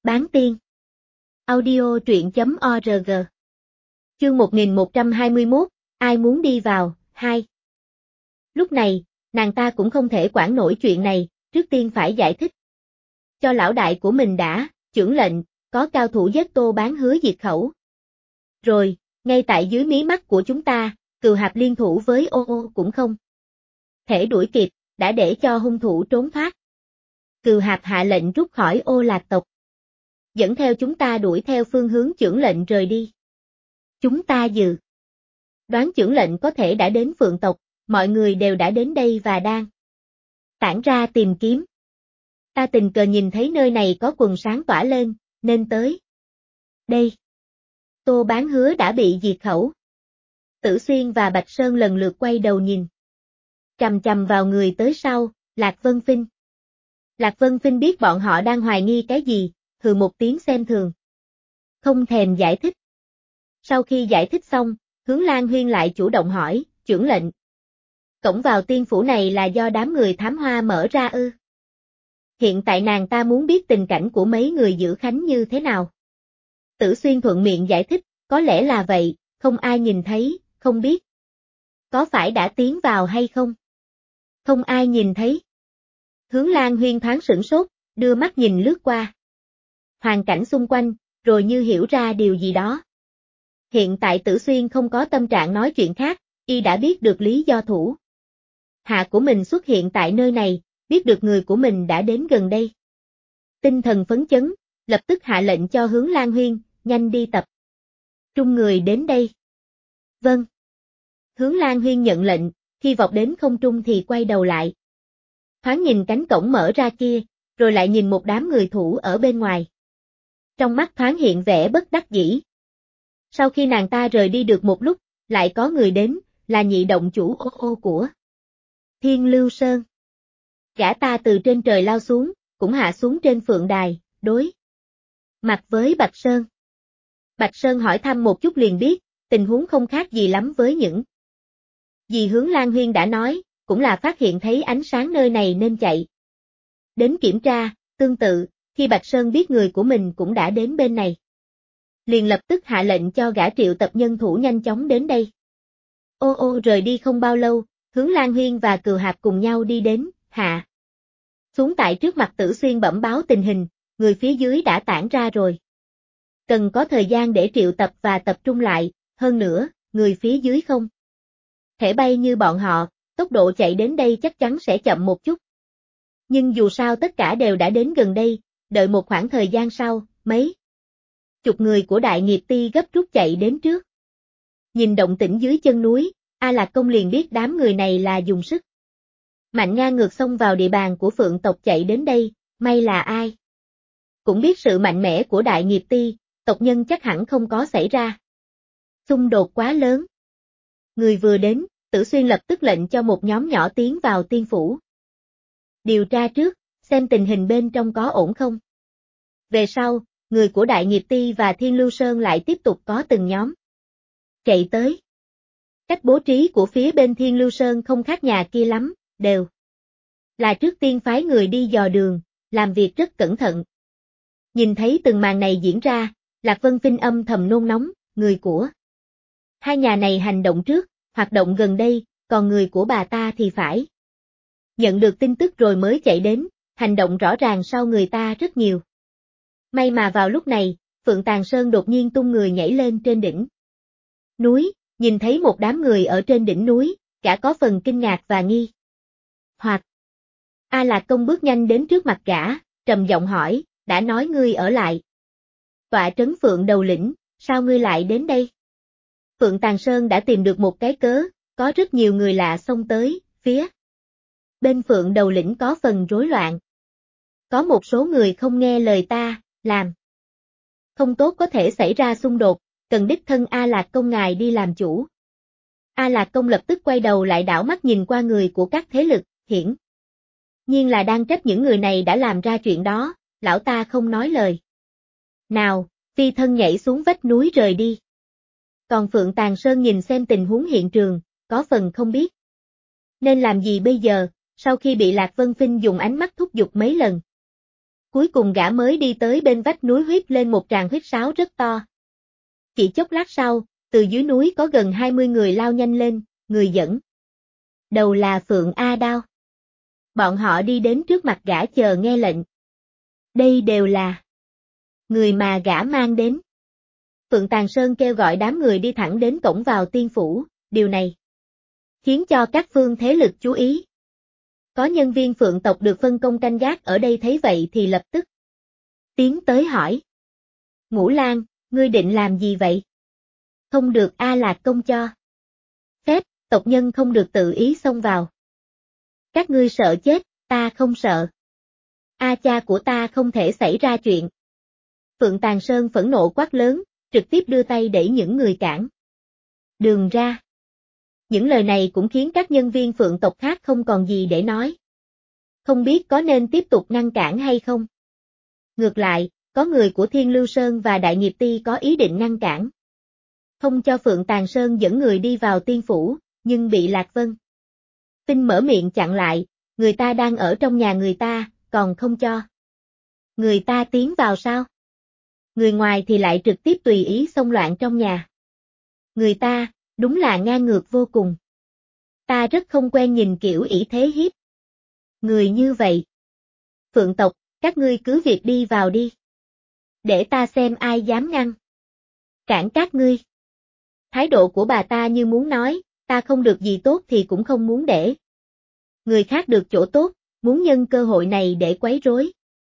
Bán tiên. Audio truyện.org. Chương 1121, ai muốn đi vào, 2. Lúc này, nàng ta cũng không thể quản nổi chuyện này, trước tiên phải giải thích. Cho lão đại của mình đã, chưởng lệnh, có cao thủ giết Tô Bán Hứa diệt khẩu. Rồi, ngay tại dưới mí mắt của chúng ta, Cừu Hạp liên thủ với Ô Ô cũng không thể đuổi kịp, đã để cho hung thủ trốn thoát. Cừu Hạp hạ lệnh rút khỏi Ô Lạc tộc. Dẫn theo chúng ta đuổi theo phương hướng chưởng lệnh rời đi. Chúng ta dự đoán chưởng lệnh có thể đã đến Phượng tộc, mọi người đều đã đến đây và đang tản ra tìm kiếm. Ta tình cờ nhìn thấy nơi này có quần sáng tỏa lên, nên tới đây. Tô Bán Hứa đã bị diệt khẩu. Tử Xuyên và Bạch Sơn lần lượt quay đầu nhìn chằm chằm vào người tới sau, Lạc Vân Phinh. Lạc Vân Phinh biết bọn họ đang hoài nghi cái gì, hừ một tiếng xem thường. Không thèm giải thích. Sau khi giải thích xong, Hướng Lan Huyên lại chủ động hỏi, chưởng lệnh. Cổng vào tiên phủ này là do đám người thám hoa mở ra ư? Hiện tại nàng ta muốn biết tình cảnh của mấy người giữ khánh như thế nào. Tử Xuyên thuận miệng giải thích, có lẽ là vậy, không ai nhìn thấy, không biết. Có phải đã tiến vào hay không? Không ai nhìn thấy. Hướng Lan Huyên thoáng sửng sốt, đưa mắt nhìn lướt qua hoàn cảnh xung quanh, rồi như hiểu ra điều gì đó. Hiện tại Tử Xuyên không có tâm trạng nói chuyện khác, y đã biết được lý do thủ hạ của mình xuất hiện tại nơi này, biết được người của mình đã đến gần đây. Tinh thần phấn chấn, lập tức hạ lệnh cho Hướng Lan Huyên, nhanh đi tập trung người đến đây. Vâng. Hướng Lan Huyên nhận lệnh, khi vọt đến không trung thì quay đầu lại. Thoáng nhìn cánh cổng mở ra kia, rồi lại nhìn một đám người thủ ở bên ngoài. Trong mắt thoáng hiện vẻ bất đắc dĩ. Sau khi nàng ta rời đi được một lúc, lại có người đến, là nhị động chủ Ô Ô của Thiên Lưu Sơn. Gã ta từ trên trời lao xuống, cũng hạ xuống trên phượng đài, đối mặt với Bạch Sơn. Bạch Sơn hỏi thăm một chút liền biết, tình huống không khác gì lắm với những gì Hướng Lan Huyên đã nói, cũng là phát hiện thấy ánh sáng nơi này nên chạy đến kiểm tra. Tương tự, khi Bạch Sơn biết người của mình cũng đã đến bên này, liền lập tức hạ lệnh cho gã triệu tập nhân thủ nhanh chóng đến đây. Ô Ô rời đi không bao lâu, Hướng Lan Huyên và Cừu Hạp cùng nhau đi đến, hạ xuống tại trước mặt Tử Xuyên bẩm báo tình hình, người phía dưới đã tản ra rồi. Cần có thời gian để triệu tập và tập trung lại, hơn nữa, người phía dưới không thể bay như bọn họ, tốc độ chạy đến đây chắc chắn sẽ chậm một chút. Nhưng dù sao tất cả đều đã đến gần đây, đợi một khoảng thời gian sau, mấy chục người của Đại Nghiệp Ti gấp rút chạy đến trước. Nhìn động tĩnh dưới chân núi, A Lạc Công liền biết đám người này là dùng sức mạnh ngang ngược xông vào địa bàn của Phượng tộc chạy đến đây, may là ai cũng biết sự mạnh mẽ của Đại Nghiệp Ti, tộc nhân chắc hẳn không có xảy ra xung đột quá lớn. Người vừa đến, Tử Xuyên lập tức lệnh cho một nhóm nhỏ tiến vào tiên phủ. Điều tra trước, xem tình hình bên trong có ổn không. Về sau, người của Đại Nghiệp Ti và Thiên Lưu Sơn lại tiếp tục có từng nhóm chạy tới. Cách bố trí của phía bên Thiên Lưu Sơn không khác nhà kia lắm, đều là trước tiên phái người đi dò đường, làm việc rất cẩn thận. Nhìn thấy từng màn này diễn ra, Lạc Vân Phinh âm thầm nôn nóng, người của hai nhà này hành động trước, hoạt động gần đây, còn người của bà ta thì phải nhận được tin tức rồi mới chạy đến, hành động rõ ràng sau người ta rất nhiều. May mà vào lúc này, Phượng Tàng Sơn đột nhiên tung người nhảy lên trên đỉnh núi, nhìn thấy một đám người ở trên đỉnh núi, gã có phần kinh ngạc và nghi hoặc. A Lạc Công bước nhanh đến trước mặt gã, trầm giọng hỏi, đã nói ngươi ở lại tọa trấn Phượng đầu lĩnh, sao ngươi lại đến đây? Phượng Tàng Sơn đã tìm được một cái cớ, có rất nhiều người lạ xông tới, phía bên Phượng đầu lĩnh có phần rối loạn. Có một số người không nghe lời ta, làm không tốt có thể xảy ra xung đột, cần đích thân A Lạc Công ngài đi làm chủ. A Lạc Công lập tức quay đầu lại đảo mắt nhìn qua người của các thế lực, hiển nhiên là đang trách những người này đã làm ra chuyện đó, lão ta không nói lời nào, phi thân nhảy xuống vách núi rời đi. Còn Phượng Tàng Sơn nhìn xem tình huống hiện trường, có phần không biết nên làm gì bây giờ, sau khi bị Lạc Vân Phinh dùng ánh mắt thúc giục mấy lần. Cuối cùng gã mới đi tới bên vách núi huýt lên một tràng huýt sáo rất to. Chỉ chốc lát sau, từ dưới núi có gần 20 người lao nhanh lên, người dẫn đầu là Phượng A Đao. Bọn họ đi đến trước mặt gã chờ nghe lệnh. Đây đều là người mà gã mang đến. Phượng Tàng Sơn kêu gọi đám người đi thẳng đến cổng vào tiên phủ, điều này khiến cho các phương thế lực chú ý. Có nhân viên Phượng tộc được phân công canh gác ở đây thấy vậy thì lập tức tiến tới hỏi. Ngũ Lang, ngươi định làm gì vậy? Không được A Lạc công cho phép, tộc nhân không được tự ý xông vào. Các ngươi sợ chết, ta không sợ. A cha của ta không thể xảy ra chuyện. Phượng Tàng Sơn phẫn nộ quát lớn, trực tiếp đưa tay đẩy những người cản đường ra. Những lời này cũng khiến các nhân viên Phượng tộc khác không còn gì để nói. Không biết có nên tiếp tục ngăn cản hay không? Ngược lại, có người của Thiên Lưu Sơn và Đại Nghiệp Ti có ý định ngăn cản. Không cho Phượng Tàng Sơn dẫn người đi vào tiên phủ, nhưng bị Lạc Vân Tinh mở miệng chặn lại, người ta đang ở trong nhà người ta, còn không cho người ta tiến vào sao? Người ngoài thì lại trực tiếp tùy ý xông loạn trong nhà. Người ta, đúng là ngang ngược vô cùng. Ta rất không quen nhìn kiểu ỷ thế hiếp người như vậy. Phượng tộc, các ngươi cứ việc đi vào đi. Để ta xem ai dám ngăn cản các ngươi. Thái độ của bà ta như muốn nói, ta không được gì tốt thì cũng không muốn để người khác được chỗ tốt, muốn nhân cơ hội này để quấy rối.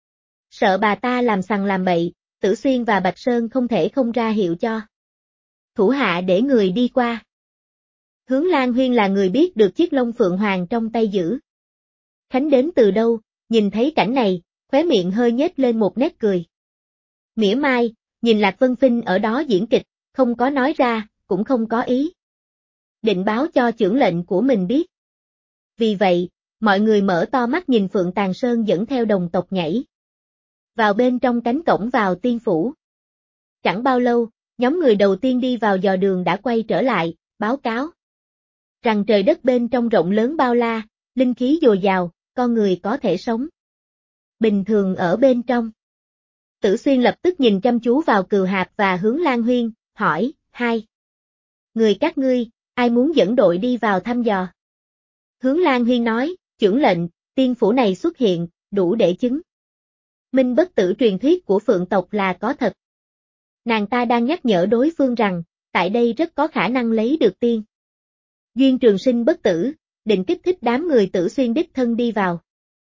Sợ bà ta làm sằng làm bậy, Tử Xuyên và Bạch Sơn không thể không ra hiệu cho thủ hạ để người đi qua. Hướng Lan Huyên là người biết được chiếc lông phượng hoàng trong tay giữ Khánh đến từ đâu, nhìn thấy cảnh này, khóe miệng hơi nhếch lên một nét cười mỉa mai, nhìn Lạc Vân Phinh ở đó diễn kịch, không có nói ra, cũng không có ý định báo cho chưởng lệnh của mình biết. Vì vậy, mọi người mở to mắt nhìn Phượng Tàng Sơn dẫn theo đồng tộc nhảy vào bên trong cánh cổng vào tiên phủ. Chẳng bao lâu, nhóm người đầu tiên đi vào dò đường đã quay trở lại, báo cáo rằng trời đất bên trong rộng lớn bao la, linh khí dồi dào, con người có thể sống bình thường ở bên trong. Tử Xuyên lập tức nhìn chăm chú vào Cừu Hạp và Hướng Lan Huyên, hỏi, hai người các ngươi, ai muốn dẫn đội đi vào thăm dò? Hướng Lan Huyên nói, chưởng lệnh, tiên phủ này xuất hiện, đủ để chứng minh bất tử truyền thuyết của Phượng tộc là có thật. Nàng ta đang nhắc nhở đối phương rằng, tại đây rất có khả năng lấy được tiên duyên trường sinh bất tử, định kích thích đám người Tử Xuyên đích thân đi vào.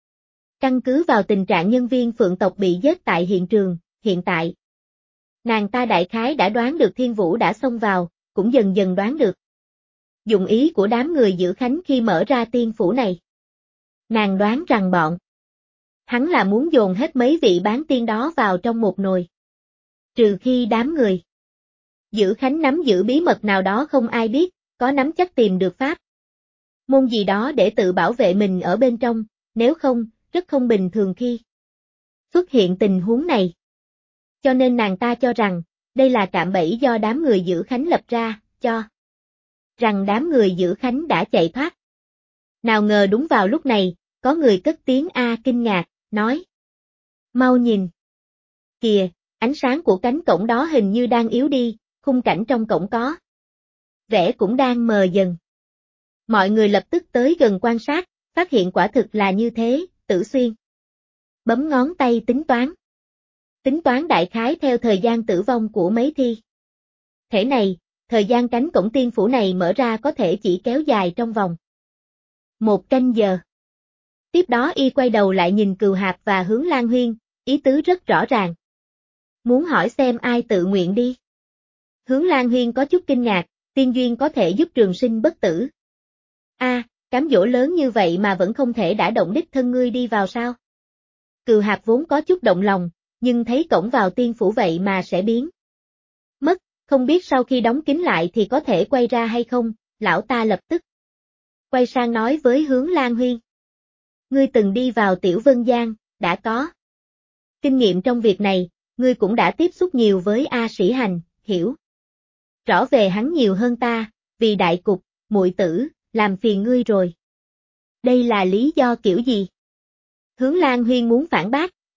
Căn cứ vào tình trạng nhân viên Phượng tộc bị giết tại hiện trường, hiện tại nàng ta đại khái đã đoán được Thiên Vũ đã xông vào, cũng dần dần đoán được dụng ý của đám người giữ Khánh khi mở ra tiên phủ này. Nàng đoán rằng bọn hắn là muốn dồn hết mấy vị bán tiên đó vào trong một nồi. Trừ khi đám người giữ Khánh nắm giữ bí mật nào đó không ai biết, có nắm chắc tìm được pháp môn gì đó để tự bảo vệ mình ở bên trong, nếu không, rất không bình thường khi xuất hiện tình huống này. Cho nên nàng ta cho rằng, đây là cạm bẫy do đám người giữ Khánh lập ra, cho rằng đám người giữ Khánh đã chạy thoát. Nào ngờ đúng vào lúc này, có người cất tiếng A kinh ngạc, nói. Mau nhìn. Kìa, ánh sáng của cánh cổng đó hình như đang yếu đi, khung cảnh trong cổng có vẻ cũng đang mờ dần. Mọi người lập tức tới gần quan sát, phát hiện quả thực là như thế, Tử Xuyên bấm ngón tay tính toán. Tính toán đại khái theo thời gian tử vong của mấy thi thể này, thời gian cánh cổng tiên phủ này mở ra có thể chỉ kéo dài trong vòng 1 canh giờ. Tiếp đó y quay đầu lại nhìn Cừu Hạp và Hướng Lan Huyên, ý tứ rất rõ ràng. Muốn hỏi xem ai tự nguyện đi. Hướng Lan Huyên có chút kinh ngạc, tiên duyên có thể giúp trường sinh bất tử. Cám dỗ lớn như vậy mà vẫn không thể đả động đích thân ngươi đi vào sao? Cừu Hạp vốn có chút động lòng, nhưng thấy cổng vào tiên phủ vậy mà sẽ biến mất, không biết sau khi đóng kín lại thì có thể quay ra hay không, lão ta lập tức quay sang nói với Hướng Lan Huyên. Ngươi từng đi vào Tiểu Vân Giang, đã có kinh nghiệm trong việc này, ngươi cũng đã tiếp xúc nhiều với A Sĩ Hành, hiểu rõ về hắn nhiều hơn ta, vì đại cục, muội tử, làm phiền ngươi rồi. Đây là lý do kiểu gì? Hướng Lan Huyên muốn phản bác,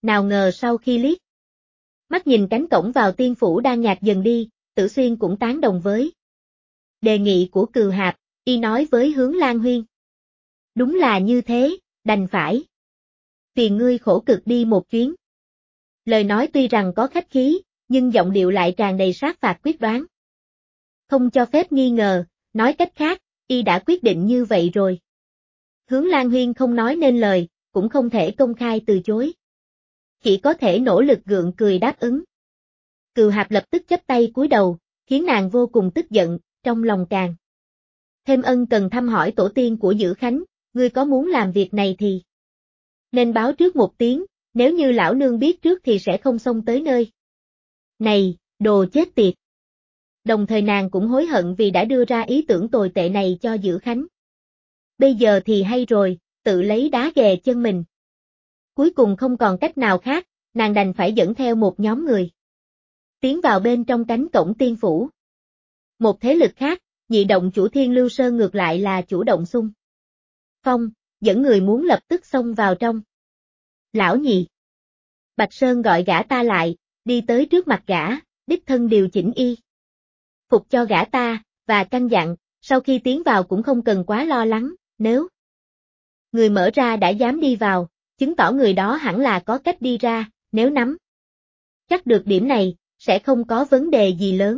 nào ngờ sau khi liếc mắt nhìn cánh cổng vào tiên phủ đang nhạt dần đi, Tử Xuyên cũng tán đồng với đề nghị của Cừu Hạp, y nói với Hướng Lan Huyên. Đúng là như thế, đành phải. Phiền ngươi khổ cực đi một chuyến. Lời nói tuy rằng có khách khí, nhưng giọng điệu lại tràn đầy sát phạt quyết đoán. Không cho phép nghi ngờ, nói cách khác, y đã quyết định như vậy rồi. Hướng Lan Huyên không nói nên lời, cũng không thể công khai từ chối. Chỉ có thể nỗ lực gượng cười đáp ứng. Cừu Hạp lập tức chắp tay cúi đầu, khiến nàng vô cùng tức giận, trong lòng càng thêm ân cần thăm hỏi tổ tiên của Dữ Khánh, ngươi có muốn làm việc này thì nên báo trước một tiếng, nếu như lão nương biết trước thì sẽ không xông tới nơi. Này, đồ chết tiệt! Đồng thời nàng cũng hối hận vì đã đưa ra ý tưởng tồi tệ này cho Dữ Khánh. Bây giờ thì hay rồi, tự lấy đá ghè chân mình. Cuối cùng không còn cách nào khác, nàng đành phải dẫn theo một nhóm người tiến vào bên trong cánh cổng tiên phủ. Một thế lực khác, nhị động chủ Thiên Lưu Sơn ngược lại là chủ động xung phong, dẫn người muốn lập tức xông vào trong. Lão nhị! Bạch Sơn gọi gã ta lại, đi tới trước mặt gã, đích thân điều chỉnh y phục cho gã ta, và căn dặn, sau khi tiến vào cũng không cần quá lo lắng, nếu người mở ra đã dám đi vào, chứng tỏ người đó hẳn là có cách đi ra, nếu nắm chắc được điểm này, sẽ không có vấn đề gì lớn.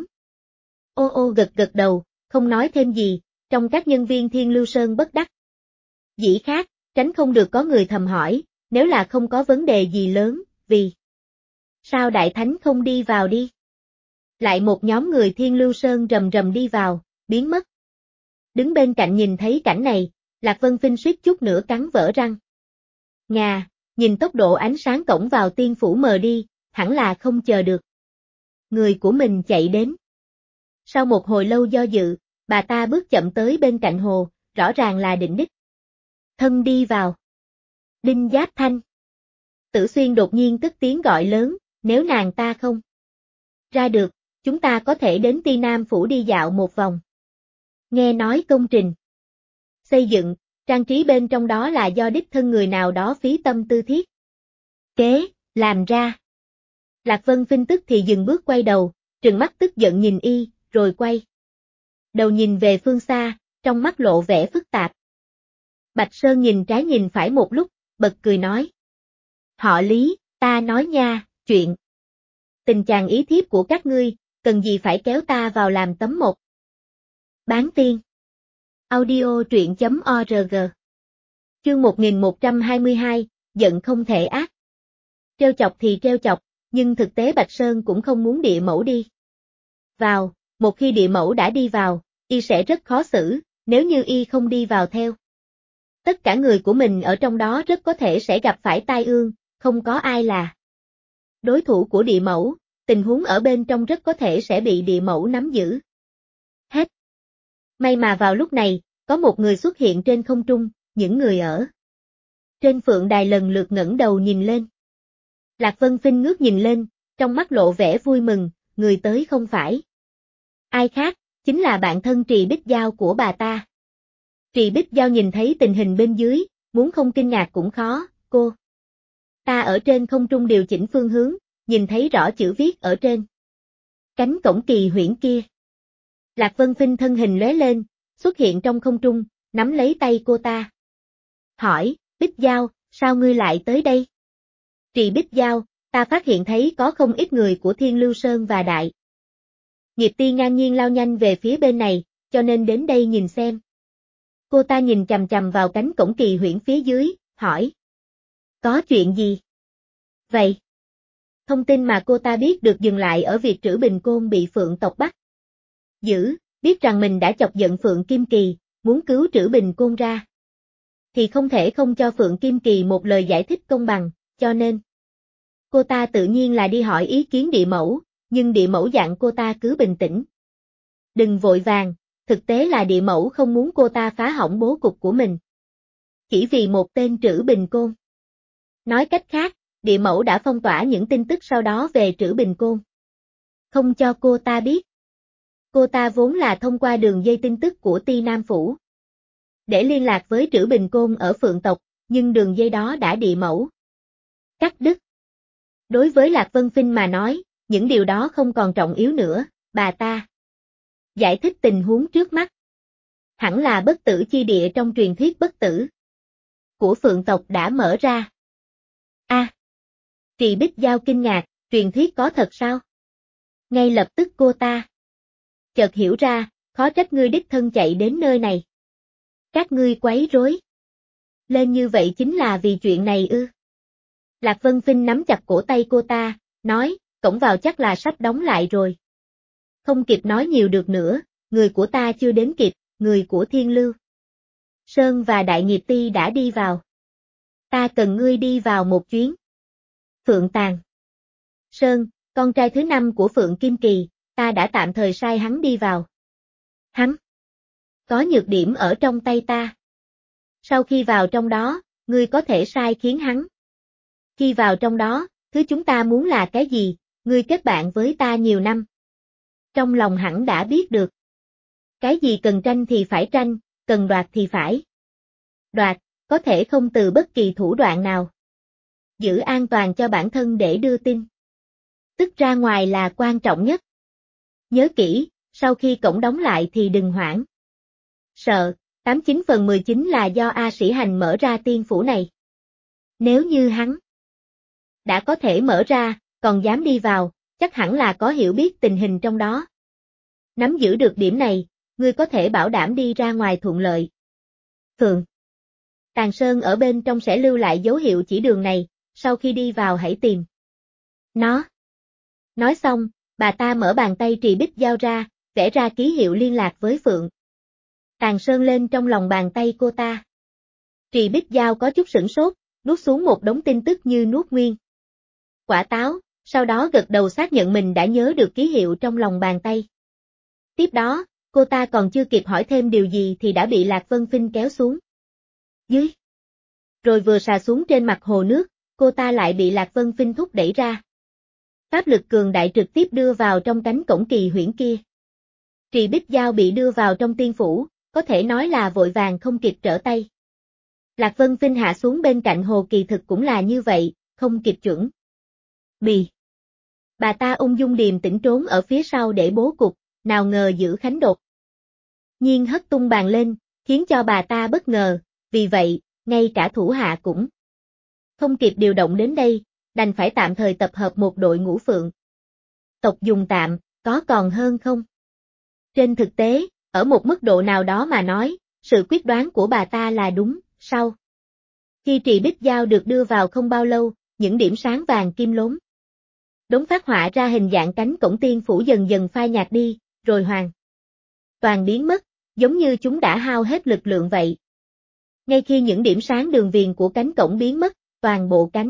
Ô ô gật gật đầu, không nói thêm gì, trong các nhân viên Thiên Lưu Sơn bất đắc dĩ khác, tránh không được có người thầm hỏi, nếu là không có vấn đề gì lớn, vì sao Đại Thánh không đi vào đi? Lại một nhóm người Thiên Lưu Sơn rầm rầm đi vào, biến mất. Đứng bên cạnh nhìn thấy cảnh này, Lạc Vân Phinh suýt chút nữa cắn vỡ răng. Ngà, nhìn tốc độ ánh sáng cổng vào tiên phủ mờ đi, hẳn là không chờ được người của mình chạy đến. Sau một hồi lâu do dự, bà ta bước chậm tới bên cạnh hồ, rõ ràng là định đích thân đi vào. Đinh Giáp Thanh. Tử Xuyên đột nhiên cất tiếng gọi lớn, nếu nàng ta không ra được, chúng ta có thể đến Ti Nam Phủ đi dạo một vòng. Nghe nói công trình xây dựng, trang trí bên trong đó là do đích thân người nào đó phí tâm tư thiết kế, làm ra. Lạc Vân Phinh tức thì dừng bước quay đầu, trừng mắt tức giận nhìn y, rồi quay đầu nhìn về phương xa, trong mắt lộ vẻ phức tạp. Bạch Sơn nhìn trái nhìn phải một lúc, bật cười nói. Họ Lý, ta nói nha, chuyện tình chàng ý thiếp của các ngươi, cần gì phải kéo ta vào làm tấm một. Bán tiên. Audio truyện.org. Chương 1122, giận không thể ác. Trêu chọc thì trêu chọc, nhưng thực tế Bạch Sơn cũng không muốn địa mẫu đi vào, một khi địa mẫu đã đi vào, y sẽ rất khó xử, nếu như y không đi vào theo. Tất cả người của mình ở trong đó rất có thể sẽ gặp phải tai ương, không có ai là đối thủ của địa mẫu, tình huống ở bên trong rất có thể sẽ bị địa mẫu nắm giữ hết. May mà vào lúc này, có một người xuất hiện trên không trung, những người ở trên phượng đài lần lượt ngẩng đầu nhìn lên. Lạc Vân Phinh ngước nhìn lên, trong mắt lộ vẻ vui mừng, người tới không phải ai khác, chính là bạn thân Trì Bích Giao của bà ta. Trì Bích Giao nhìn thấy tình hình bên dưới, muốn không kinh ngạc cũng khó, cô ta ở trên không trung điều chỉnh phương hướng, nhìn thấy rõ chữ viết ở trên cánh cổng kỳ huyễn kia. Lạc Vân Phinh thân hình lóe lên, xuất hiện trong không trung, nắm lấy tay cô ta. Hỏi, Bích Giao, sao ngươi lại tới đây? Trì Bích Giao, ta phát hiện thấy có không ít người của Thiên Lưu Sơn và Đại Nghiệp Ti ngang nhiên lao nhanh về phía bên này, cho nên đến đây nhìn xem. Cô ta nhìn chằm chằm vào cánh cổng kỳ huyễn phía dưới, hỏi. Có chuyện gì? Vậy? Thông tin mà cô ta biết được dừng lại ở việc Trữ Bình Côn bị Phượng tộc bắt giữ, biết rằng mình đã chọc giận Phượng Kim Kỳ, muốn cứu Trữ Bình Côn ra. Thì không thể không cho Phượng Kim Kỳ một lời giải thích công bằng, cho nên cô ta tự nhiên là đi hỏi ý kiến địa mẫu, nhưng địa mẫu dặn cô ta cứ bình tĩnh. Đừng vội vàng, thực tế là địa mẫu không muốn cô ta phá hỏng bố cục của mình. Chỉ vì một tên Trữ Bình Côn. Nói cách khác, địa mẫu đã phong tỏa những tin tức sau đó về Trữ Bình Côn. Không cho cô ta biết. Cô ta vốn là thông qua đường dây tin tức của Ti Nam Phủ để liên lạc với Trữ Bình Côn ở Phượng tộc, nhưng đường dây đó đã địa mẫu cắt đứt. Đối với Lạc Vân Phinh mà nói, những điều đó không còn trọng yếu nữa, bà ta giải thích tình huống trước mắt. Hẳn là bất tử chi địa trong truyền thuyết bất tử của Phượng tộc đã mở ra. Trì Bích Giao kinh ngạc, truyền thuyết có thật sao? Ngay lập tức cô ta chợt hiểu ra, khó trách ngươi đích thân chạy đến nơi này. Các ngươi quấy rối lên như vậy chính là vì chuyện này ư? Lạc Vân Phinh nắm chặt cổ tay cô ta, nói, cổng vào chắc là sắp đóng lại rồi. Không kịp nói nhiều được nữa, người của ta chưa đến kịp, người của Thiên Lưu Sơn và Đại Nghiệp Ti đã đi vào. Ta cần ngươi đi vào một chuyến. Phượng Tàng Sơn, con trai thứ 5 của Phượng Kim Kỳ, ta đã tạm thời sai hắn đi vào. Hắn có nhược điểm ở trong tay ta. Sau khi vào trong đó, ngươi có thể sai khiến hắn. Khi vào trong đó, thứ chúng ta muốn là cái gì, ngươi kết bạn với ta nhiều năm. Trong lòng hẳn đã biết được. Cái gì cần tranh thì phải tranh, cần đoạt thì phải đoạt, có thể không từ bất kỳ thủ đoạn nào. Giữ an toàn cho bản thân để đưa tin tức ra ngoài là quan trọng nhất. Nhớ kỹ, sau khi cổng đóng lại thì đừng hoảng sợ, 89/19 là do A Sĩ Hành mở ra tiên phủ này. Nếu như hắn đã có thể mở ra, còn dám đi vào, chắc hẳn là có hiểu biết tình hình trong đó. Nắm giữ được điểm này, ngươi có thể bảo đảm đi ra ngoài thuận lợi. Phượng Tàng Sơn ở bên trong sẽ lưu lại dấu hiệu chỉ đường này, sau khi đi vào hãy tìm nó. Nói xong, bà ta mở bàn tay Trì Bích Giao ra, vẽ ra ký hiệu liên lạc với Phượng Tàng Sơn lên trong lòng bàn tay cô ta. Trì Bích Giao có chút sửng sốt, nuốt xuống một đống tin tức như nuốt nguyên quả táo, sau đó gật đầu xác nhận mình đã nhớ được ký hiệu trong lòng bàn tay. Tiếp đó, cô ta còn chưa kịp hỏi thêm điều gì thì đã bị Lạc Vân Phinh kéo xuống dưới. Rồi vừa xà xuống trên mặt hồ nước, cô ta lại bị Lạc Vân Phinh thúc đẩy ra. Pháp lực cường đại trực tiếp đưa vào trong cánh cổng kỳ huyễn kia. Trì Bích Giao bị đưa vào trong tiên phủ, có thể nói là vội vàng không kịp trở tay. Lạc Vân Phinh hạ xuống bên cạnh hồ kỳ thực cũng là như vậy, không kịp chuẩn bị. Bà ta ung dung điềm tĩnh trốn ở phía sau để bố cục, nào ngờ Giữ Khánh đột nhiên hất tung bàn lên, khiến cho bà ta bất ngờ, vì vậy, ngay cả thủ hạ cũng không kịp điều động đến đây, đành phải tạm thời tập hợp một đội ngũ Phượng tộc dùng tạm, có còn hơn không? Trên thực tế, ở một mức độ nào đó mà nói, sự quyết đoán của bà ta là đúng, sau khi Trì Bích Giao được đưa vào không bao lâu, những điểm sáng vàng kim lốm đống phát họa ra hình dạng cánh cổng tiên phủ dần dần phai nhạt đi, rồi hoàn toàn biến mất, giống như chúng đã hao hết lực lượng vậy. Ngay khi những điểm sáng đường viền của cánh cổng biến mất, toàn bộ cánh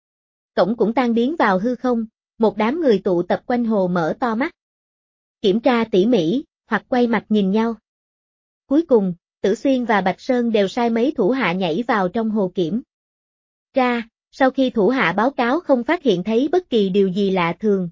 cổng cũng tan biến vào hư không, một đám người tụ tập quanh hồ mở to mắt. Kiểm tra tỉ mỉ, hoặc quay mặt nhìn nhau. Cuối cùng, Tử Xuyên và Bạch Sơn đều sai mấy thủ hạ nhảy vào trong hồ kiểm tra, sau khi thủ hạ báo cáo không phát hiện thấy bất kỳ điều gì lạ thường,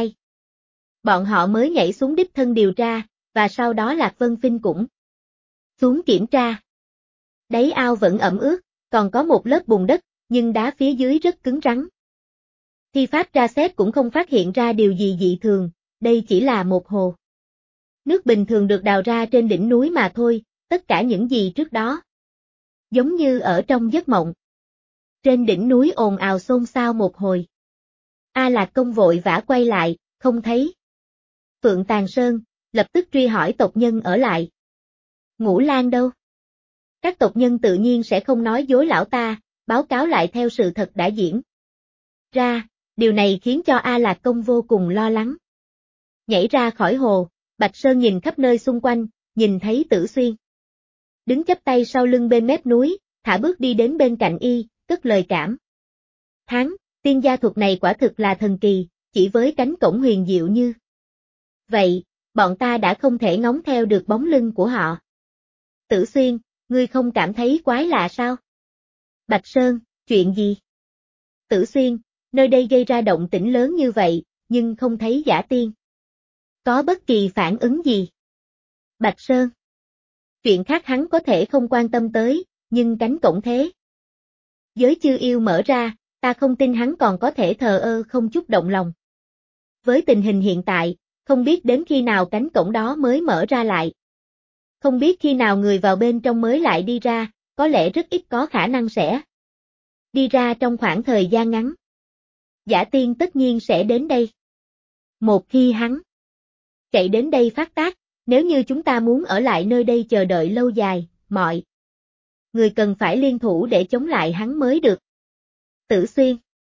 bọn họ mới nhảy xuống đích thân điều tra, và sau đó Lạc Vân Phinh cũng xuống kiểm tra. Đáy ao vẫn ẩm ướt, còn có một lớp bùn đất, nhưng đá phía dưới rất cứng rắn. Thi pháp tra xét cũng không phát hiện ra điều gì dị thường, đây chỉ là một hồ nước bình thường được đào ra trên đỉnh núi mà thôi, tất cả những gì trước đó giống như ở trong giấc mộng. Trên đỉnh núi ồn ào xôn xao một hồi. A Lạc Công vội vã quay lại, không thấy Phượng Tàng Sơn, lập tức truy hỏi tộc nhân ở lại. Ngũ Lang đâu? Các tộc nhân tự nhiên sẽ không nói dối lão ta, báo cáo lại theo sự thật đã diễn ra, điều này khiến cho A Lạc Công vô cùng lo lắng. Nhảy ra khỏi hồ, Bạch Sơn nhìn khắp nơi xung quanh, nhìn thấy Tử Xuyên đứng chắp tay sau lưng bên mép núi, thả bước đi đến bên cạnh y, cất lời cảm thán, tiên gia thuật này quả thực là thần kỳ, chỉ với cánh cổng huyền diệu như vậy, bọn ta đã không thể ngóng theo được bóng lưng của họ. Tử Xuyên, ngươi không cảm thấy quái lạ sao? Bạch Sơn, chuyện gì? Tử Xuyên, nơi đây gây ra động tĩnh lớn như vậy, nhưng không thấy Giả Tiên có bất kỳ phản ứng gì. Bạch Sơn, chuyện khác hắn có thể không quan tâm tới, nhưng cánh cổng thế giới chư yêu mở ra, Ta không tin hắn còn có thể thờ ơ không chút động lòng. Với tình hình hiện tại, không biết đến khi nào cánh cổng đó mới mở ra lại. Không biết khi nào người vào bên trong mới lại đi ra, có lẽ rất ít có khả năng sẽ đi ra trong khoảng thời gian ngắn. Giả Tiên tất nhiên sẽ đến đây. Một khi hắn chạy đến đây phát tác, nếu như chúng ta muốn ở lại nơi đây chờ đợi lâu dài, mọi người cần phải liên thủ để chống lại hắn mới được. Tử Xuyên.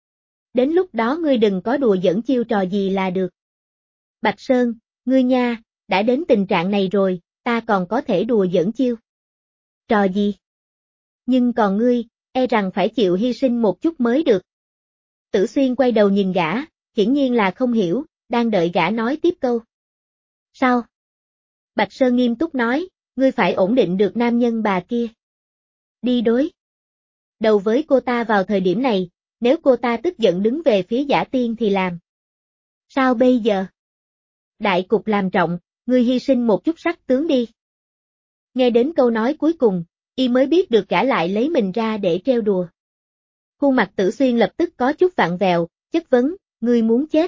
Đến lúc đó ngươi đừng có đùa giỡn chiêu trò gì là được. Bạch Sơn, ngươi nha, đã đến tình trạng này rồi, ta còn có thể đùa giỡn chiêu. Trò gì? Nhưng còn ngươi, e rằng phải chịu hy sinh một chút mới được. Tử Xuyên quay đầu nhìn gã, hiển nhiên là không hiểu, đang đợi gã nói tiếp câu. Sao? Bạch Sơn nghiêm túc nói, ngươi phải ổn định được nam nhân bà kia. Đi đối đầu với cô ta vào thời điểm này, nếu cô ta tức giận đứng về phía Giả Tiên thì làm sao bây giờ? Đại cục làm trọng, ngươi hy sinh một chút sắc tướng đi. Nghe đến câu nói cuối cùng, y mới biết được gã lại lấy mình ra để trêu đùa. Khuôn mặt Tử Xuyên lập tức có chút vặn vẹo, chất vấn, ngươi muốn chết.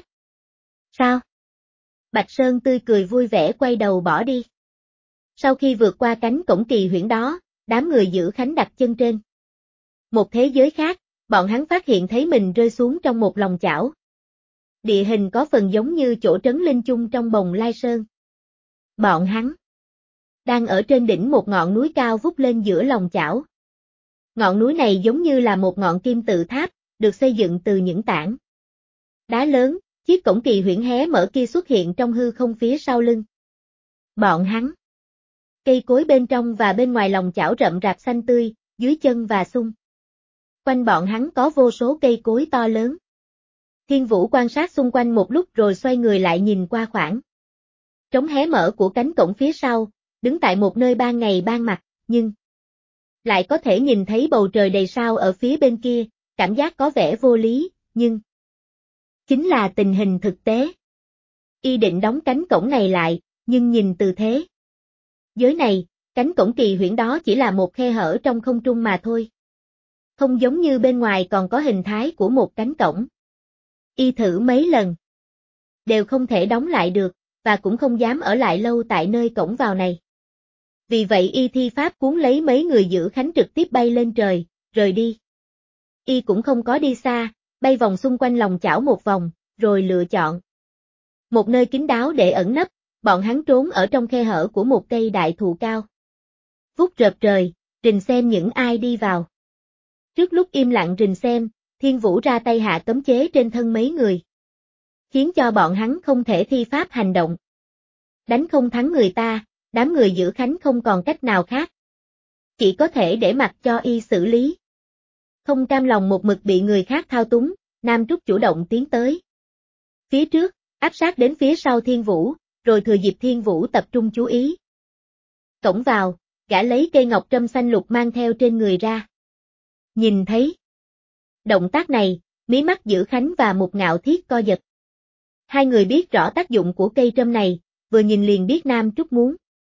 Sao? Bạch Sơn tươi cười vui vẻ quay đầu bỏ đi. Sau khi vượt qua cánh cổng kỳ huyễn đó, đám người giữ khánh đặt chân trên một thế giới khác, bọn hắn phát hiện thấy mình rơi xuống trong một lòng chảo. Địa hình có phần giống như chỗ trấn linh chung trong Bồng Lai Sơn. Bọn hắn đang ở trên đỉnh một ngọn núi cao vút lên giữa lòng chảo. Ngọn núi này giống như là một ngọn kim tự tháp, được xây dựng từ những tảng đá lớn, chiếc cổng kỳ huyễn hé mở kia xuất hiện trong hư không phía sau lưng. Bọn hắn. Cây cối bên trong và bên ngoài lòng chảo rậm rạp xanh tươi, dưới chân và xung quanh bọn hắn có vô số cây cối to lớn. Thiên Vũ quan sát xung quanh một lúc rồi xoay người lại nhìn qua khoảng trống hé mở của cánh cổng phía sau, đứng tại một nơi ban ngày ban mặt, nhưng lại có thể nhìn thấy bầu trời đầy sao ở phía bên kia, cảm giác có vẻ vô lý, nhưng chính là tình hình thực tế. Y định đóng cánh cổng này lại, nhưng nhìn từ thế giới này, cánh cổng kỳ huyễn đó chỉ là một khe hở trong không trung mà thôi. Không giống như bên ngoài còn có hình thái của một cánh cổng. Y thử mấy lần, đều không thể đóng lại được, và cũng không dám ở lại lâu tại nơi cổng vào này. Vì vậy y thi pháp cuốn lấy mấy người giữ khánh trực tiếp bay lên trời, rời đi. Y cũng không có đi xa, bay vòng xung quanh lòng chảo một vòng, rồi lựa chọn một nơi kín đáo để ẩn nấp, bọn hắn trốn ở trong khe hở của một cây đại thụ cao. Vút rợp trời, rình xem những ai đi vào. Trước lúc im lặng rình xem, Thiên Vũ ra tay hạ cấm chế trên thân mấy người, khiến cho bọn hắn không thể thi pháp hành động. Đánh không thắng người ta, đám người giữ khánh không còn cách nào khác. Chỉ có thể để mặc cho y xử lý. Không cam lòng một mực bị người khác thao túng, Nam Trúc chủ động tiến tới phía trước, áp sát đến phía sau Thiên Vũ, rồi thừa dịp Thiên Vũ tập trung chú ý. Cổng vào, gã lấy cây ngọc trâm xanh lục mang theo trên người ra. Nhìn thấy động tác này, mí mắt giữ khánh và Mục Ngạo Thiết co giật. Hai người biết rõ tác dụng của cây trâm này, vừa nhìn liền biết Nam Trúc muốn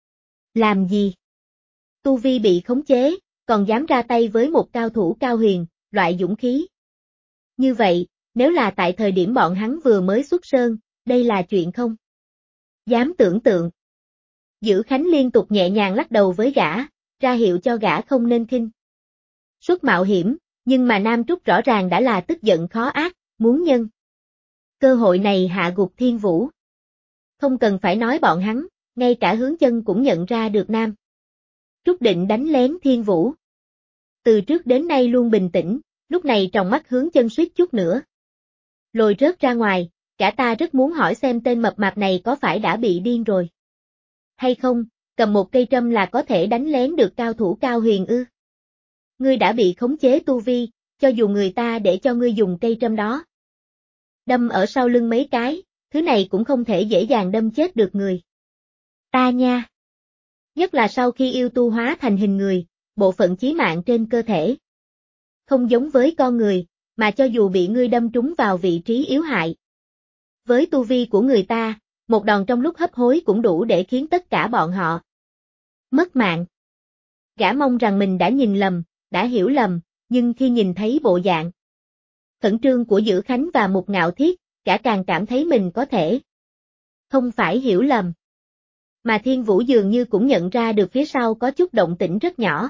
làm gì. Tu vi bị khống chế, còn dám ra tay với một cao thủ cao huyền, loại dũng khí. Như vậy, nếu là tại thời điểm bọn hắn vừa mới xuất sơn, đây là chuyện không dám tưởng tượng. Giữ Khánh liên tục nhẹ nhàng lắc đầu với gã, ra hiệu cho gã không nên khinh suất mạo hiểm, nhưng mà Nam Trúc rõ ràng đã là tức giận khó ác, muốn nhân cơ hội này hạ gục Thiên Vũ. Không cần phải nói bọn hắn, ngay cả Hướng Chân cũng nhận ra được Nam Trúc định đánh lén Thiên Vũ. Từ trước đến nay luôn bình tĩnh, lúc này trong mắt Hướng Chân suýt chút nữa lồi rớt ra ngoài, cả ta rất muốn hỏi xem tên mập mạp này có phải đã bị điên rồi hay không, cầm một cây trâm là có thể đánh lén được cao thủ cao huyền ư? Ngươi đã bị khống chế tu vi, cho dù người ta để cho ngươi dùng cây trâm đó đâm ở sau lưng mấy cái, thứ này cũng không thể dễ dàng đâm chết được người ta nha. Nhất là sau khi yêu tu hóa thành hình người, bộ phận chí mạng trên cơ thể không giống với con người, mà cho dù bị ngươi đâm trúng vào vị trí yếu hại, với tu vi của người ta, một đòn trong lúc hấp hối cũng đủ để khiến tất cả bọn họ mất mạng. Gã mong rằng mình đã nhìn lầm, đã hiểu lầm, nhưng khi nhìn thấy bộ dạng Khẩn trương của Dữ Khánh và Mục Ngạo Thiết, cả càng cảm thấy mình có thể không phải hiểu lầm. Mà Thiên Vũ dường như cũng nhận ra được phía sau có chút động tĩnh rất nhỏ.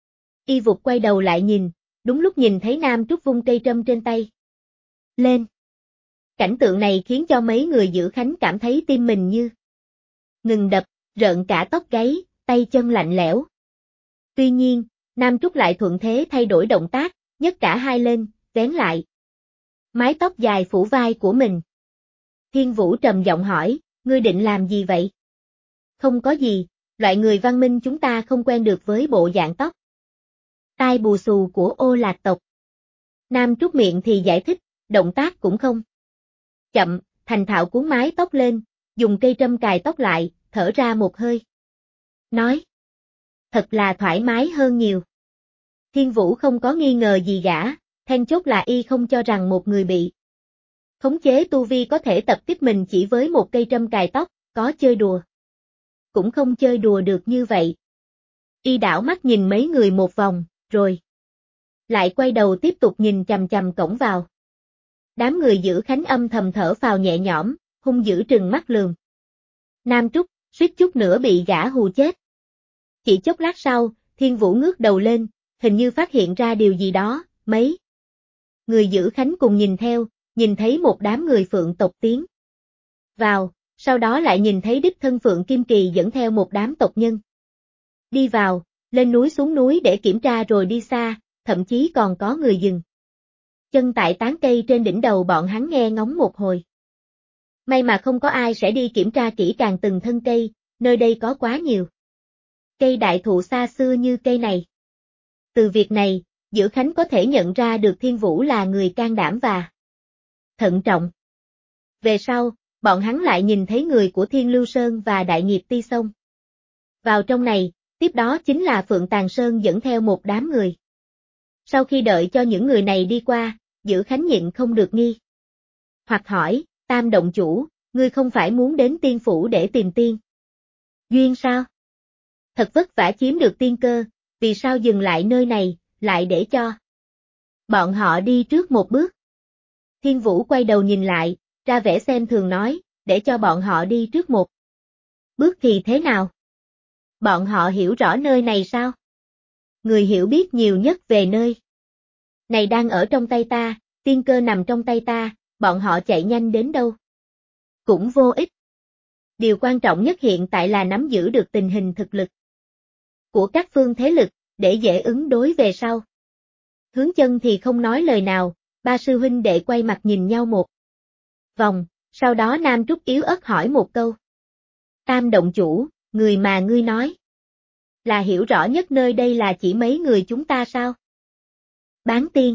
Y vụt quay đầu lại nhìn, đúng lúc nhìn thấy Nam Trúc vung cây trâm trên tay lên. Cảnh tượng này khiến cho mấy người Dữ Khánh cảm thấy tim mình như ngừng đập, rợn cả tóc gáy, tay chân lạnh lẽo. Tuy nhiên, Nam Trúc lại thuận thế thay đổi động tác, nhấc cả hai lên, vén lại mái tóc dài phủ vai của mình. Thiên Vũ trầm giọng hỏi, ngươi định làm gì vậy? Không có gì, loại người văn minh chúng ta không quen được với bộ dạng tóc tai bù xù của Ô Lạc tộc. Nam Trúc miệng thì giải thích, động tác cũng không chậm, thành thạo cuốn mái tóc lên, dùng cây trâm cài tóc lại, thở ra một hơi. Nói, thật là thoải mái hơn nhiều. Thiên Vũ không có nghi ngờ gì gã, then chốt là y không cho rằng một người bị khống chế tu vi có thể tập kích mình chỉ với một cây trâm cài tóc, có chơi đùa. Cũng không chơi đùa được như vậy. Y đảo mắt nhìn mấy người một vòng, rồi lại quay đầu tiếp tục nhìn chằm chằm cổng vào. Đám người Dữ Khánh âm thầm thở phào nhẹ nhõm, hung dữ trừng mắt lườm. Nam Trúc, suýt chút nữa bị gã hù chết. Chỉ chốc lát sau, Thiên Vũ ngước đầu lên, hình như phát hiện ra điều gì đó, mấy người Dữ Khánh cùng nhìn theo, nhìn thấy một đám người Phượng tộc tiến vào, sau đó lại nhìn thấy đích thân Phượng Kim Kỳ dẫn theo một đám tộc nhân. Đi vào, lên núi xuống núi để kiểm tra rồi đi xa, thậm chí còn có người dừng chân tại tán cây trên đỉnh đầu bọn hắn nghe ngóng một hồi. May mà không có ai sẽ đi kiểm tra kỹ càng từng thân cây, nơi đây có quá nhiều cây đại thụ xa xưa như cây này. Từ việc này, Dữ Khánh có thể nhận ra được Thiên Vũ là người can đảm và thận trọng. Về sau, bọn hắn lại nhìn thấy người của Thiên Lưu Sơn và Đại Nghiệp Ti Sông vào trong này, tiếp đó chính là Phượng Tàng Sơn dẫn theo một đám người. Sau khi đợi cho những người này đi qua, Dữ Khánh nhịn không được nghi hoặc hỏi, Tam động chủ, ngươi không phải muốn đến tiên phủ để tìm tiên duyên sao? Thật vất vả chiếm được tiên cơ, vì sao dừng lại nơi này, lại để cho bọn họ đi trước một bước? Thiên Vũ quay đầu nhìn lại, ra vẻ xem thường nói, để cho bọn họ đi trước một bước thì thế nào? Bọn họ hiểu rõ nơi này sao? Người hiểu biết nhiều nhất về nơi này đang ở trong tay ta, tiên cơ nằm trong tay ta, bọn họ chạy nhanh đến đâu cũng vô ích. Điều quan trọng nhất hiện tại là nắm giữ được tình hình thực lực của các phương thế lực, để dễ ứng đối về sau. Hướng Chân thì không nói lời nào, ba sư huynh đệ quay mặt nhìn nhau một vòng, sau đó Nam Trúc yếu ớt hỏi một câu. Tam động chủ, người mà ngươi nói là hiểu rõ nhất nơi đây là chỉ mấy người chúng ta sao? Bán tiên.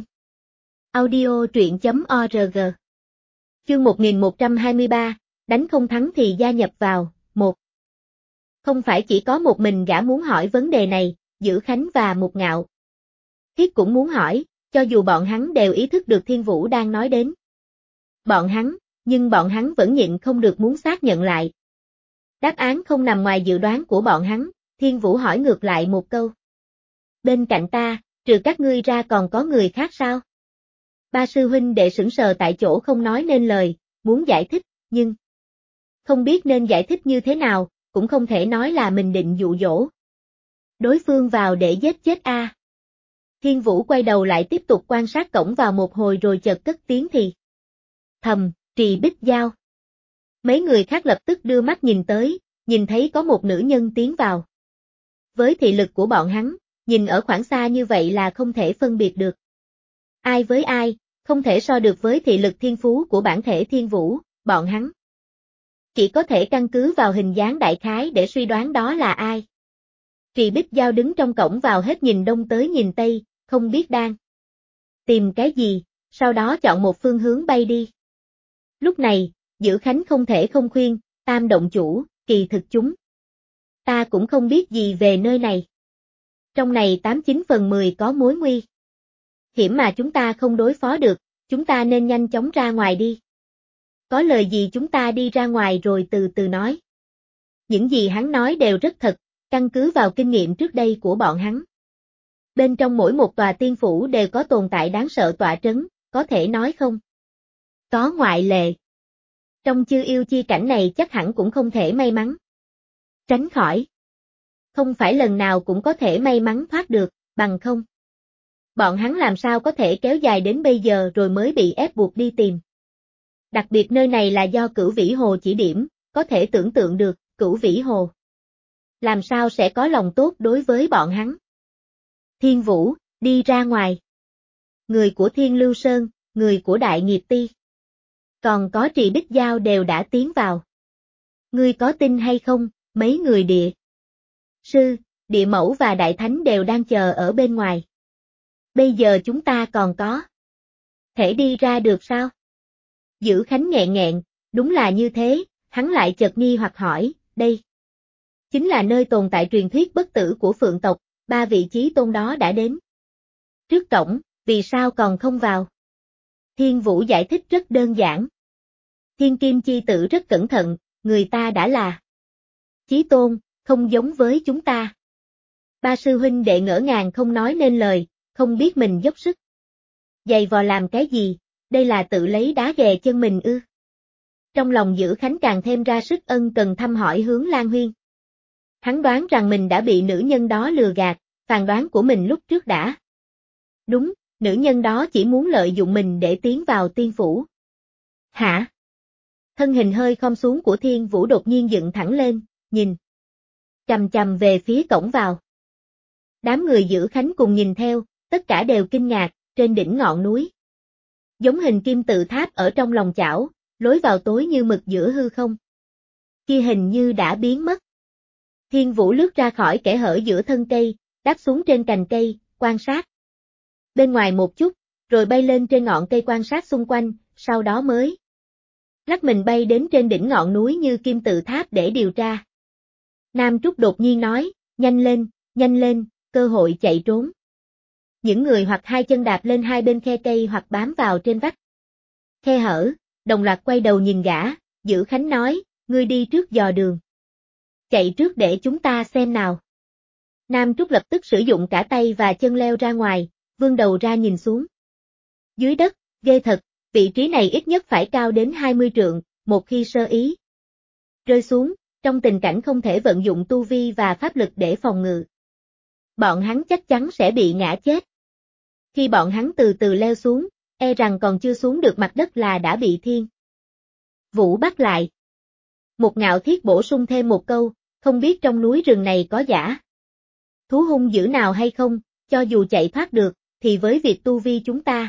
Audio truyện.org. Chương 1123, đánh không thắng thì gia nhập vào, 1. Không phải chỉ có một mình gã muốn hỏi vấn đề này, Dữ Khánh và Mục Ngạo Thiết cũng muốn hỏi, cho dù bọn hắn đều ý thức được Thiên Vũ đang nói đến bọn hắn, nhưng bọn hắn vẫn nhịn không được muốn xác nhận lại. Đáp án không nằm ngoài dự đoán của bọn hắn, Thiên Vũ hỏi ngược lại một câu. Bên cạnh ta, trừ các ngươi ra còn có người khác sao? Ba sư huynh đệ sững sờ tại chỗ không nói nên lời, muốn giải thích, nhưng không biết nên giải thích như thế nào, cũng không thể nói là mình định dụ dỗ đối phương vào để giết chết a. Thiên Vũ quay đầu lại tiếp tục quan sát cổng vào một hồi rồi chợt cất tiếng thì thầm, Trì Bích Giao. Mấy người khác lập tức đưa mắt nhìn tới, nhìn thấy có một nữ nhân tiến vào. Với thị lực của bọn hắn, nhìn ở khoảng xa như vậy là không thể phân biệt được ai với ai, không thể so được với thị lực thiên phú của bản thể Thiên Vũ, bọn hắn chỉ có thể căn cứ vào hình dáng đại khái để suy đoán đó là ai. Trì Bích Giao đứng trong cổng vào hết nhìn đông tới nhìn tây, không biết đang tìm cái gì, sau đó chọn một phương hướng bay đi. Lúc này, Dữ Khánh không thể không khuyên, Tam động chủ, kỳ thực chúng ta cũng không biết gì về nơi này. Trong này 89 phần 10 có mối nguy hiểm mà chúng ta không đối phó được, chúng ta nên nhanh chóng ra ngoài đi. Có lời gì chúng ta đi ra ngoài rồi từ từ nói. Những gì hắn nói đều rất thật, căn cứ vào kinh nghiệm trước đây của bọn hắn. Bên trong mỗi một tòa tiên phủ đều có tồn tại đáng sợ tọa trấn, có thể nói không? Có ngoại lệ. Trong chư yêu chi cảnh này chắc hẳn cũng không thể may mắn tránh khỏi. Không phải lần nào cũng có thể may mắn thoát được, bằng không. Bọn hắn làm sao có thể kéo dài đến bây giờ rồi mới bị ép buộc đi tìm. Đặc biệt nơi này là do Cửu Vĩ Hồ chỉ điểm, có thể tưởng tượng được, Cửu Vĩ Hồ làm sao sẽ có lòng tốt đối với bọn hắn. Thiên Vũ, đi ra ngoài. Người của Thiên Lưu Sơn, người của Đại Nghiệp Ti. Còn có Trì Bích Giao đều đã tiến vào. Ngươi có tin hay không, mấy người địa sư, địa mẫu và đại thánh đều đang chờ ở bên ngoài. Bây giờ chúng ta còn có thể đi ra được sao? Dữ Khánh nghẹn nghẹn, đúng là như thế, hắn lại chợt nghi hoặc hỏi, đây chính là nơi tồn tại truyền thuyết bất tử của Phượng tộc, 3 vị chí tôn đó đã đến. Trước cổng, vì sao còn không vào? Thiên Vũ giải thích rất đơn giản. Thiên Kim Chi Tử rất cẩn thận, người ta đã là chí tôn, không giống với chúng ta. Ba sư huynh đệ ngỡ ngàng không nói nên lời, không biết mình dốc sức giày vò làm cái gì, đây là tự lấy đá ghè chân mình ư? Trong lòng Dữ Khánh càng thêm ra sức ân cần thăm hỏi hướng Lan Huyên. Hắn đoán rằng mình đã bị nữ nhân đó lừa gạt, phán đoán của mình lúc trước đã đúng, nữ nhân đó chỉ muốn lợi dụng mình để tiến vào tiên phủ. Hả? Thân hình hơi khom xuống của Thiên Vũ đột nhiên dựng thẳng lên, nhìn chằm chằm về phía cổng vào. Đám người Dữ Khánh cùng nhìn theo, tất cả đều kinh ngạc, trên đỉnh ngọn núi. Giống hình kim tự tháp ở trong lòng chảo, lối vào tối như mực giữa hư không. Kia hình như đã biến mất. Thiên Vũ lướt ra khỏi kẽ hở giữa thân cây, đáp xuống trên cành cây, quan sát bên ngoài một chút, rồi bay lên trên ngọn cây quan sát xung quanh, sau đó mới lắc mình bay đến trên đỉnh ngọn núi như kim tự tháp để điều tra. Nam Trúc đột nhiên nói, nhanh lên, cơ hội chạy trốn. Những người hoặc hai chân đạp lên hai bên khe cây hoặc bám vào trên vách khe hở, đồng loạt quay đầu nhìn gã, Dữ Khánh nói, ngươi đi trước dò đường. Chạy trước để chúng ta xem nào. Nam Trúc lập tức sử dụng cả tay và chân leo ra ngoài, vươn đầu ra nhìn xuống. Dưới đất, ghê thật, vị trí này ít nhất phải cao đến 20 trượng, một khi sơ ý rơi xuống, trong tình cảnh không thể vận dụng tu vi và pháp lực để phòng ngự. Bọn hắn chắc chắn sẽ bị ngã chết. Khi bọn hắn từ từ leo xuống, e rằng còn chưa xuống được mặt đất là đã bị Thiên Vũ bắt lại. Một Ngạo Thiết bổ sung thêm một câu, không biết trong núi rừng này có dã thú hung dữ nào hay không, cho dù chạy thoát được, thì với việc tu vi chúng ta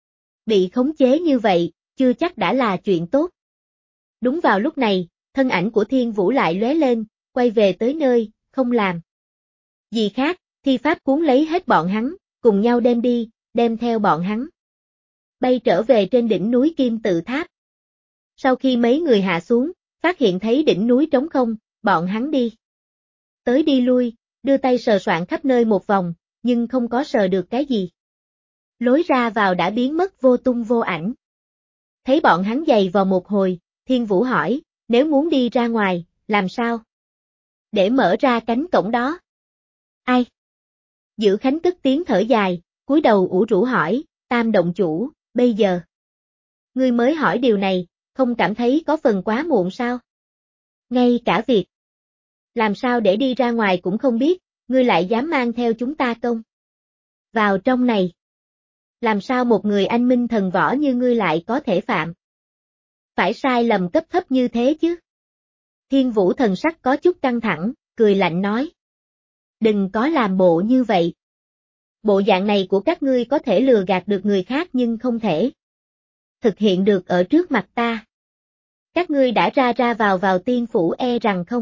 bị khống chế như vậy, chưa chắc đã là chuyện tốt. Đúng vào lúc này, thân ảnh của Thiên Vũ lại lóe lên, quay về tới nơi, không làm gì khác, thi pháp cuốn lấy hết bọn hắn, cùng nhau đem đi, đem theo bọn hắn bay trở về trên đỉnh núi Kim Tự Tháp. Sau khi mấy người hạ xuống, phát hiện thấy đỉnh núi trống không, bọn hắn đi tới đi lui, đưa tay sờ soạn khắp nơi một vòng, nhưng không có sờ được cái gì. Lối ra vào đã biến mất vô tung vô ảnh. Thấy bọn hắn giày vò một hồi, Thiên Vũ hỏi, nếu muốn đi ra ngoài, làm sao? Để mở ra cánh cổng đó. Ai? Dữ Khánh cất tiếng thở dài, cúi đầu ủ rũ hỏi, Tam động chủ, bây giờ ngươi mới hỏi điều này, không cảm thấy có phần quá muộn sao? Ngay cả việc làm sao để đi ra ngoài cũng không biết, ngươi lại dám mang theo chúng ta công vào trong này. Làm sao một người anh minh thần võ như ngươi lại có thể phạm phải sai lầm cấp thấp như thế chứ? Thiên Vũ thần sắc có chút căng thẳng, cười lạnh nói. Đừng có làm bộ như vậy. Bộ dạng này của các ngươi có thể lừa gạt được người khác nhưng không thể thực hiện được ở trước mặt ta. Các ngươi đã ra vào tiên phủ e rằng không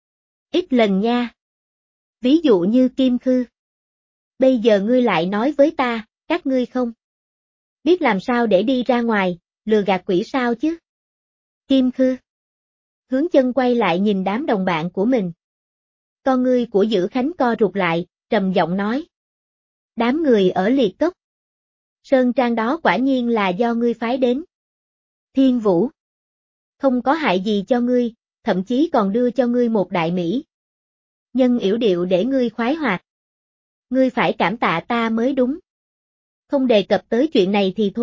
ít lần nha. Ví dụ như Kim Khư. Bây giờ ngươi lại nói với ta, các ngươi không biết làm sao để đi ra ngoài, lừa gạt quỷ sao chứ? Kim Khư. Hướng Chân quay lại nhìn đám đồng bạn của mình. Con ngươi của Dữ Khánh co rụt lại, trầm giọng nói. Đám người ở Liệt Cốc. Sơn Trang đó quả nhiên là do ngươi phái đến. Thiên Vũ. Không có hại gì cho ngươi, thậm chí còn đưa cho ngươi một đại mỹ nhân yểu điệu để ngươi khoái hoạt. Ngươi phải cảm tạ ta mới đúng. Không đề cập tới chuyện này thì thôi,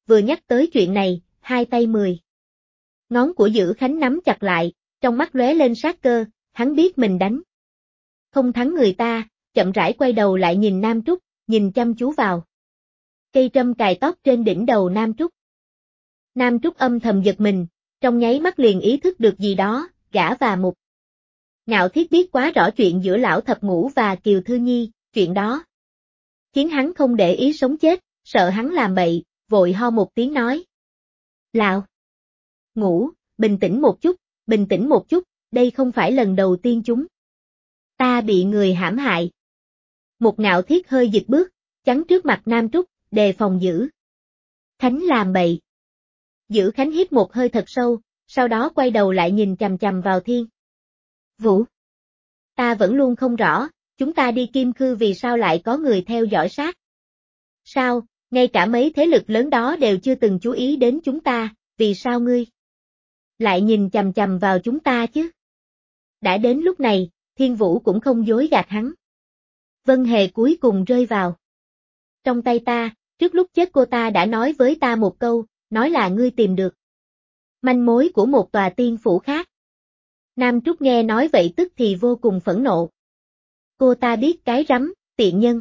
vừa nhắc tới chuyện này, hai tay 10 ngón của Dữ Khánh nắm chặt lại, trong mắt lóe lên sát cơ, hắn biết mình đánh không thắng người ta, chậm rãi quay đầu lại nhìn Nam Trúc, nhìn chăm chú vào cây trâm cài tóc trên đỉnh đầu Nam Trúc. Nam Trúc âm thầm giật mình, trong nháy mắt liền ý thức được gì đó, gã và Mục Ngạo Thiết biết quá rõ chuyện giữa Lão Thập Ngũ và Kiều Thư Nhi, chuyện đó khiến hắn không để ý sống chết, sợ hắn làm bậy, vội ho một tiếng nói. Lão Ngũ, bình tĩnh một chút, đây không phải lần đầu tiên chúng ta bị người hãm hại. Mục Ngạo Thiết hơi dịch bước, chắn trước mặt Nam Trúc, đề phòng Dữ Khánh làm bậy. Dữ Khánh hít một hơi thật sâu, sau đó quay đầu lại nhìn chằm chằm vào Thiên Vũ. Ta vẫn luôn không rõ, chúng ta đi Kim Khư vì sao lại có người theo dõi sát. Sao, ngay cả mấy thế lực lớn đó đều chưa từng chú ý đến chúng ta, vì sao ngươi lại nhìn chằm chằm vào chúng ta chứ? Đã đến lúc này, Thiên Vũ cũng không dối gạt hắn. Vân Hề cuối cùng rơi vào trong tay ta, trước lúc chết cô ta đã nói với ta một câu, nói là ngươi tìm được manh mối của một tòa tiên phủ khác. Nam Trúc nghe nói vậy tức thì vô cùng phẫn nộ. Cô ta biết cái rắm, tiện nhân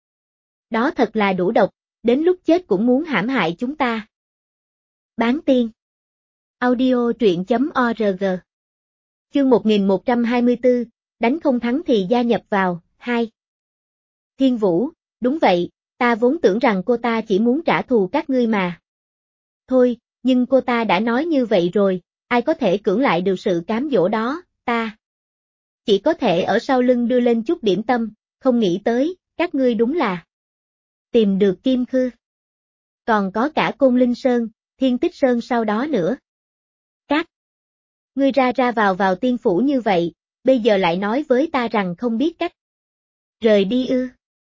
đó thật là đủ độc, đến lúc chết cũng muốn hãm hại chúng ta. Bán tiên. Audio truyện.org. Chương 1124, đánh không thắng thì gia nhập vào, 2. Thiên Vũ, đúng vậy, ta vốn tưởng rằng cô ta chỉ muốn trả thù các ngươi mà. Thôi, nhưng cô ta đã nói như vậy rồi, ai có thể cưỡng lại được sự cám dỗ đó, ta chỉ có thể ở sau lưng đưa lên chút điểm tâm, không nghĩ tới, các ngươi đúng là tìm được Kim Khư. Còn có cả Côn Linh Sơn, Thiên Tích Sơn sau đó nữa. Các ngươi ra ra vào tiên phủ như vậy, bây giờ lại nói với ta rằng không biết cách rời đi ư?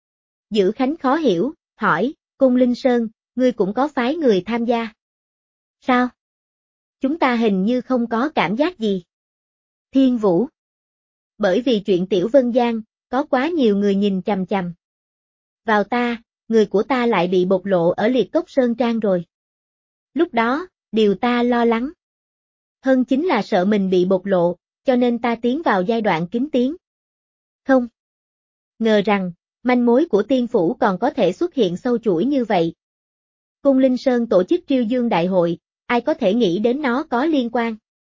Dữ Khánh khó hiểu, hỏi, Côn Linh Sơn, ngươi cũng có phái người tham gia? Sao? Chúng ta hình như không có cảm giác gì. Thiên Vũ. Bởi vì chuyện Tiểu Vân Giang, có quá nhiều người nhìn chằm chằm vào ta, người của ta lại bị bộc lộ ở Liệt Cốc Sơn Trang rồi. Lúc đó, điều ta lo lắng hơn chính là sợ mình bị bộc lộ, cho nên ta tiến vào giai đoạn kín tiếng. Không ngờ rằng, manh mối của tiên phủ còn có thể xuất hiện sâu chuỗi như vậy. Cung Linh Sơn tổ chức Triêu Dương Đại hội, ai có thể nghĩ đến nó có liên quan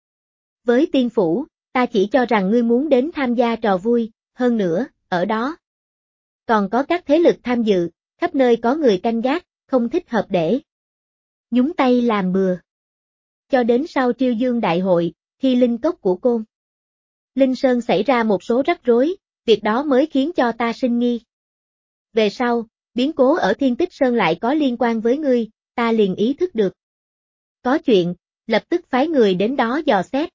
với tiên phủ, ta chỉ cho rằng ngươi muốn đến tham gia trò vui, hơn nữa, ở đó còn có các thế lực tham dự, khắp nơi có người canh gác, không thích hợp để nhúng tay làm bừa. Cho đến sau Triêu Dương Đại hội, khi linh cốc của Côn Linh Sơn xảy ra một số rắc rối, việc đó mới khiến cho ta sinh nghi. Về sau, biến cố ở Thiên Tích Sơn lại có liên quan với ngươi, ta liền ý thức được có chuyện, lập tức phái người đến đó dò xét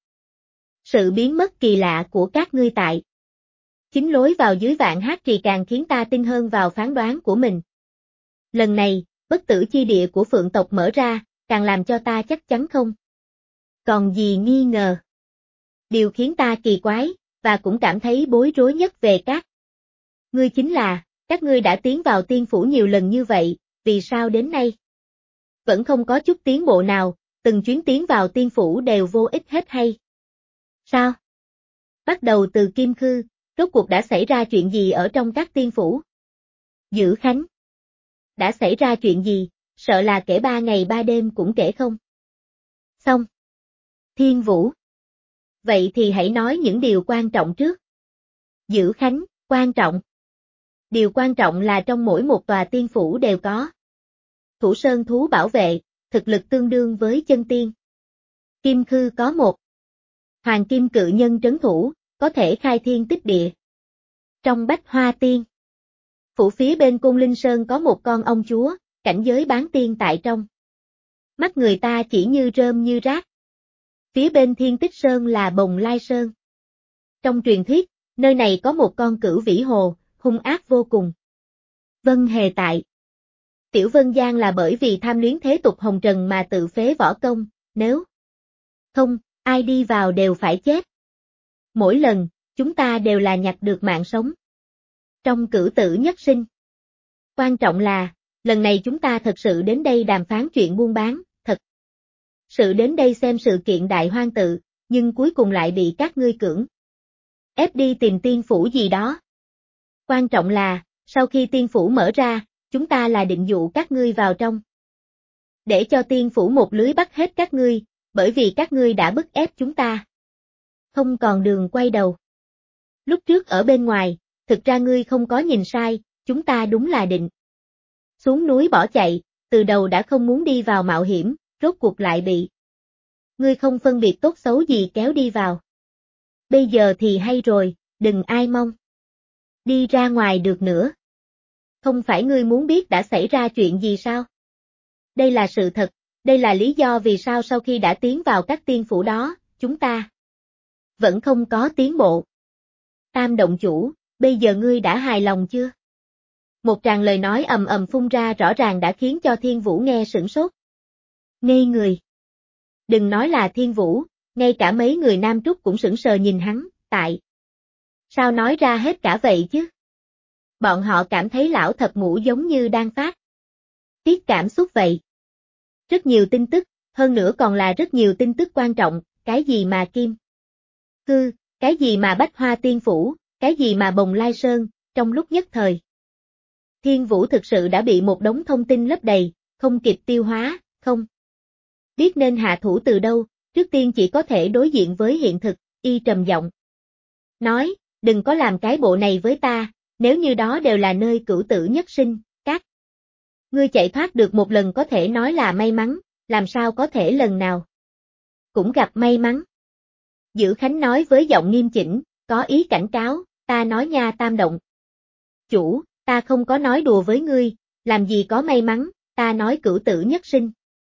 sự biến mất kỳ lạ của các ngươi tại chính lối vào dưới Vạn Hát Trì càng khiến ta tin hơn vào phán đoán của mình. Lần này, bất tử chi địa của Phượng tộc mở ra, càng làm cho ta chắc chắn không còn gì nghi ngờ. Điều khiến ta kỳ quái, và cũng cảm thấy bối rối nhất về các ngươi chính là, các ngươi đã tiến vào tiên phủ nhiều lần như vậy, vì sao đến nay vẫn không có chút tiến bộ nào, từng chuyến tiến vào tiên phủ đều vô ích hết hay? Sao? Bắt đầu từ Kim Khư, rốt cuộc đã xảy ra chuyện gì ở trong các tiên phủ? Dữ Khánh. Đã xảy ra chuyện gì, sợ là kể 3 ngày 3 đêm cũng kể không? Xong. Thiên Vũ. Vậy thì hãy nói những điều quan trọng trước. Dữ Khánh, quan trọng. Điều quan trọng là trong mỗi một tòa tiên phủ đều có thủ sơn thú bảo vệ, thực lực tương đương với chân tiên. Kim Khư có một Hoàng Kim Cự Nhân trấn thủ, có thể khai thiên tích địa. Trong Bách Hoa Tiên phủ phía bên Côn Linh Sơn có một con ong chúa, cảnh giới bán tiên tại trong mắt người ta chỉ như rơm như rác. Phía bên Thiên Tích Sơn là Bồng Lai Sơn. Trong truyền thuyết, nơi này có một con cửu vĩ hồ, hung ác vô cùng. Vân Hề tại Tiểu Vân Giang là bởi vì tham luyến thế tục hồng trần mà tự phế võ công, nếu không, ai đi vào đều phải chết. Mỗi lần, chúng ta đều là nhặt được mạng sống trong cử tử nhất sinh. Quan trọng là, lần này chúng ta thật sự đến đây đàm phán chuyện buôn bán, thật sự đến đây xem sự kiện đại hoang tự, nhưng cuối cùng lại bị các ngươi cưỡng ép đi tìm tiên phủ gì đó. Quan trọng là, sau khi tiên phủ mở ra, chúng ta là định dụ các ngươi vào trong. Để cho tiên phủ một lưới bắt hết các ngươi, bởi vì các ngươi đã bức ép chúng ta. Không còn đường quay đầu. Lúc trước ở bên ngoài, thực ra ngươi không có nhìn sai, chúng ta đúng là định xuống núi bỏ chạy, từ đầu đã không muốn đi vào mạo hiểm, rốt cuộc lại bị ngươi không phân biệt tốt xấu gì kéo đi vào. Bây giờ thì hay rồi, đừng ai mong đi ra ngoài được nữa. Không phải ngươi muốn biết đã xảy ra chuyện gì sao? Đây là sự thật, đây là lý do vì sao sau khi đã tiến vào các tiên phủ đó, chúng ta vẫn không có tiến bộ. Tam động chủ, bây giờ ngươi đã hài lòng chưa? Một tràng lời nói ầm ầm phun ra rõ ràng đã khiến cho Thiên Vũ nghe sửng sốt. Ngây người. Đừng nói là Thiên Vũ, ngay cả mấy người Nam Trúc cũng sững sờ nhìn hắn, tại sao nói ra hết cả vậy chứ? Bọn họ cảm thấy lão thập ngũ giống như đang phát tiết cảm xúc vậy. Rất nhiều tin tức, hơn nữa còn là rất nhiều tin tức quan trọng, cái gì mà Kim Cư, cái gì mà Bách Hoa Tiên Phủ, cái gì mà Bồng Lai Sơn, trong lúc nhất thời. Thiên Vũ thực sự đã bị một đống thông tin lấp đầy, không kịp tiêu hóa, không biết nên hạ thủ từ đâu, trước tiên chỉ có thể đối diện với hiện thực, y trầm giọng. Nói, đừng có làm cái bộ này với ta, nếu như đó đều là nơi cửu tử nhất sinh, các ngươi chạy thoát được một lần có thể nói là may mắn, làm sao có thể lần nào cũng gặp may mắn. Dữ Khánh nói với giọng nghiêm chỉnh, có ý cảnh cáo, ta nói nha Tam động chủ, ta không có nói đùa với ngươi, làm gì có may mắn, ta nói cửu tử nhất sinh.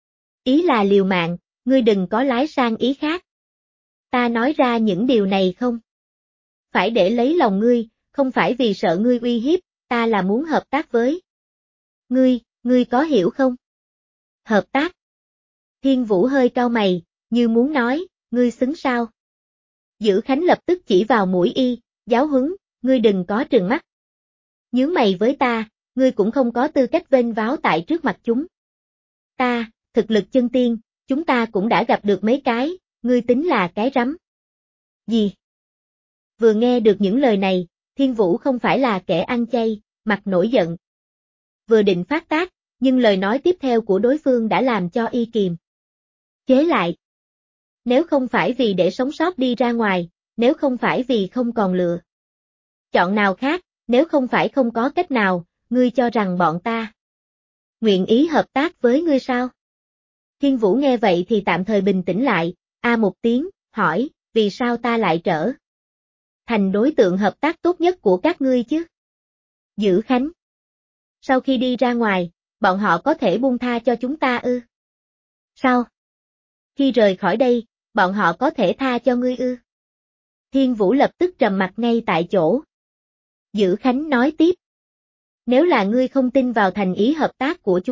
Ý là liều mạng, ngươi đừng có lái sang ý khác. Ta nói ra những điều này không phải để lấy lòng ngươi, không phải vì sợ ngươi uy hiếp, ta là muốn hợp tác với ngươi có hiểu không? Hợp tác. Thiên Vũ hơi cau mày, như muốn nói, ngươi xứng sao? Dữ Khánh lập tức chỉ vào mũi y, giáo huấn, ngươi đừng có trừng mắt. Nhướng mày với ta, ngươi cũng không có tư cách vênh váo tại trước mặt chúng. Ta, thực lực chân tiên, chúng ta cũng đã gặp được mấy cái, ngươi tính là cái rắm. Gì? Vừa nghe được những lời này, Thiên Vũ không phải là kẻ ăn chay, mặt nổi giận. Vừa định phát tác, nhưng lời nói tiếp theo của đối phương đã làm cho y kiềm chế lại. Nếu không phải vì để sống sót đi ra ngoài, nếu không phải vì không còn lựa chọn nào khác, nếu không phải không có cách nào, ngươi cho rằng bọn ta nguyện ý hợp tác với ngươi sao? Thiên Vũ nghe vậy thì tạm thời bình tĩnh lại, một tiếng, hỏi, vì sao ta lại trở thành đối tượng hợp tác tốt nhất của các ngươi chứ? Dữ Khánh. Sau khi đi ra ngoài, bọn họ có thể buông tha cho chúng ta ư? Sao? Khi rời khỏi đây, bọn họ có thể tha cho ngươi ư? Thiên Vũ lập tức trầm mặt ngay tại chỗ. Dữ Khánh nói tiếp. Nếu là ngươi không tin vào thành ý hợp tác của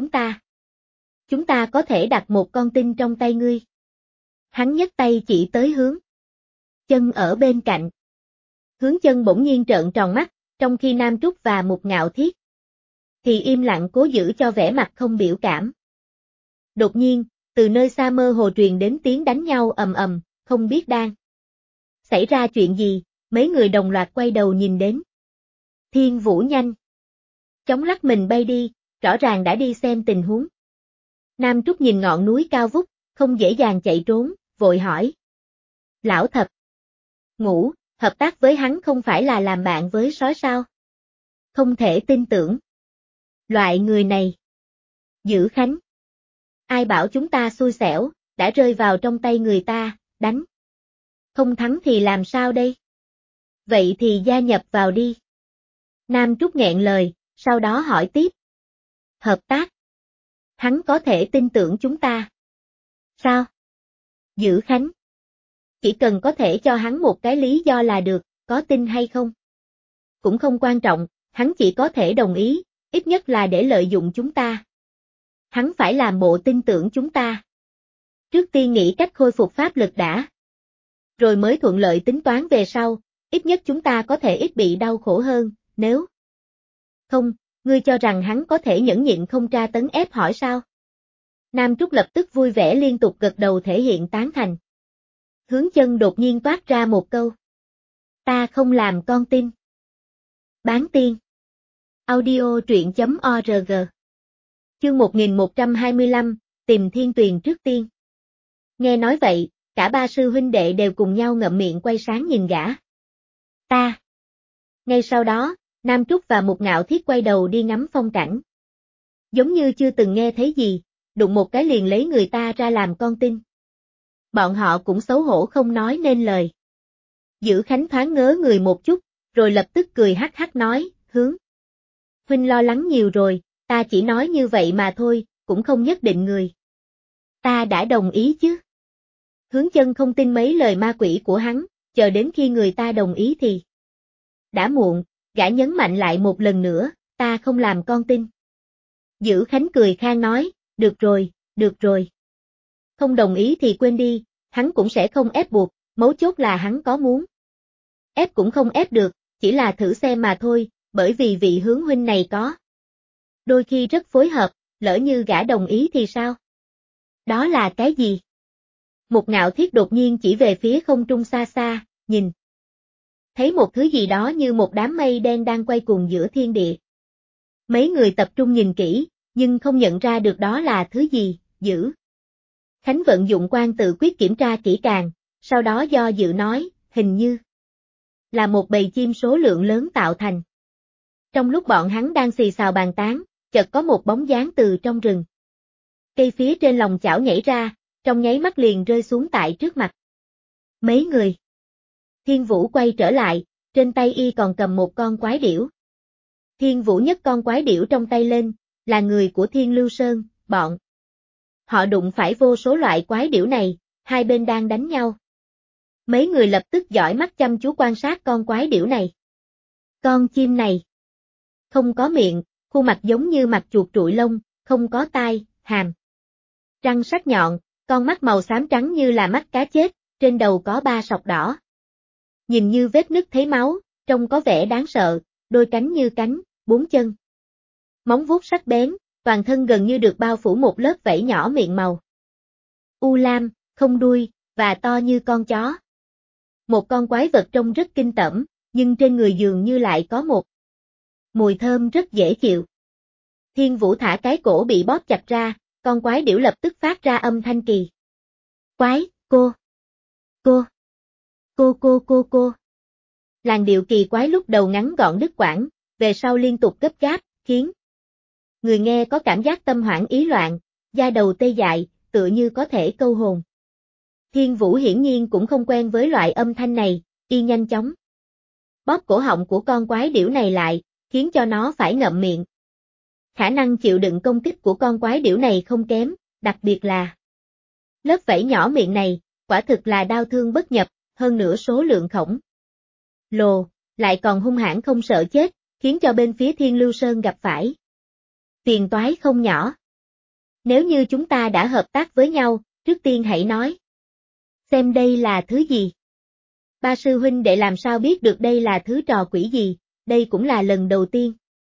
chúng ta có thể đặt một con tin trong tay ngươi. Hắn nhấc tay chỉ tới hướng chân ở bên cạnh. Hướng chân bỗng nhiên trợn tròn mắt, trong khi Nam Trúc và Mục Ngạo Thiết thì im lặng cố giữ cho vẻ mặt không biểu cảm. Đột nhiên, từ nơi xa mơ hồ truyền đến tiếng đánh nhau ầm ầm, không biết đang xảy ra chuyện gì, mấy người đồng loạt quay đầu nhìn đến. Thiên Vũ nhanh chóng lắc mình bay đi, rõ ràng đã đi xem tình huống. Nam Trúc nhìn ngọn núi cao vút, không dễ dàng chạy trốn, vội hỏi. Lão thập ngũ, hợp tác với hắn không phải là làm bạn với sói sao? Không thể tin tưởng. Loại người này. Dữ Khánh. Ai bảo chúng ta xui xẻo, đã rơi vào trong tay người ta, đánh. Không thắng thì làm sao đây? Vậy thì gia nhập vào đi. Nam Trúc nghẹn lời, sau đó hỏi tiếp. Hợp tác. Hắn có thể tin tưởng chúng ta. Sao? Dữ Khánh. Chỉ cần có thể cho hắn một cái lý do là được, có tin hay không? Cũng không quan trọng, hắn chỉ có thể đồng ý, ít nhất là để lợi dụng chúng ta. Hắn phải làm bộ tin tưởng chúng ta. Trước tiên nghĩ cách khôi phục pháp lực đã. Rồi mới thuận lợi tính toán về sau, ít nhất chúng ta có thể ít bị đau khổ hơn, nếu không, Ngươi cho rằng hắn có thể nhẫn nhịn không tra tấn ép hỏi sao? Nam Trúc lập tức vui vẻ liên tục gật đầu thể hiện tán thành. Hướng Chân đột nhiên toát ra một câu. Ta không làm con tin. Bán tiên. Audio truyện.org. Chương 1125, tìm Thiên Tuyền trước tiên. Nghe nói vậy, cả ba sư huynh đệ đều cùng nhau ngậm miệng quay sáng nhìn gã. Ta. Ngay sau đó, Nam Trúc và Mục Ngạo Thiết quay đầu đi ngắm phong cảnh. Giống như chưa từng nghe thấy gì, đụng một cái liền lấy người ta ra làm con tin. Bọn họ cũng xấu hổ không nói nên lời. Dữ Khánh thoáng ngớ người một chút, rồi lập tức cười hắc hắc nói, Hướng. Huynh lo lắng nhiều rồi, ta chỉ nói như vậy mà thôi, cũng không nhất định người. Ta đã đồng ý chứ. Hướng Chân không tin mấy lời ma quỷ của hắn, chờ đến khi người ta đồng ý thì. Đã muộn, gã nhấn mạnh lại một lần nữa, ta không làm con tin. Dữ Khánh cười khan nói, được rồi, được rồi. Không đồng ý thì quên đi, hắn cũng sẽ không ép buộc, mấu chốt là hắn có muốn. Ép cũng không ép được, chỉ là thử xem mà thôi, bởi vì vị Hướng huynh này có. Đôi khi rất phối hợp, lỡ như gã đồng ý thì sao? Đó là cái gì? Mục Ngạo Thiết đột nhiên chỉ về phía không trung xa xa, nhìn. Thấy một thứ gì đó như một đám mây đen đang quay cuồng giữa thiên địa. Mấy người tập trung nhìn kỹ, nhưng không nhận ra được đó là thứ gì, Dữ. Khánh vận dụng quan tự quyết kiểm tra kỹ càng, sau đó do dự nói, hình như là một bầy chim số lượng lớn tạo thành. Trong lúc bọn hắn đang xì xào bàn tán, chợt có một bóng dáng từ trong rừng. Cây phía trên lòng chảo nhảy ra, trong nháy mắt liền rơi xuống tại trước mặt. Mấy người. Thiên Vũ quay trở lại, trên tay y còn cầm một con quái điểu. Thiên Vũ nhấc con quái điểu trong tay lên, là người của Thiên Lưu Sơn, bọn. Họ đụng phải vô số loại quái điểu này, hai bên đang đánh nhau. Mấy người lập tức dõi mắt chăm chú quan sát con quái điểu này. Con chim này không có miệng, khuôn mặt giống như mặt chuột trụi lông, không có tai, hàm. Răng sắc nhọn, con mắt màu xám trắng như là mắt cá chết, trên đầu có 3 sọc đỏ. Nhìn như vết nứt thấy máu, trông có vẻ đáng sợ, đôi cánh như cánh, 4 chân. Móng vuốt sắc bén, toàn thân gần như được bao phủ một lớp vảy nhỏ miệng màu u lam, không đuôi, và to như con chó. Một con quái vật trông rất kinh tởm, nhưng trên người dường như lại có một mùi thơm rất dễ chịu. Thiên Vũ thả cái cổ bị bóp chặt ra, con quái điểu lập tức phát ra âm thanh kỳ. Quái, cô. Làn điệu kỳ quái lúc đầu ngắn gọn đứt quãng, về sau liên tục gấp gáp, khiến người nghe có cảm giác tâm hoảng ý loạn, da đầu tê dại, tựa như có thể câu hồn. Thiên Vũ hiển nhiên cũng không quen với loại âm thanh này, y nhanh chóng bóp cổ họng của con quái điểu này lại, khiến cho nó phải ngậm miệng. Khả năng chịu đựng công kích của con quái điểu này không kém, đặc biệt là lớp vảy nhỏ miệng này, quả thực là đau thương bất nhập, hơn nữa số lượng khổng lồ, lại còn hung hãn không sợ chết, khiến cho bên phía Thiên Lưu Sơn gặp phải phiền toái không nhỏ. Nếu như chúng ta đã hợp tác với nhau, trước tiên hãy nói. Xem đây là thứ gì? Ba sư huynh đệ làm sao biết được đây là thứ trò quỷ gì, đây cũng là lần đầu tiên.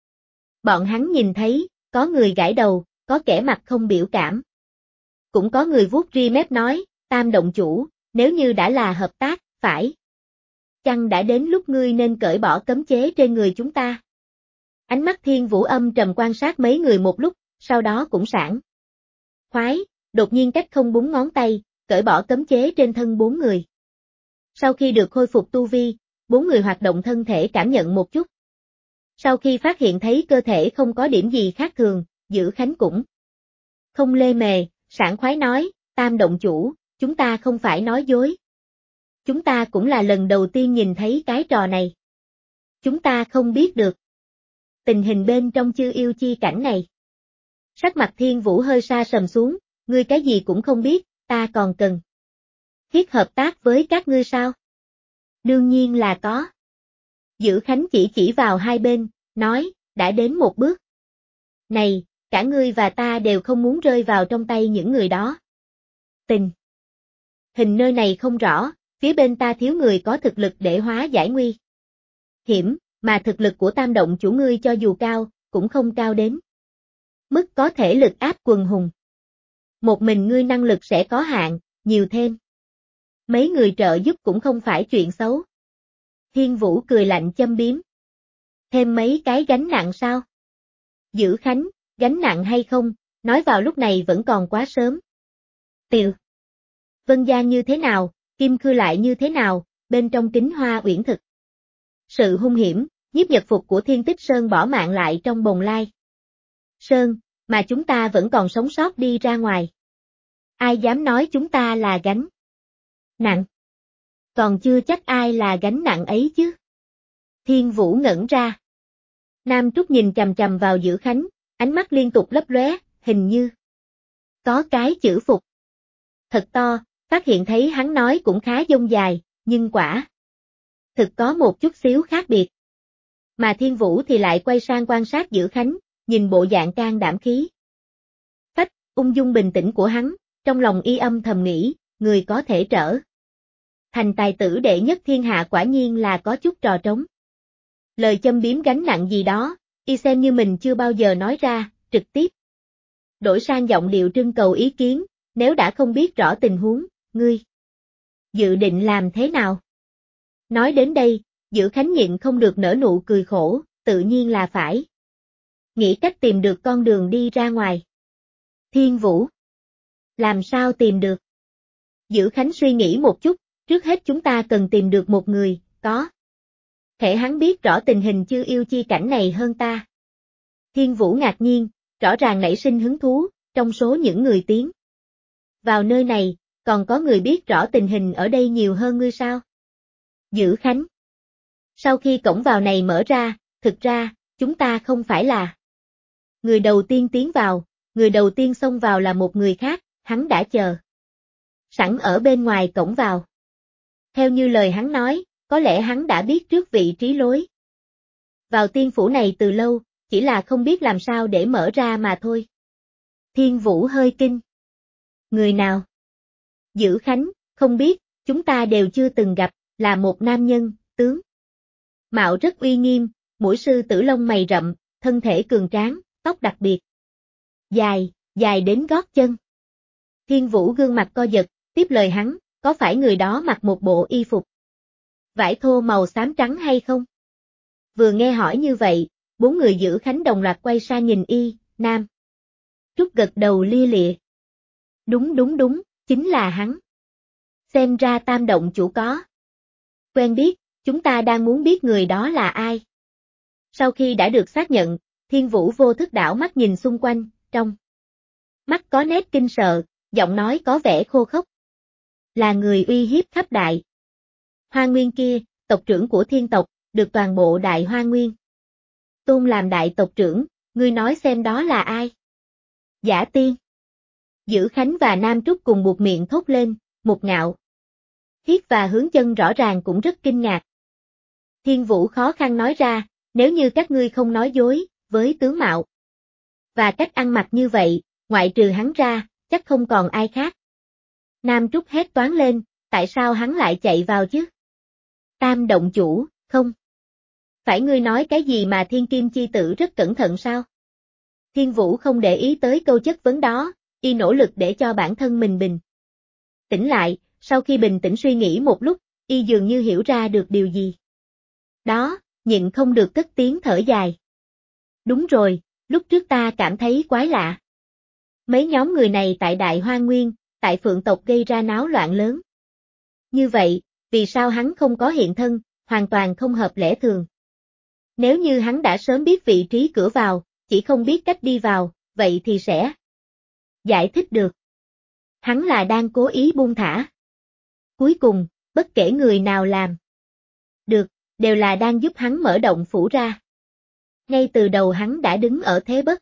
Bọn hắn nhìn thấy, có người gãi đầu, có kẻ mặt không biểu cảm. Cũng có người vuốt ri mép nói, Tam động chủ, nếu như đã là hợp tác, phải chăng đã đến lúc ngươi nên cởi bỏ cấm chế trên người chúng ta? Ánh mắt Thiên Vũ âm trầm quan sát mấy người một lúc, sau đó cũng sảng khoái, đột nhiên cách không búng ngón tay, cởi bỏ cấm chế trên thân 4 người. Sau khi được khôi phục tu vi, 4 người hoạt động thân thể cảm nhận một chút. Sau khi phát hiện thấy cơ thể không có điểm gì khác thường, Dữ Khánh cũng không lê mề, sảng khoái nói, Tam động chủ, chúng ta không phải nói dối. Chúng ta cũng là lần đầu tiên nhìn thấy cái trò này. Chúng ta không biết được tình hình bên trong chư yêu chi cảnh này. Sắc mặt Thiên Vũ hơi sa sầm xuống, ngươi cái gì cũng không biết, ta còn cần thiết hợp tác với các ngươi sao? Đương nhiên là có. Dữ Khánh chỉ vào hai bên, nói, đã đến một bước này, cả ngươi và ta đều không muốn rơi vào trong tay những người đó. Tình hình nơi này không rõ, phía bên ta thiếu người có thực lực để hóa giải nguy hiểm, mà thực lực của Tam động chủ ngươi cho dù cao, cũng không cao đến mức có thể lực áp quần hùng. Một mình ngươi năng lực sẽ có hạn, nhiều thêm mấy người trợ giúp cũng không phải chuyện xấu. Thiên Vũ cười lạnh châm biếm. Thêm mấy cái gánh nặng sao? Dữ Khánh, gánh nặng hay không, nói vào lúc này vẫn còn quá sớm. Tiều. Vân Giang như thế nào, Kim Khư lại như thế nào, bên trong Kính Hoa Uyển thực. Sự hung hiểm, Nhiếp Nhật Phục của Thiên Tích Sơn bỏ mạng lại trong bồng lai Sơn, mà chúng ta vẫn còn sống sót đi ra ngoài. Ai dám nói chúng ta là gánh nặng? Còn chưa chắc ai là gánh nặng ấy chứ. Thiên Vũ ngẩn ra. Nam Trúc nhìn chằm chằm vào Dữ Khánh, ánh mắt liên tục lấp lóe, hình như có cái chữ phục thật to, phát hiện thấy hắn nói cũng khá dông dài, nhưng quả thực có một chút xíu khác biệt. Mà Thiên Vũ thì lại quay sang quan sát Dữ Khánh, nhìn bộ dạng can đảm khí phách, ung dung bình tĩnh của hắn, trong lòng y âm thầm nghĩ, người có thể trở thành tài tử đệ nhất thiên hạ quả nhiên là có chút trò trống. Lời châm biếm gánh nặng gì đó, y xem như mình chưa bao giờ nói ra, trực tiếp đổi sang giọng điệu trưng cầu ý kiến, nếu đã không biết rõ tình huống, ngươi dự định làm thế nào? Nói đến đây, Dữ Khánh nhịn không được nở nụ cười khổ, tự nhiên là phải nghĩ cách tìm được con đường đi ra ngoài. Thiên Vũ, làm sao tìm được? Dữ Khánh suy nghĩ một chút, trước hết chúng ta cần tìm được một người, có thể hắn biết rõ tình hình Chư Yêu chi cảnh này hơn ta. Thiên Vũ ngạc nhiên, rõ ràng nảy sinh hứng thú, trong số những người tiến vào nơi này, còn có người biết rõ tình hình ở đây nhiều hơn ngươi sao? Dữ Khánh. Sau khi cổng vào này mở ra, thực ra, chúng ta không phải là người đầu tiên tiến vào, người đầu tiên xông vào là một người khác, hắn đã chờ sẵn ở bên ngoài cổng vào. Theo như lời hắn nói, có lẽ hắn đã biết trước vị trí lối vào tiên phủ này từ lâu, chỉ là không biết làm sao để mở ra mà thôi. Thiên Vũ hơi kinh. Người nào? Dữ Khánh, không biết, chúng ta đều chưa từng gặp, là một nam nhân, tướng mạo rất uy nghiêm, mũi sư tử lông mày rậm, thân thể cường tráng, tóc đặc biệt dài, dài đến gót chân. Thiên Vũ gương mặt co giật, tiếp lời hắn, có phải người đó mặc một bộ y phục vải thô màu xám trắng hay không? Vừa nghe hỏi như vậy, bốn người Dữ Khánh đồng loạt quay sang nhìn y, Nam Trúc gật đầu lia lịa. Đúng, chính là hắn. Xem ra Tam động chủ có quen biết, chúng ta đang muốn biết người đó là ai. Sau khi đã được xác nhận, Thiên Vũ vô thức đảo mắt nhìn xung quanh, trong mắt có nét kinh sợ, giọng nói có vẻ khô khốc. Là người uy hiếp khắp Đại Hoa Nguyên kia, tộc trưởng của thiên tộc, được toàn bộ Đại Hoa Nguyên tôn làm đại tộc trưởng, ngươi nói xem đó là ai? Giả Tiên. Dữ Khánh và Nam Trúc cùng buột miệng thốt lên, một ngạo Hiết và Hướng Chân rõ ràng cũng rất kinh ngạc. Thiên Vũ khó khăn nói ra, nếu như các ngươi không nói dối, với tướng mạo và cách ăn mặc như vậy, ngoại trừ hắn ra, chắc không còn ai khác. Nam Trúc hét toáng lên, tại sao hắn lại chạy vào chứ? Tam động chủ, không phải ngươi nói cái gì mà Thiên Kim chi tử rất cẩn thận sao? Thiên Vũ không để ý tới câu chất vấn đó, y nỗ lực để cho bản thân mình bình tĩnh lại, sau khi bình tĩnh suy nghĩ một lúc, y dường như hiểu ra được điều gì. Đó, nhịn không được cất tiếng thở dài. Đúng rồi, lúc trước ta cảm thấy quái lạ. Mấy nhóm người này tại Đại Hoa Nguyên, tại Phượng tộc gây ra náo loạn lớn. Như vậy, vì sao hắn không có hiện thân, hoàn toàn không hợp lẽ thường. Nếu như hắn đã sớm biết vị trí cửa vào, chỉ không biết cách đi vào, vậy thì sẽ giải thích được. Hắn là đang cố ý buông thả. Cuối cùng, bất kể người nào làm được, đều là đang giúp hắn mở động phủ ra. Ngay từ đầu hắn đã đứng ở thế bất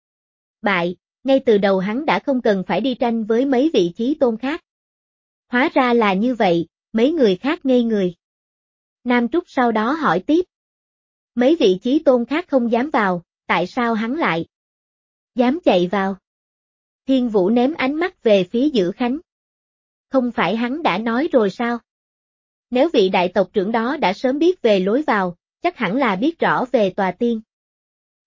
bại, ngay từ đầu hắn đã không cần phải đi tranh với mấy vị chí tôn khác. Hóa ra là như vậy, mấy người khác ngây người. Nam Trúc sau đó hỏi tiếp. Mấy vị chí tôn khác không dám vào, tại sao hắn lại dám chạy vào? Thiên Vũ ném ánh mắt về phía Dữ Khánh. Không phải hắn đã nói rồi sao? Nếu vị đại tộc trưởng đó đã sớm biết về lối vào, chắc hẳn là biết rõ về tòa tiên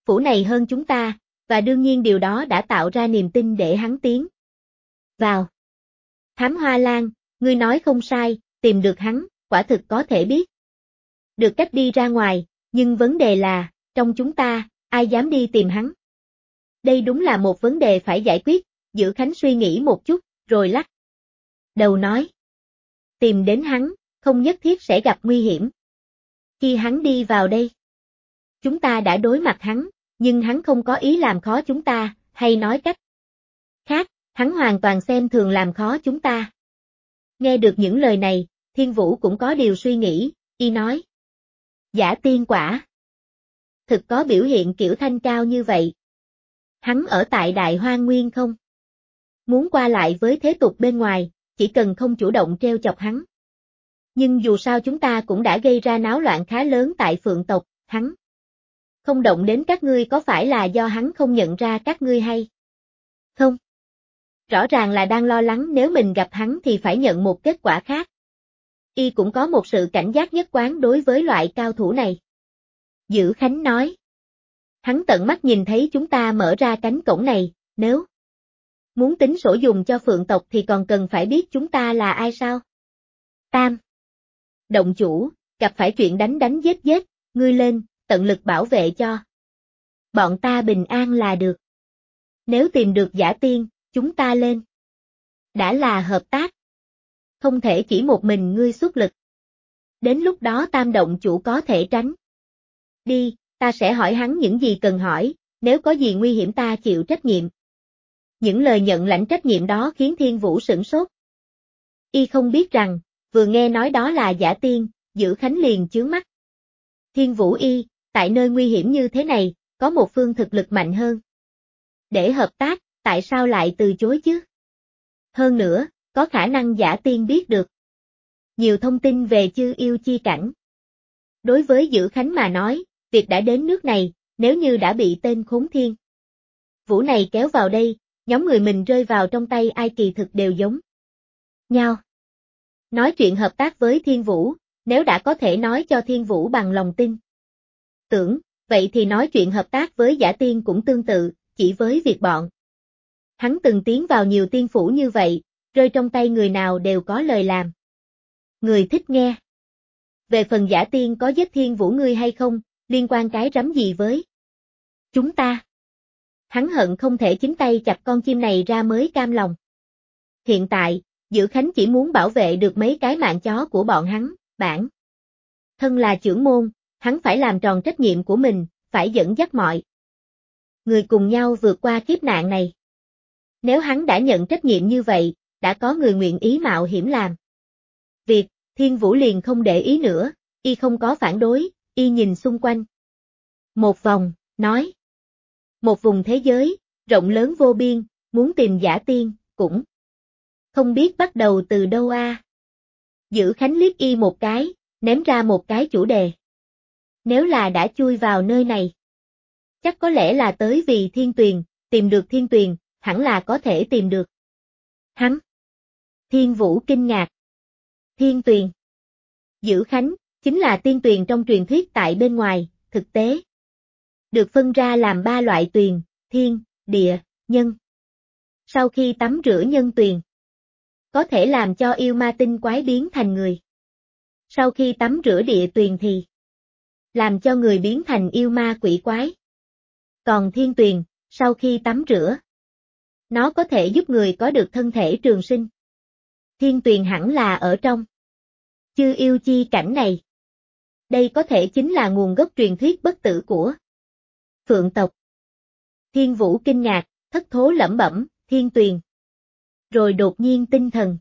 phủ này hơn chúng ta, và đương nhiên điều đó đã tạo ra niềm tin để hắn tiến vào. Thám Hoa Lan, ngươi nói không sai, tìm được hắn, quả thực có thể biết được cách đi ra ngoài, nhưng vấn đề là, trong chúng ta, ai dám đi tìm hắn? Đây đúng là một vấn đề phải giải quyết, Dữ Khánh suy nghĩ một chút, rồi lắc đầu nói. Tìm đến hắn, không nhất thiết sẽ gặp nguy hiểm. Khi hắn đi vào đây, chúng ta đã đối mặt hắn, nhưng hắn không có ý làm khó chúng ta, hay nói cách khác, hắn hoàn toàn xem thường làm khó chúng ta. Nghe được những lời này, Thiên Vũ cũng có điều suy nghĩ, y nói. Giả tiên quả. Thực có biểu hiện kiểu thanh cao như vậy. Hắn ở tại Đại Hoang Nguyên không? Muốn qua lại với thế tục bên ngoài, chỉ cần không chủ động treo chọc hắn. Nhưng dù sao chúng ta cũng đã gây ra náo loạn khá lớn tại Phượng tộc, hắn không động đến các ngươi có phải là do hắn không nhận ra các ngươi hay không? Rõ ràng là đang lo lắng nếu mình gặp hắn thì phải nhận một kết quả khác. Y cũng có một sự cảnh giác nhất quán đối với loại cao thủ này. Dữ Khánh nói. Hắn tận mắt nhìn thấy chúng ta mở ra cánh cổng này, nếu muốn tính sổ dùng cho Phượng tộc thì còn cần phải biết chúng ta là ai sao? Tam. Động chủ, gặp phải chuyện đánh đánh giết, ngươi lên, tận lực bảo vệ cho bọn ta bình an là được. Nếu tìm được giả tiên, chúng ta lên. Đã là hợp tác. Không thể chỉ một mình ngươi xuất lực. Đến lúc đó Tam động chủ có thể tránh đi, ta sẽ hỏi hắn những gì cần hỏi, nếu có gì nguy hiểm ta chịu trách nhiệm. Những lời nhận lãnh trách nhiệm đó khiến Thiên Vũ sửng sốt. Y không biết rằng, vừa nghe nói đó là giả tiên, Dữ Khánh liền chướng mắt. Thiên Vũ y, tại nơi nguy hiểm như thế này, có một phương thực lực mạnh hơn. Để hợp tác, tại sao lại từ chối chứ? Hơn nữa, có khả năng giả tiên biết được nhiều thông tin về Chư Yêu chi cảnh. Đối với Dữ Khánh mà nói, việc đã đến nước này, nếu như đã bị tên khốn Thiên Vũ này kéo vào đây, nhóm người mình rơi vào trong tay ai kỳ thực đều giống nhau. Nói chuyện hợp tác với Thiên Vũ, nếu đã có thể nói cho Thiên Vũ bằng lòng tin tưởng, vậy thì nói chuyện hợp tác với giả tiên cũng tương tự, chỉ với việc bọn hắn từng tiến vào nhiều tiên phủ như vậy, rơi trong tay người nào đều có lời làm người thích nghe. Về phần giả tiên có giết Thiên Vũ ngươi hay không, liên quan cái rắm gì với chúng ta? Hắn hận không thể chính tay chặt con chim này ra mới cam lòng. Hiện tại, Dữ Khánh chỉ muốn bảo vệ được mấy cái mạng chó của bọn hắn, bản thân là trưởng môn, hắn phải làm tròn trách nhiệm của mình, phải dẫn dắt mọi người cùng nhau vượt qua kiếp nạn này. Nếu hắn đã nhận trách nhiệm như vậy, đã có người nguyện ý mạo hiểm làm việc, Thiên Vũ liền không để ý nữa, y không có phản đối, y nhìn xung quanh một vòng, nói. Một vùng thế giới, rộng lớn vô biên, muốn tìm giả tiên, cũng không biết bắt đầu từ đâu a. Dữ Khánh liếc y một cái, ném ra một cái chủ đề. Nếu là đã chui vào nơi này, chắc có lẽ là tới vì Thiên Tuyền, tìm được Thiên Tuyền, hẳn là có thể tìm được hắn. Thiên Vũ kinh ngạc. Thiên Tuyền. Dữ Khánh, chính là tiên tuyền trong truyền thuyết tại bên ngoài, thực tế được phân ra làm 3 loại tuyền, thiên, địa, nhân. Sau khi tắm rửa nhân tuyền, có thể làm cho yêu ma tinh quái biến thành người. Sau khi tắm rửa địa tuyền thì làm cho người biến thành yêu ma quỷ quái. Còn thiên tuyền, sau khi tắm rửa, nó có thể giúp người có được thân thể trường sinh. Thiên tuyền hẳn là ở trong Chư Yêu chi cảnh này. Đây có thể chính là nguồn gốc truyền thuyết bất tử của Phượng tộc. Thiên Vũ kinh ngạc, thất thố lẩm bẩm, Thiên Tuyền. Rồi đột nhiên tinh thần.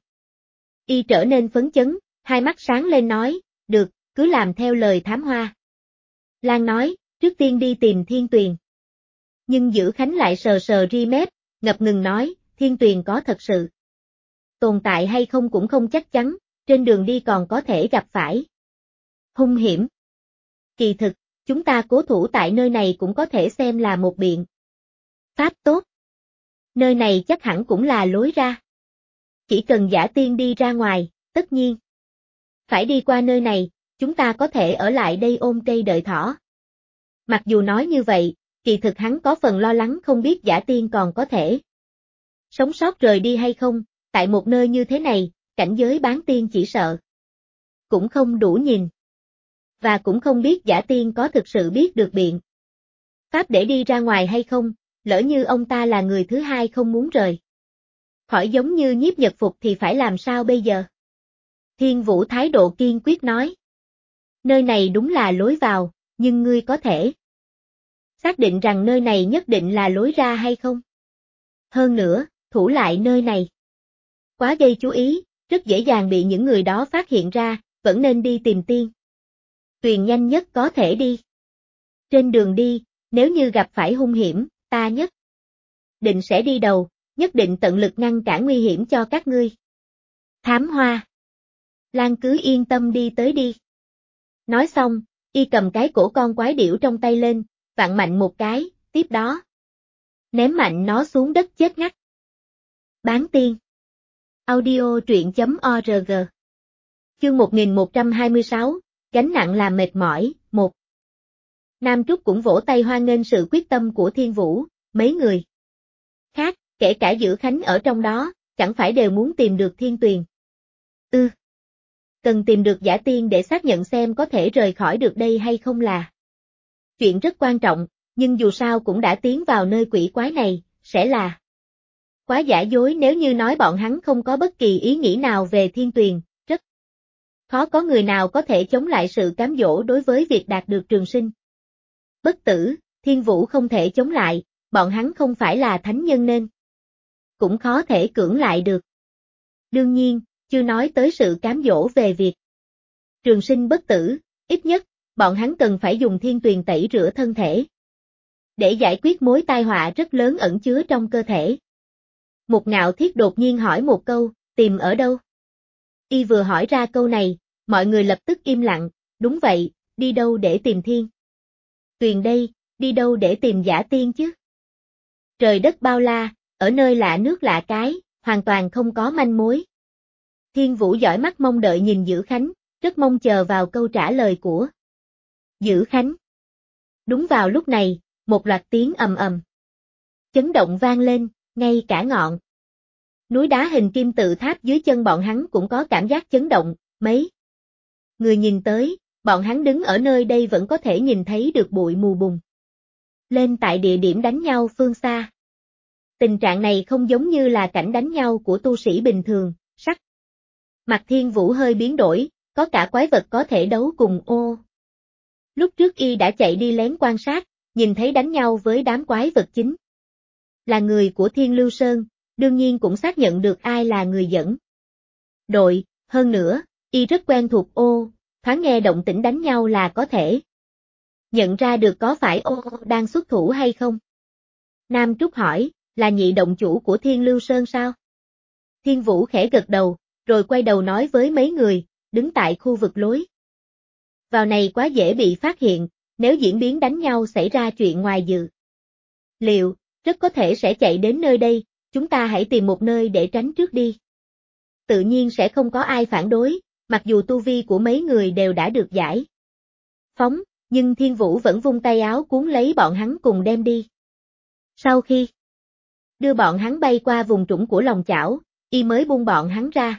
Y trở nên phấn chấn, hai mắt sáng lên nói, được, cứ làm theo lời Thám Hoa Lan nói, trước tiên đi tìm Thiên Tuyền. Nhưng Dữ Khánh lại sờ sờ ri mép, ngập ngừng nói, Thiên Tuyền có thật sự tồn tại hay không cũng không chắc chắn, trên đường đi còn có thể gặp phải hung hiểm. Kỳ thực, chúng ta cố thủ tại nơi này cũng có thể xem là một biện pháp tốt. Nơi này chắc hẳn cũng là lối ra. Chỉ cần giả tiên đi ra ngoài, tất nhiên phải đi qua nơi này, chúng ta có thể ở lại đây ôm cây đợi thỏ. Mặc dù nói như vậy, kỳ thực hắn có phần lo lắng không biết Giả Tiên còn có thể sống sót rời đi hay không, tại một nơi như thế này, cảnh giới bán tiên chỉ sợ cũng không đủ nhìn. Và cũng không biết Giả Tiên có thực sự biết được biện pháp để đi ra ngoài hay không, lỡ như ông ta là người thứ hai không muốn rời khỏi giống như Nhiếp Nhật Phục thì phải làm sao bây giờ? Thiên Vũ thái độ kiên quyết nói. Nơi này đúng là lối vào, nhưng ngươi có thể xác định rằng nơi này nhất định là lối ra hay không? Hơn nữa, thủ lại nơi này quá gây chú ý, rất dễ dàng bị những người đó phát hiện ra, vẫn nên đi tìm tiên tuyền nhanh nhất có thể đi. Trên đường đi, nếu như gặp phải hung hiểm, ta nhất định sẽ đi đầu, nhất định tận lực ngăn cản nguy hiểm cho các ngươi. Thám Hoa Lan cứ yên tâm đi tới đi. Nói xong, y cầm cái cổ con quái điểu trong tay lên, vặn mạnh một cái, tiếp đó ném mạnh nó xuống đất chết ngắt. Bán tiên. Audio truyện.org. Chương 1126, gánh nặng làm mệt mỏi, 1. Nam Trúc cũng vỗ tay hoan nghênh sự quyết tâm của Thiên Vũ, mấy người khác, kể cả Dữ Khánh ở trong đó, chẳng phải đều muốn tìm được Thiên Tuyền. Cần tìm được Giả Tiên để xác nhận xem có thể rời khỏi được đây hay không là chuyện rất quan trọng, nhưng dù sao cũng đã tiến vào nơi quỷ quái này, sẽ là quá giả dối nếu như nói bọn hắn không có bất kỳ ý nghĩ nào về Thiên Tuyền, rất khó có người nào có thể chống lại sự cám dỗ đối với việc đạt được trường sinh bất tử. Thiên Vũ không thể chống lại, bọn hắn không phải là thánh nhân nên cũng khó thể cưỡng lại được. Đương nhiên, chưa nói tới sự cám dỗ về việc trường sinh bất tử, ít nhất, bọn hắn cần phải dùng Thiên Tuyền tẩy rửa thân thể để giải quyết mối tai họa rất lớn ẩn chứa trong cơ thể. Mục Ngạo Thiết đột nhiên hỏi một câu, tìm ở đâu? Y vừa hỏi ra câu này, mọi người lập tức im lặng, đúng vậy, đi đâu để tìm Thiên Tuyền đây, đi đâu để tìm Giả Tiên chứ? Trời đất bao la, ở nơi lạ nước lạ cái, hoàn toàn không có manh mối. Thiên Vũ dõi mắt mong đợi nhìn Dữ Khánh, rất mong chờ vào câu trả lời của Dữ Khánh. Đúng vào lúc này, một loạt tiếng ầm ầm chấn động vang lên, ngay cả ngọn núi đá hình kim tự tháp dưới chân bọn hắn cũng có cảm giác chấn động, mấy người nhìn tới, bọn hắn đứng ở nơi đây vẫn có thể nhìn thấy được bụi mù bùng lên tại địa điểm đánh nhau phương xa. Tình trạng này không giống như là cảnh đánh nhau của tu sĩ bình thường, sắc mặt Thiên Vũ hơi biến đổi, có cả quái vật có thể đấu cùng ô. Lúc trước y đã chạy đi lén quan sát, nhìn thấy đánh nhau với đám quái vật chính là người của Thiên Lưu Sơn, đương nhiên cũng xác nhận được ai là người dẫn đội, hơn nữa, y rất quen thuộc ô, thoáng nghe động tĩnh đánh nhau là có thể nhận ra được có phải ô đang xuất thủ hay không. Nam Trúc hỏi, là nhị động chủ của Thiên Lưu Sơn sao? Thiên Vũ khẽ gật đầu, rồi quay đầu nói với mấy người, đứng tại khu vực lối vào này quá dễ bị phát hiện, nếu diễn biến đánh nhau xảy ra chuyện ngoài dự liệu, rất có thể sẽ chạy đến nơi đây, chúng ta hãy tìm một nơi để tránh trước đi. Tự nhiên sẽ không có ai phản đối, mặc dù tu vi của mấy người đều đã được giải phóng, nhưng Thiên Vũ vẫn vung tay áo cuốn lấy bọn hắn cùng đem đi. Sau khi đưa bọn hắn bay qua vùng trũng của lòng chảo, y mới buông bọn hắn ra.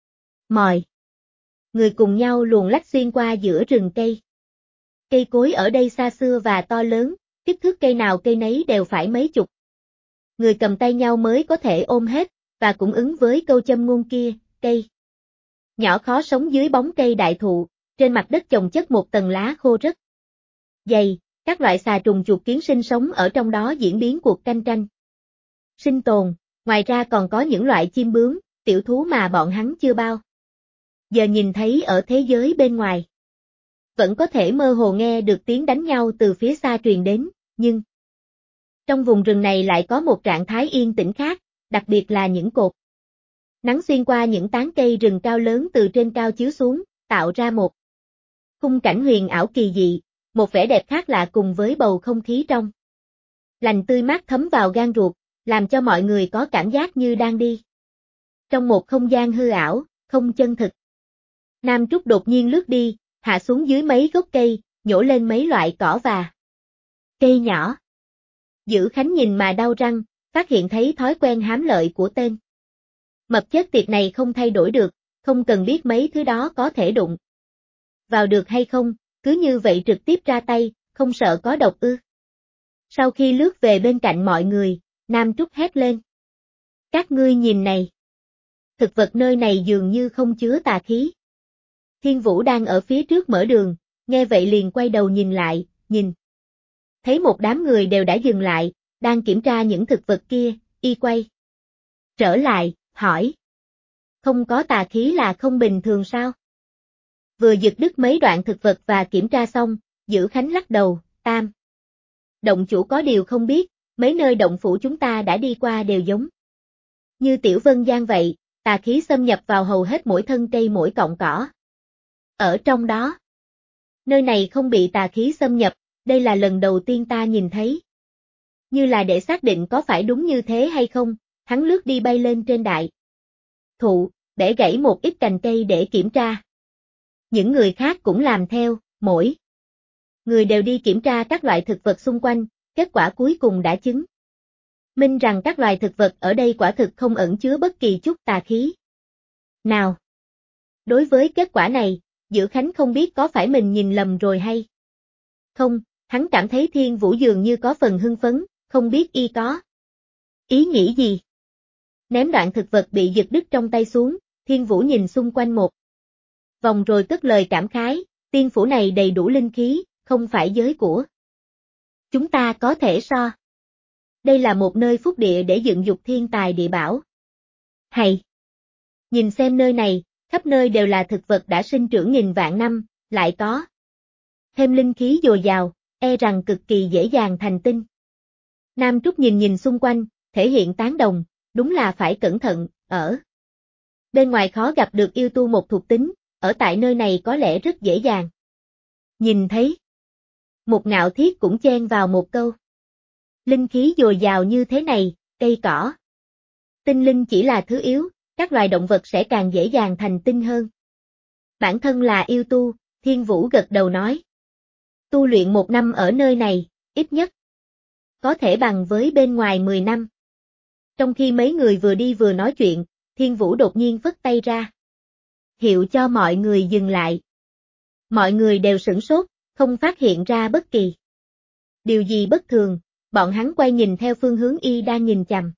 Mời người cùng nhau luồn lách xuyên qua giữa rừng cây. Cây cối ở đây xa xưa và to lớn, kích thước cây nào cây nấy đều phải mấy chục người cầm tay nhau mới có thể ôm hết, và cũng ứng với câu châm ngôn kia, cây nhỏ khó sống dưới bóng cây đại thụ, trên mặt đất chồng chất một tầng lá khô rất dày, các loại xà trùng chuột kiến sinh sống ở trong đó diễn biến cuộc cạnh tranh sinh tồn, ngoài ra còn có những loại chim bướm, tiểu thú mà bọn hắn chưa bao giờ nhìn thấy ở thế giới bên ngoài. Vẫn có thể mơ hồ nghe được tiếng đánh nhau từ phía xa truyền đến, nhưng trong vùng rừng này lại có một trạng thái yên tĩnh khác, đặc biệt là những cột nắng xuyên qua những tán cây rừng cao lớn từ trên cao chiếu xuống, tạo ra một khung cảnh huyền ảo kỳ dị, một vẻ đẹp khác lạ cùng với bầu không khí trong lành tươi mát thấm vào gan ruột, làm cho mọi người có cảm giác như đang đi trong một không gian hư ảo, không chân thực. Nam Trúc đột nhiên lướt đi, hạ xuống dưới mấy gốc cây, nhổ lên mấy loại cỏ và cây nhỏ. Dữ Khánh nhìn mà đau răng, phát hiện thấy thói quen hám lợi của tên mập chết tiệt này không thay đổi được, không cần biết mấy thứ đó có thể đụng vào được hay không, cứ như vậy trực tiếp ra tay, không sợ có độc ư. Sau khi lướt về bên cạnh mọi người, Nam Trúc hét lên. Các ngươi nhìn này. Thực vật nơi này dường như không chứa tà khí. Thiên Vũ đang ở phía trước mở đường, nghe vậy liền quay đầu nhìn lại, nhìn. Thấy một đám người đều đã dừng lại, đang kiểm tra những thực vật kia, y quay. Trở lại, hỏi. Không có tà khí là không bình thường sao? Vừa giật đứt mấy đoạn thực vật và kiểm tra xong, Dữ Khánh lắc đầu, Tam. Động chủ có điều không biết, mấy nơi động phủ chúng ta đã đi qua đều giống. Như Tiểu Vân Giang vậy, tà khí xâm nhập vào hầu hết mỗi thân cây mỗi cọng cỏ. Ở trong đó, nơi này không bị tà khí xâm nhập, đây là lần đầu tiên ta nhìn thấy. Như là để xác định có phải đúng như thế hay không, hắn lướt đi bay lên trên đại thụ, bẻ gãy một ít cành cây để kiểm tra. Những người khác cũng làm theo, mỗi người đều đi kiểm tra các loại thực vật xung quanh, kết quả cuối cùng đã chứng minh rằng các loài thực vật ở đây quả thực không ẩn chứa bất kỳ chút tà khí nào. Đối với kết quả này, Dữ Khánh không biết có phải mình nhìn lầm rồi hay không, hắn cảm thấy Thiên Vũ dường như có phần hưng phấn, không biết y có ý nghĩ gì. Ném đoạn thực vật bị giật đứt trong tay xuống, Thiên Vũ nhìn xung quanh một vòng rồi cất lời cảm khái, tiên phủ này đầy đủ linh khí, không phải giới của chúng ta có thể so. Đây là một nơi phúc địa để dựng dục thiên tài địa bảo. Hay! Nhìn xem nơi này, khắp nơi đều là thực vật đã sinh trưởng nghìn vạn năm, lại có thêm linh khí dồi dào, e rằng cực kỳ dễ dàng thành tinh. Nam Trúc nhìn nhìn xung quanh, thể hiện tán đồng, đúng là phải cẩn thận, ở bên ngoài khó gặp được yêu tu một thuộc tính, ở tại nơi này có lẽ rất dễ dàng. Nhìn thấy. Một Ngạo Thiết cũng chen vào một câu. Linh khí dồi dào như thế này, cây cỏ. Tinh linh chỉ là thứ yếu, các loài động vật sẽ càng dễ dàng thành tinh hơn. Bản thân là yêu tu, Thiên Vũ gật đầu nói. Tu luyện 1 năm ở nơi này, ít nhất. Có thể bằng với bên ngoài 10 năm. Trong khi mấy người vừa đi vừa nói chuyện, Thiên Vũ đột nhiên phất tay ra. Hiệu cho mọi người dừng lại. Mọi người đều sửng sốt, không phát hiện ra bất kỳ điều gì bất thường, bọn hắn quay nhìn theo phương hướng y đang nhìn chằm.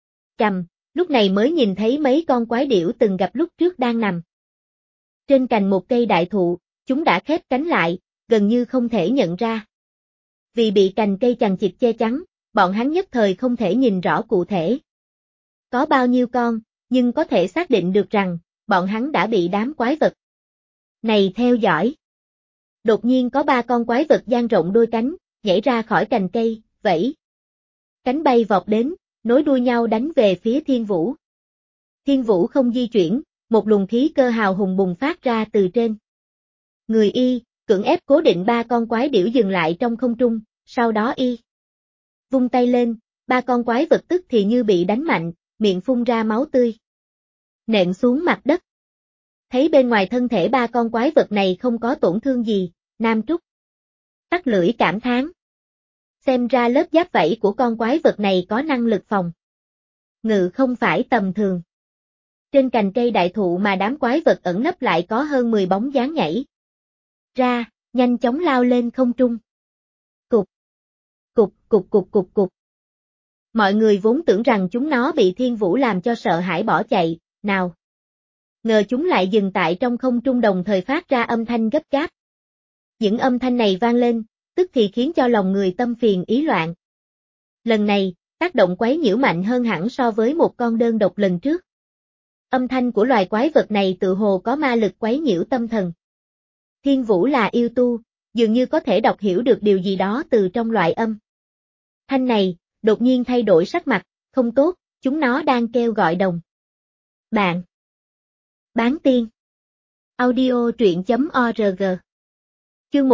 Lúc này mới nhìn thấy mấy con quái điểu từng gặp lúc trước đang nằm trên cành một cây đại thụ, chúng đã khép cánh lại, gần như không thể nhận ra. Vì bị cành cây chằng chịt che chắn, bọn hắn nhất thời không thể nhìn rõ cụ thể có bao nhiêu con, nhưng có thể xác định được rằng, bọn hắn đã bị đám quái vật này theo dõi. Đột nhiên có 3 con quái vật dang rộng đôi cánh, nhảy ra khỏi cành cây, vẫy cánh bay vọt đến, nối đuôi nhau đánh về phía Thiên Vũ. Thiên Vũ không di chuyển, một luồng khí cơ hào hùng bùng phát ra từ trên người y, cưỡng ép cố định 3 con quái điểu dừng lại trong không trung, sau đó y vung tay lên, 3 con quái vật tức thì như bị đánh mạnh, miệng phun ra máu tươi, nện xuống mặt đất. Thấy bên ngoài thân thể 3 con quái vật này không có tổn thương gì, Nam Trúc tắt lưỡi cảm thán. Xem ra lớp giáp vảy của con quái vật này có năng lực phòng ngự không phải tầm thường. Trên cành cây đại thụ mà đám quái vật ẩn nấp lại có hơn 10 bóng dáng nhảy ra, nhanh chóng lao lên không trung. Cục, cục, cục, cục, cục, cục. Mọi người vốn tưởng rằng chúng nó bị Thiên Vũ làm cho sợ hãi bỏ chạy, nào ngờ chúng lại dừng tại trong không trung đồng thời phát ra âm thanh gấp gáp. Những âm thanh này vang lên, tức thì khiến cho lòng người tâm phiền ý loạn. Lần này, tác động quấy nhiễu mạnh hơn hẳn so với một con đơn độc lần trước. Âm thanh của loài quái vật này tự hồ có ma lực quấy nhiễu tâm thần. Thiên Vũ là yêu tu, dường như có thể đọc hiểu được điều gì đó từ trong loại âm thanh này, đột nhiên thay đổi sắc mặt, không tốt, chúng nó đang kêu gọi đồng bạn. Bán tiên. Audio truyện.org. Chương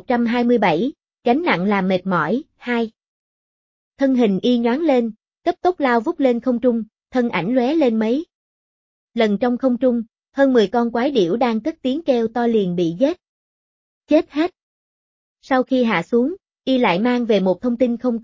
1127, gánh nặng làm mệt mỏi, 2. Thân hình y nhoáng lên, cấp tốc lao vút lên không trung, thân ảnh lóe lên mấy lần trong không trung, hơn 10 con quái điểu đang cất tiếng kêu to liền bị giết chết hết. Sau khi hạ xuống, y lại mang về một thông tin không tốt,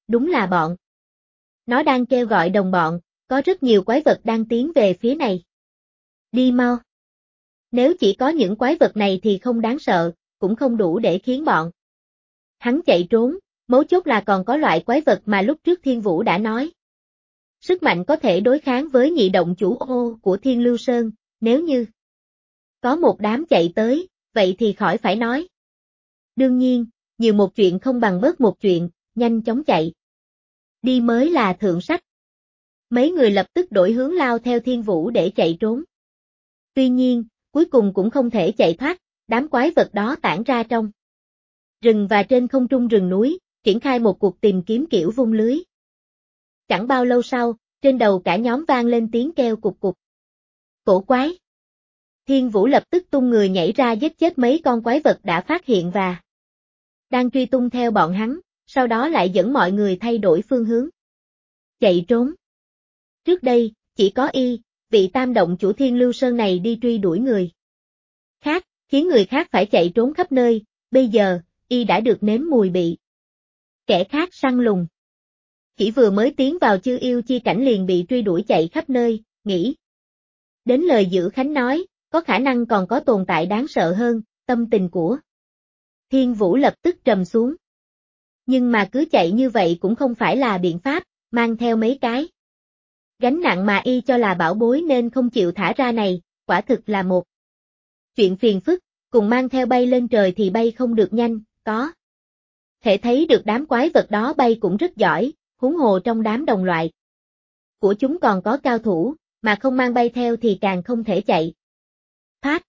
đúng là bọn. Nó đang kêu gọi đồng bọn, có rất nhiều quái vật đang tiến về phía này. Đi mau. Nếu chỉ có những quái vật này thì không đáng sợ, cũng không đủ để khiến bọn hắn chạy trốn, mấu chốt là còn có loại quái vật mà lúc trước Thiên Vũ đã nói. Sức mạnh có thể đối kháng với nhị động chủ ô của Thiên Lưu Sơn, nếu như có một đám chạy tới, vậy thì khỏi phải nói. Đương nhiên, nhiều một chuyện không bằng bớt một chuyện, nhanh chóng chạy. Đi mới là thượng sách. Mấy người lập tức đổi hướng lao theo Thiên Vũ để chạy trốn. Tuy nhiên, cuối cùng cũng không thể chạy thoát, đám quái vật đó tản ra trong rừng và trên không trung rừng núi, triển khai một cuộc tìm kiếm kiểu vung lưới. Chẳng bao lâu sau, trên đầu cả nhóm vang lên tiếng kêu cục cục. Cổ quái. Thiên Vũ lập tức tung người nhảy ra giết chết mấy con quái vật đã phát hiện và đang truy tung theo bọn hắn, sau đó lại dẫn mọi người thay đổi phương hướng. Chạy trốn. Trước đây, chỉ có vị tam động chủ Thiên Lưu Sơn này đi truy đuổi người khác, khiến người khác phải chạy trốn khắp nơi, bây giờ, đã được nếm mùi bị kẻ khác săn lùng. Chỉ vừa mới tiến vào chư yêu chi cảnh liền bị truy đuổi chạy khắp nơi, nghĩ. Đến lời Dữ Khánh nói, có khả năng còn có tồn tại đáng sợ hơn, tâm tình của Thiên Vũ lập tức trầm xuống. Nhưng mà cứ chạy như vậy cũng không phải là biện pháp, mang theo mấy cái gánh nặng mà cho là bảo bối nên không chịu thả ra này, quả thực là một chuyện phiền phức, cùng mang theo bay lên trời thì bay không được nhanh, có thể thấy được đám quái vật đó bay cũng rất giỏi, huống hồ trong đám đồng loại của chúng còn có cao thủ, mà không mang bay theo thì càng không thể chạy. Phát.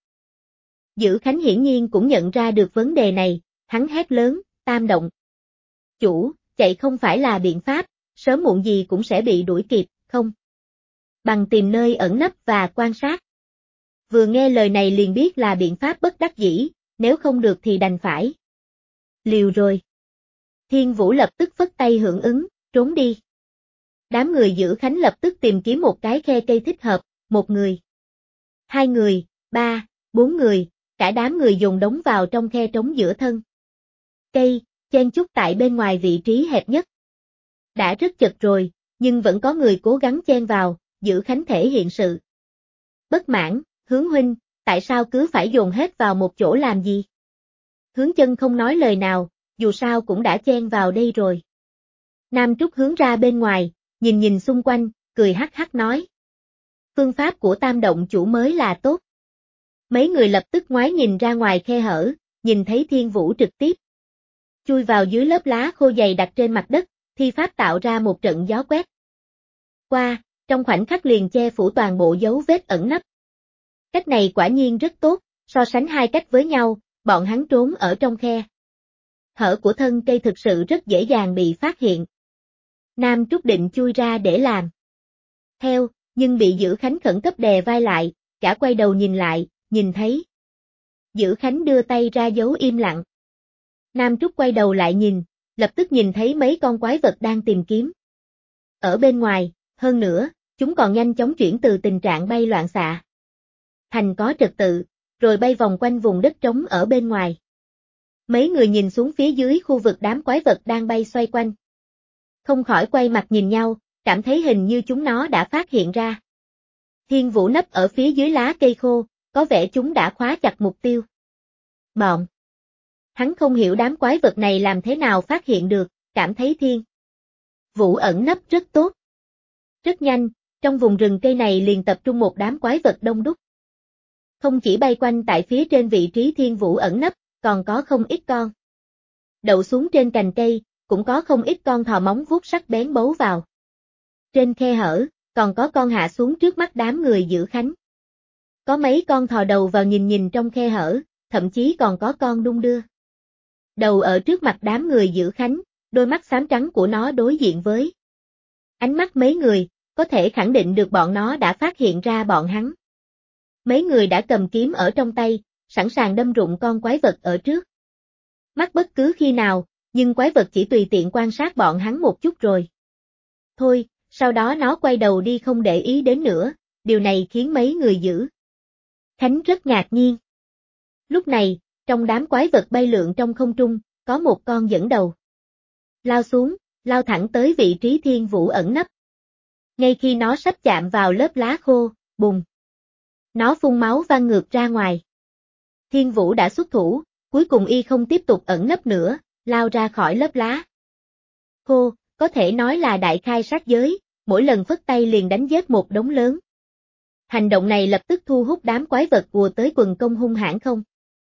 Dữ Khánh hiển nhiên cũng nhận ra được vấn đề này, hắn hét lớn, tam động. Chủ, chạy không phải là biện pháp, sớm muộn gì cũng sẽ bị đuổi kịp, không? Bằng tìm nơi ẩn nấp và quan sát. Vừa nghe lời này liền biết là biện pháp bất đắc dĩ, nếu không được thì đành phải. Liều rồi. Thiên Vũ lập tức phất tay hưởng ứng, trốn đi. Đám người Dữ Khánh lập tức tìm kiếm một cái khe cây thích hợp, một người, hai người, ba, bốn người, cả đám người dồn đống vào trong khe trống giữa thân cây, chen chúc tại bên ngoài vị trí hẹp nhất. Đã rất chật rồi, nhưng vẫn có người cố gắng chen vào, Dữ Khánh thể hiện sự bất mãn, Hướng huynh, tại sao cứ phải dồn hết vào một chỗ làm gì? Hướng Chân không nói lời nào, dù sao cũng đã chen vào đây rồi. Nam Trúc hướng ra bên ngoài, nhìn xung quanh, cười hắc hắc nói. Phương pháp của tam động chủ mới là tốt. Mấy người lập tức ngoái nhìn ra ngoài khe hở, nhìn thấy Thiên Vũ trực tiếp chui vào dưới lớp lá khô dày đặt trên mặt đất, thi pháp tạo ra một trận gió quét qua, trong khoảnh khắc liền che phủ toàn bộ dấu vết ẩn nấp. Cách này quả nhiên rất tốt, so sánh hai cách với nhau, bọn hắn trốn ở trong khe hở của thân cây thực sự rất dễ dàng bị phát hiện. Nam Trúc định chui ra để làm theo, nhưng bị Dữ Khánh khẩn cấp đè vai lại, cả quay đầu nhìn lại, nhìn thấy Dữ Khánh đưa tay ra dấu im lặng. Nam Trúc quay đầu lại nhìn, lập tức nhìn thấy mấy con quái vật đang tìm kiếm ở bên ngoài, hơn nữa, chúng còn nhanh chóng chuyển từ tình trạng bay loạn xạ thành có trật tự, rồi bay vòng quanh vùng đất trống ở bên ngoài. Mấy người nhìn xuống phía dưới khu vực đám quái vật đang bay xoay quanh. Không khỏi quay mặt nhìn nhau, cảm thấy hình như chúng nó đã phát hiện ra. Thiên Vũ nấp ở phía dưới lá cây khô, có vẻ chúng đã khóa chặt mục tiêu. Bọn. Hắn không hiểu đám quái vật này làm thế nào phát hiện được, cảm thấy Thiên Vũ ẩn nấp rất tốt. Rất nhanh, trong vùng rừng cây này liền tập trung một đám quái vật đông đúc. Không chỉ bay quanh tại phía trên vị trí Thiên Vũ ẩn nấp, còn có không ít con đậu xuống trên cành cây, cũng có không ít con thò móng vuốt sắc bén bấu vào. Trên khe hở, còn có con hạ xuống trước mắt đám người Dữ Khánh. Có mấy con thò đầu vào nhìn trong khe hở, thậm chí còn có con đung đưa đầu ở trước mặt đám người Dữ Khánh, đôi mắt xám trắng của nó đối diện với ánh mắt mấy người, có thể khẳng định được bọn nó đã phát hiện ra bọn hắn. Mấy người đã cầm kiếm ở trong tay, sẵn sàng đâm rụng con quái vật ở trước mắt bất cứ khi nào, nhưng quái vật chỉ tùy tiện quan sát bọn hắn một chút rồi. Thôi, sau đó nó quay đầu đi không để ý đến nữa, điều này khiến mấy người Dữ Khánh rất ngạc nhiên. Lúc này, trong đám quái vật bay lượn trong không trung, có một con dẫn đầu lao xuống, lao thẳng tới vị trí Thiên Vũ ẩn nấp. Ngay khi nó sắp chạm vào lớp lá khô, bùng. Nó phun máu văng ngược ra ngoài. Thiên Vũ đã xuất thủ, cuối cùng y không tiếp tục ẩn nấp nữa, lao ra khỏi lớp lá khô, có thể nói là đại khai sát giới, mỗi lần phất tay liền đánh giết một đống lớn. Hành động này lập tức thu hút đám quái vật ùa tới quần công hung hãn không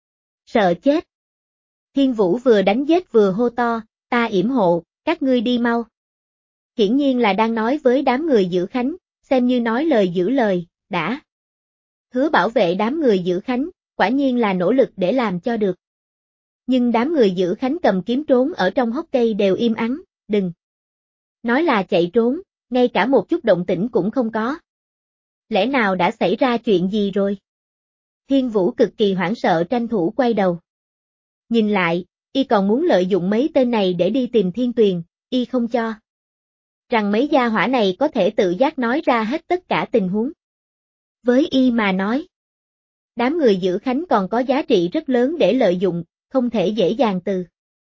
sợ chết. Thiên Vũ vừa đánh giết vừa hô to, ta yểm hộ, các ngươi đi mau. Hiển nhiên là đang nói với đám người giữ khánh, xem như nói lời giữ lời, đã hứa bảo vệ đám người giữ khánh, quả nhiên là nỗ lực để làm cho được. Nhưng đám người giữ khánh cầm kiếm trốn ở trong hốc cây đều im ắng, đừng nói là chạy trốn, ngay cả một chút động tĩnh cũng không có. Lẽ nào đã xảy ra chuyện gì rồi? Thiên Vũ cực kỳ hoảng sợ tranh thủ quay đầu. Nhìn lại, y còn muốn lợi dụng mấy tên này để đi tìm Thiên Tuyền, y không cho rằng mấy gia hỏa này có thể tự giác nói ra hết tất cả tình huống. Với y mà nói, đám người giữ khánh còn có giá trị rất lớn để lợi dụng, không thể dễ dàng từ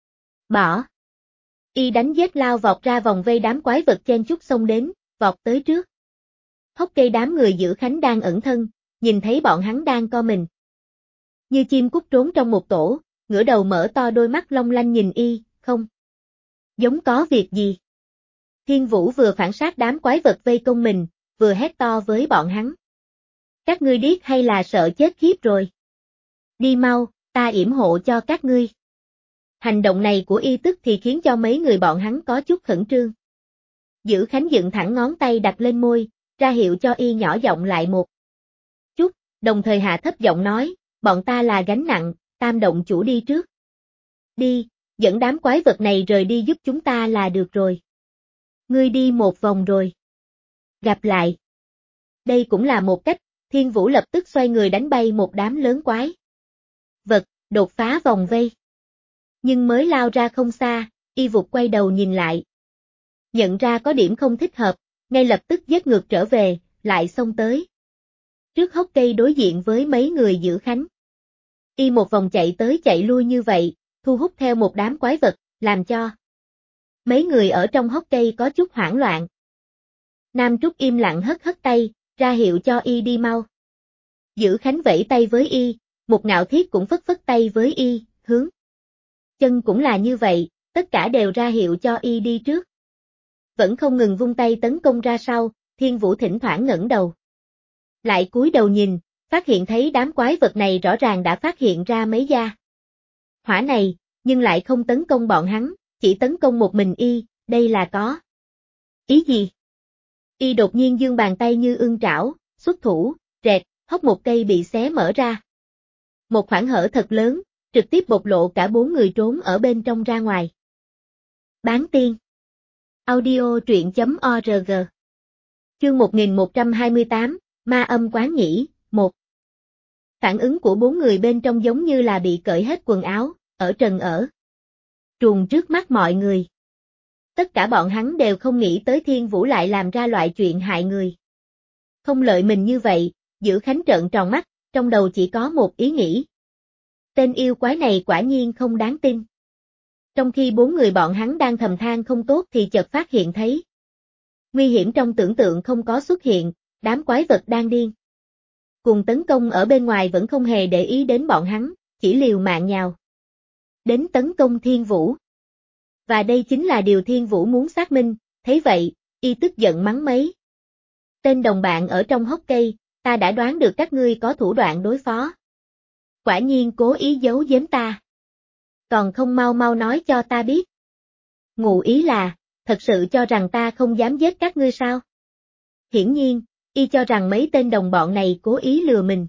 bỏ. Y đánh giết lao vọt ra vòng vây đám quái vật chen chúc xông đến, vọt tới trước. Hốc cây đám người giữ khánh đang ẩn thân, nhìn thấy bọn hắn đang co mình. Như chim cút trốn trong một tổ, ngửa đầu mở to đôi mắt long lanh nhìn y, không giống có việc gì. Thiên Vũ vừa phản sát đám quái vật vây công mình, vừa hét to với bọn hắn. Các ngươi điếc hay là sợ chết khiếp rồi? Đi mau, ta yểm hộ cho các ngươi. Hành động này của y tức thì khiến cho mấy người bọn hắn có chút khẩn trương. Giữ Khánh dựng thẳng ngón tay đặt lên môi, ra hiệu cho y nhỏ giọng lại một chút, đồng thời hạ thấp giọng nói, bọn ta là gánh nặng, Tam động chủ đi trước. Đi, dẫn đám quái vật này rời đi giúp chúng ta là được rồi. Ngươi đi một vòng rồi. Gặp lại. Đây cũng là một cách, Thiên Vũ lập tức xoay người đánh bay một đám lớn quái vật, đột phá vòng vây. Nhưng mới lao ra không xa, y vụt quay đầu nhìn lại. Nhận ra có điểm không thích hợp, ngay lập tức giết ngược trở về, lại xông tới. Trước hốc cây đối diện với mấy người giữ Khánh. Y một vòng chạy tới chạy lui như vậy, thu hút theo một đám quái vật, làm cho mấy người ở trong hốc cây có chút hoảng loạn. Nam Trúc im lặng hất hất tay, ra hiệu cho y đi mau. Giữ Khánh vẫy tay với y, một Ngạo Thiết cũng phất phất tay với y, hướng chân cũng là như vậy, tất cả đều ra hiệu cho y đi trước. Vẫn không ngừng vung tay tấn công ra sau, Thiên Vũ thỉnh thoảng ngẩng đầu. Lại cúi đầu nhìn, phát hiện thấy đám quái vật này rõ ràng đã phát hiện ra mấy gia hỏa này, nhưng lại không tấn công bọn hắn, chỉ tấn công một mình y, đây là có ý gì? Y đột nhiên giương bàn tay như ưng trảo, xuất thủ, rẹt, hốc một cây bị xé mở ra. Một khoảng hở thật lớn, trực tiếp bộc lộ cả 4 người trốn ở bên trong ra ngoài. Bán tiên. Audio truyện.org. Chương 1128, Ma âm quán nhĩ, 1. Phản ứng của 4 người bên trong giống như là bị cởi hết quần áo, ở trần ở truồng trước mắt mọi người. Tất cả bọn hắn đều không nghĩ tới Thiên Vũ lại làm ra loại chuyện hại người không lợi mình như vậy, Giữ Khánh trợn tròn mắt, trong đầu chỉ có một ý nghĩ. Tên yêu quái này quả nhiên không đáng tin. Trong khi 4 người bọn hắn đang thầm than không tốt thì chợt phát hiện thấy nguy hiểm trong tưởng tượng không có xuất hiện, đám quái vật đang điên cùng tấn công ở bên ngoài vẫn không hề để ý đến bọn hắn, chỉ liều mạng nhào đến tấn công Thiên Vũ. Và đây chính là điều Thiên Vũ muốn xác minh, thấy vậy, y tức giận mắng mấy tên đồng bạn ở trong hốc cây, ta đã đoán được các ngươi có thủ đoạn đối phó. Quả nhiên cố ý giấu giếm ta. Còn không mau mau nói cho ta biết. Ngụ ý là, thật sự cho rằng ta không dám giết các ngươi sao? Hiển nhiên, y cho rằng mấy tên đồng bọn này cố ý lừa mình.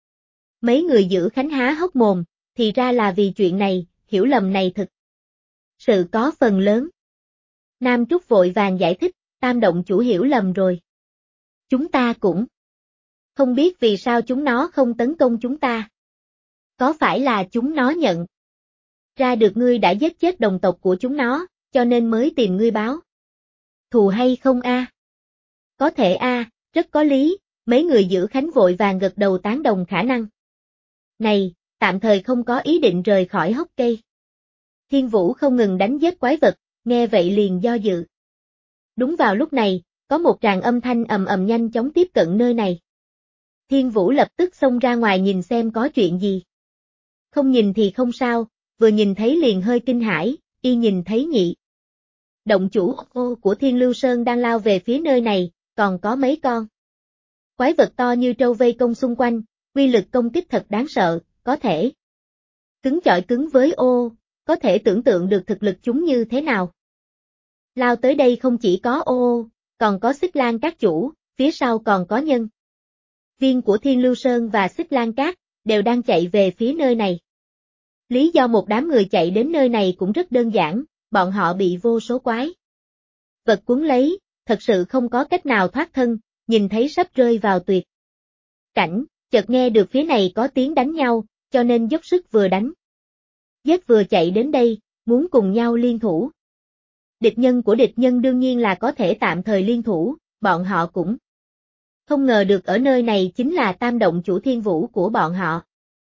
Mấy người giữ Khánh há hốc mồm, thì ra là vì chuyện này, hiểu lầm này thực sự có phần lớn. Nam Trúc vội vàng giải thích, Tam động chủ hiểu lầm rồi. Chúng ta cũng không biết vì sao chúng nó không tấn công chúng ta. Có phải là chúng nó nhận ra được ngươi đã giết chết đồng tộc của chúng nó, cho nên mới tìm ngươi báo thù hay không a? Có thể a, rất có lý, mấy người giữ Khánh vội vàng gật đầu tán đồng khả năng này, tạm thời không có ý định rời khỏi hốc cây. Thiên Vũ không ngừng đánh giết quái vật, nghe vậy liền do dự. Đúng vào lúc này, có một tràng âm thanh ầm ầm nhanh chóng tiếp cận nơi này. Thiên Vũ lập tức xông ra ngoài nhìn xem có chuyện gì. Không nhìn thì không sao, vừa nhìn thấy liền hơi kinh hãi, y nhìn thấy nhị. Động chủ của Thiên Lưu Sơn đang lao về phía nơi này, còn có mấy con. Quái vật to như trâu vây công xung quanh, uy lực công kích thật đáng sợ, có thể cứng chọi cứng với có thể tưởng tượng được thực lực chúng như thế nào. Lao tới đây không chỉ có còn có Xích Lan Các chủ, phía sau còn có nhân viên của Thiên Lưu Sơn và Xích Lan Các, đều đang chạy về phía nơi này. Lý do một đám người chạy đến nơi này cũng rất đơn giản, bọn họ bị vô số quái vật cuốn lấy, thật sự không có cách nào thoát thân, nhìn thấy sắp rơi vào tuyệt cảnh, chợt nghe được phía này có tiếng đánh nhau, cho nên dốc sức vừa đánh giết vừa chạy đến đây, muốn cùng nhau liên thủ. Địch nhân của địch nhân đương nhiên là có thể tạm thời liên thủ, bọn họ cũng không ngờ được ở nơi này chính là tam động chủ Thiên Vũ của bọn họ.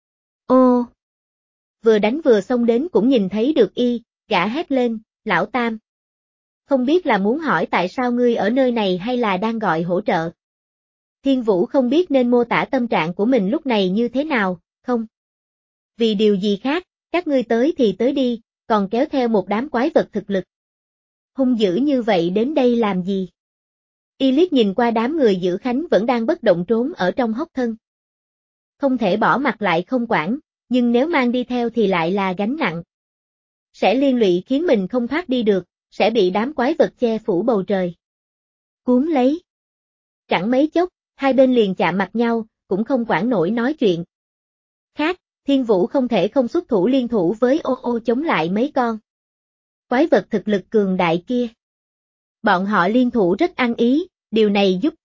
Vừa đánh vừa xông đến cũng nhìn thấy được y, gã hét lên, lão tam. Không biết là muốn hỏi tại sao ngươi ở nơi này hay là đang gọi hỗ trợ. Thiên Vũ không biết nên mô tả tâm trạng của mình lúc này như thế nào, không. Vì điều gì khác, các ngươi tới thì tới đi, còn kéo theo một đám quái vật thực lực. Hung dữ như vậy đến đây làm gì? Y liếc nhìn qua đám người giữ Khánh vẫn đang bất động trốn ở trong hốc thân. Không thể bỏ mặc lại không quản, nhưng nếu mang đi theo thì lại là gánh nặng. Sẽ liên lụy khiến mình không thoát đi được, sẽ bị đám quái vật che phủ bầu trời. Cuốn lấy. Chẳng mấy chốc, hai bên liền chạm mặt nhau, cũng không quản nổi nói chuyện. Khác, Thiên Vũ không thể không xuất thủ liên thủ với chống lại mấy con quái vật thực lực cường đại kia. Bọn họ liên thủ rất ăn ý, điều này giúp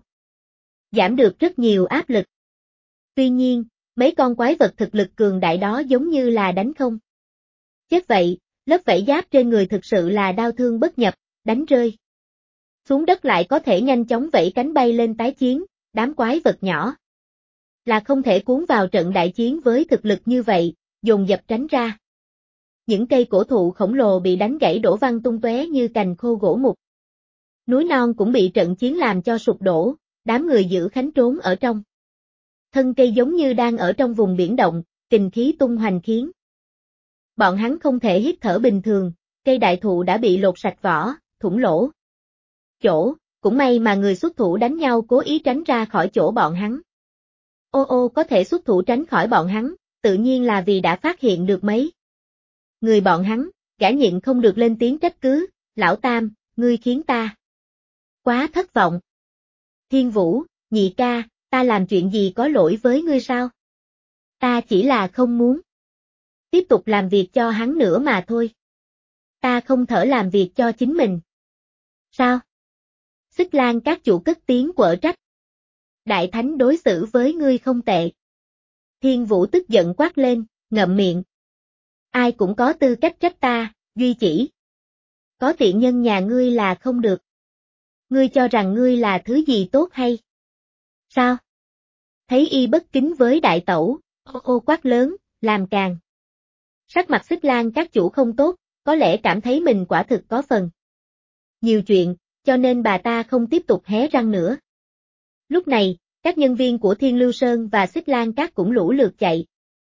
giảm được rất nhiều áp lực. Tuy nhiên, mấy con quái vật thực lực cường đại đó giống như là đánh không chết vậy, lớp vảy giáp trên người thực sự là đau thương bất nhập, đánh rơi xuống đất lại có thể nhanh chóng vẫy cánh bay lên tái chiến, đám quái vật nhỏ là không thể cuốn vào trận đại chiến với thực lực như vậy, dồn dập tránh ra. Những cây cổ thụ khổng lồ bị đánh gãy đổ văng tung tóe như cành khô gỗ mục. Núi non cũng bị trận chiến làm cho sụp đổ, đám người giữ Khánh trốn ở trong thân cây giống như đang ở trong vùng biển động, kình khí tung hoành khiến bọn hắn không thể hít thở bình thường, cây đại thụ đã bị lột sạch vỏ, thủng lỗ chỗ, cũng may mà người xuất thủ đánh nhau cố ý tránh ra khỏi chỗ bọn hắn. Có thể xuất thủ tránh khỏi bọn hắn, tự nhiên là vì đã phát hiện được mấy người bọn hắn, gã nhịn không được lên tiếng trách cứ, lão tam, ngươi khiến ta quá thất vọng. Thiên Vũ, nhị ca, ta làm chuyện gì có lỗi với ngươi sao? Ta chỉ là không muốn tiếp tục làm việc cho hắn nữa mà thôi. Ta không thở làm việc cho chính mình. Sao? Xích Lan Các chủ cất tiếng quở trách. Đại thánh đối xử với ngươi không tệ. Thiên Vũ tức giận quát lên, ngậm miệng. Ai cũng có tư cách trách ta, duy chỉ có tiện nhân nhà ngươi là không được. Ngươi cho rằng ngươi là thứ gì tốt hay? Sao? Thấy y bất kính với đại tẩu, quát lớn, làm càng. Sắc mặt Xích Lan Các chủ không tốt, có lẽ cảm thấy mình quả thực có phần nhiều chuyện, cho nên bà ta không tiếp tục hé răng nữa. Lúc này, các nhân viên của Thiên Lưu Sơn và Xích Lan Các cũng lũ lượt chạy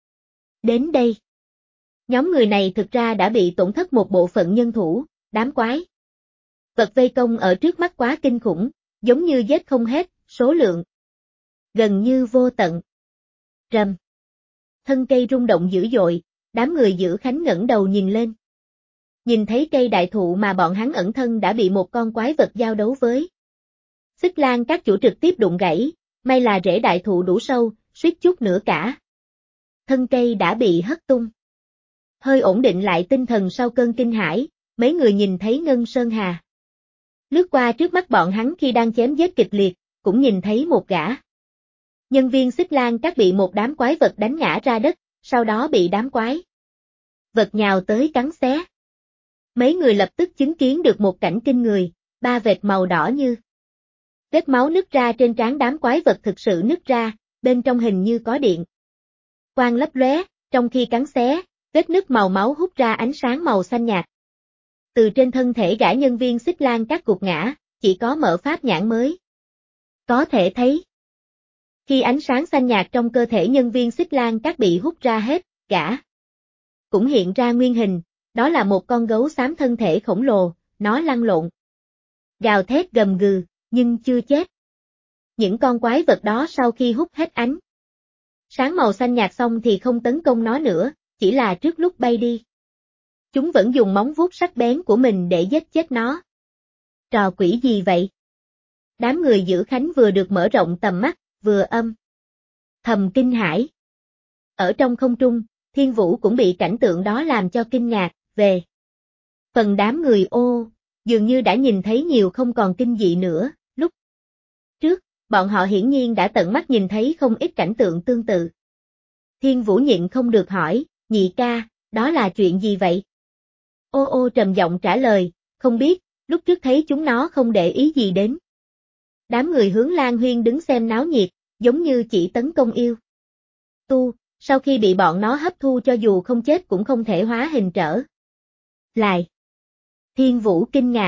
đến đây. Nhóm người này thực ra đã bị tổn thất một bộ phận nhân thủ, đám quái vật vây công ở trước mắt quá kinh khủng, giống như giết không hết, số lượng gần như vô tận. Rầm. Thân cây rung động dữ dội, đám người giữ Khánh ngẩng đầu nhìn lên. Nhìn thấy cây đại thụ mà bọn hắn ẩn thân đã bị một con quái vật giao đấu với. Xích Lan Các chủ trực tiếp đụng gãy, may là rễ đại thụ đủ sâu, suýt chút nữa cả. Thân cây đã bị hất tung. Hơi ổn định lại tinh thần sau cơn kinh hãi, mấy người nhìn thấy Ngân Sơn Hà lướt qua trước mắt bọn hắn khi đang chém giết kịch liệt, cũng nhìn thấy một gã nhân viên Xích Lan Các bị một đám quái vật đánh ngã ra đất, sau đó bị đám quái vật nhào tới cắn xé. Mấy người lập tức chứng kiến được một cảnh kinh người, 3 vệt màu đỏ như vết máu nứt ra trên trán đám quái vật thực sự nứt ra, bên trong hình như có điện quang lấp lóe, trong khi cắn xé, vết nứt màu máu hút ra ánh sáng màu xanh nhạt. Từ trên thân thể gã nhân viên Xích Lan Các gục ngã, chỉ có mở pháp nhãn mới có thể thấy. Khi ánh sáng xanh nhạt trong cơ thể nhân viên Xích Lan Các bị hút ra hết, gã cũng hiện ra nguyên hình, đó là một con gấu xám thân thể khổng lồ, nó lăn lộn, gào thét gầm gừ, nhưng chưa chết. Những con quái vật đó sau khi hút hết ánh sáng màu xanh nhạt xong thì không tấn công nó nữa, chỉ là trước lúc bay đi, chúng vẫn dùng móng vuốt sắc bén của mình để giết chết nó. Trò quỷ gì vậy? Đám người giữ Khánh vừa được mở rộng tầm mắt, vừa âm thầm kinh hãi. Ở trong không trung, Thiên Vũ cũng bị cảnh tượng đó làm cho kinh ngạc, về phần đám người dường như đã nhìn thấy nhiều không còn kinh dị nữa, lúc trước, bọn họ hiển nhiên đã tận mắt nhìn thấy không ít cảnh tượng tương tự. Thiên Vũ nhịn không được hỏi, nhị ca, đó là chuyện gì vậy? Trầm giọng trả lời, không biết, lúc trước thấy chúng nó không để ý gì đến. Đám người hướng Lan Huyên đứng xem náo nhiệt, giống như chỉ tấn công yêu sau khi bị bọn nó hấp thu cho dù không chết cũng không thể hóa hình trở lại. Thiên Vũ kinh ngạc.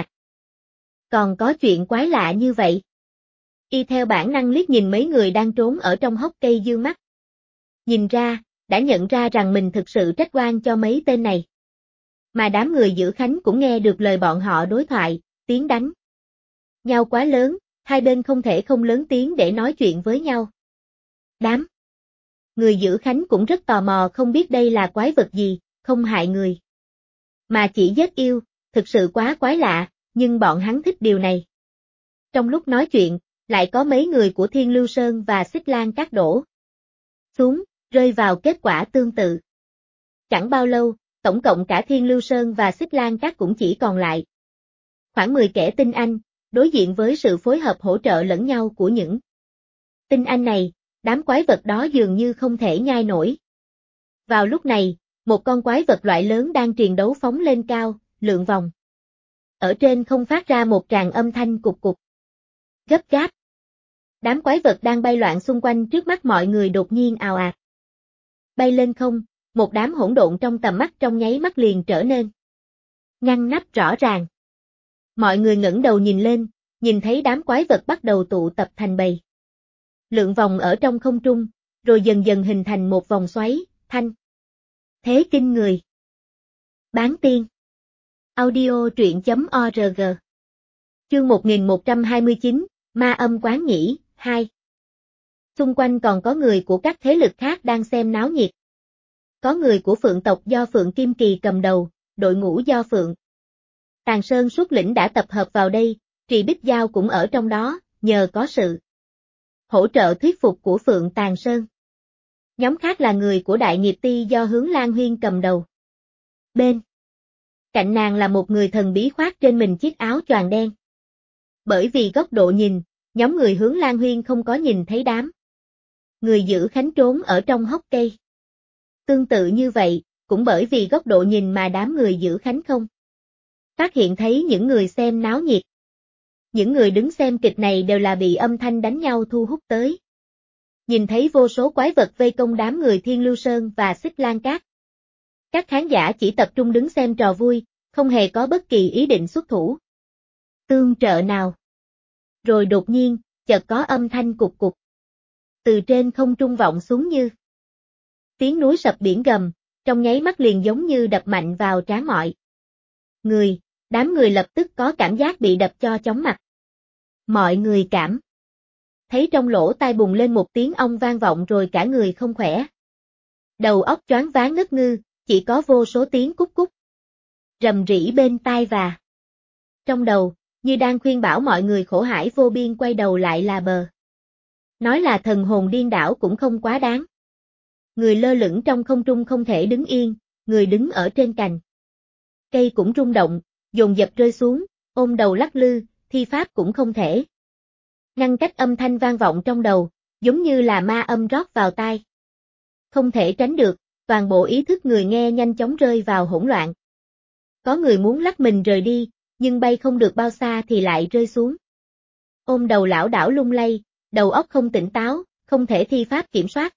Còn có chuyện quái lạ như vậy? Y theo bản năng liếc nhìn mấy người đang trốn ở trong hốc cây dương mắt. Nhìn ra, đã nhận ra rằng mình thực sự trách oan cho mấy tên này. Mà đám người giữ Khánh cũng nghe được lời bọn họ đối thoại, tiếng đánh nhau quá lớn, hai bên không thể không lớn tiếng để nói chuyện với nhau. Đám người giữ Khánh cũng rất tò mò không biết đây là quái vật gì, không hại người mà chỉ giết yêu, thực sự quá quái lạ, nhưng bọn hắn thích điều này. Trong lúc nói chuyện, lại có mấy người của Thiên Lưu Sơn và Xích Lan Các đổ xuống, rơi vào kết quả tương tự. Chẳng bao lâu, tổng cộng cả Thiên Lưu Sơn và Xích Lan Các cũng chỉ còn lại khoảng 10 kẻ tinh anh, đối diện với sự phối hợp hỗ trợ lẫn nhau của những tinh anh này, đám quái vật đó dường như không thể nhai nổi. Vào lúc này, một con quái vật loại lớn đang triền đấu phóng lên cao, lượn vòng. Ở trên không phát ra một tràng âm thanh cục cục, gấp gáp. Đám quái vật đang bay loạn xung quanh trước mắt mọi người đột nhiên ào ạt bay lên không, một đám hỗn độn trong tầm mắt trong nháy mắt liền trở nên ngăn nắp rõ ràng. Mọi người ngẩng đầu nhìn lên, nhìn thấy đám quái vật bắt đầu tụ tập thành bầy. Lượn vòng ở trong không trung, rồi dần dần hình thành một vòng xoáy, thanh thế kinh người. Bán tiên. Audio truyện.org. Chương 1129, Ma âm quán nhĩ, 2. Xung quanh còn có người của các thế lực khác đang xem náo nhiệt. Có người của Phượng tộc do Phượng Kim Kỳ cầm đầu, đội ngũ do Phượng Tàng Sơn xuất lĩnh đã tập hợp vào đây, Trì Bích Giao cũng ở trong đó, nhờ có sự hỗ trợ thuyết phục của Phượng Tàng Sơn. Nhóm khác là người của Đại Nghiệp Ti do Hướng Lan Huyên cầm đầu. Bên cạnh nàng là một người thần bí khoác trên mình chiếc áo choàng đen. Bởi vì góc độ nhìn, nhóm người Hướng Lan Huyên không có nhìn thấy đám người giữ Khánh trốn ở trong hốc cây. Tương tự như vậy, cũng bởi vì góc độ nhìn mà đám người giữ Khánh không phát hiện thấy những người xem náo nhiệt. Những người đứng xem kịch này đều là bị âm thanh đánh nhau thu hút tới. Nhìn thấy vô số quái vật vây công đám người Thiên Lưu Sơn và Xích Lan Các. Các khán giả chỉ tập trung đứng xem trò vui, không hề có bất kỳ ý định xuất thủ tương trợ nào. Rồi đột nhiên, chợt có âm thanh cục cục. Từ trên không trung vọng xuống như tiếng núi sập biển gầm, trong nháy mắt liền giống như đập mạnh vào trán mọi người, đám người lập tức có cảm giác bị đập cho chóng mặt. Mọi người cảm thấy trong lỗ tai bùng lên một tiếng ong vang vọng rồi cả người không khỏe. Đầu óc choáng váng ngất ngư, chỉ có vô số tiếng cúc cúc rầm rĩ bên tai và trong đầu, như đang khuyên bảo mọi người khổ hải vô biên quay đầu lại là bờ. Nói là thần hồn điên đảo cũng không quá đáng. Người lơ lửng trong không trung không thể đứng yên, người đứng ở trên cành cây cũng rung động, dồn dập rơi xuống, ôm đầu lắc lư, thi pháp cũng không thể ngăn cách âm thanh vang vọng trong đầu, giống như là ma âm rót vào tai. Không thể tránh được, toàn bộ ý thức người nghe nhanh chóng rơi vào hỗn loạn. Có người muốn lắc mình rời đi, nhưng bay không được bao xa thì lại rơi xuống. Ôm đầu lảo đảo lung lay, đầu óc không tỉnh táo, không thể thi pháp kiểm soát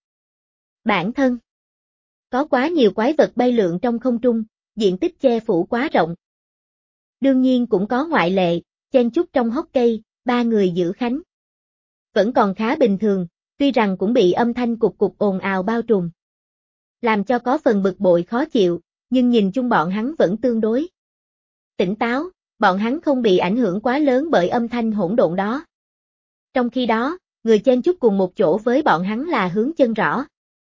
bản thân. Có quá nhiều quái vật bay lượn trong không trung, diện tích che phủ quá rộng. Đương nhiên cũng có ngoại lệ, chen chúc trong hốc cây, ba người giữ khánh. Vẫn còn khá bình thường, tuy rằng cũng bị âm thanh cục cục ồn ào bao trùm. Làm cho có phần bực bội khó chịu, nhưng nhìn chung bọn hắn vẫn tương đối tỉnh táo, bọn hắn không bị ảnh hưởng quá lớn bởi âm thanh hỗn độn đó. Trong khi đó, người chen chúc cùng một chỗ với bọn hắn là Hướng Chân rõ.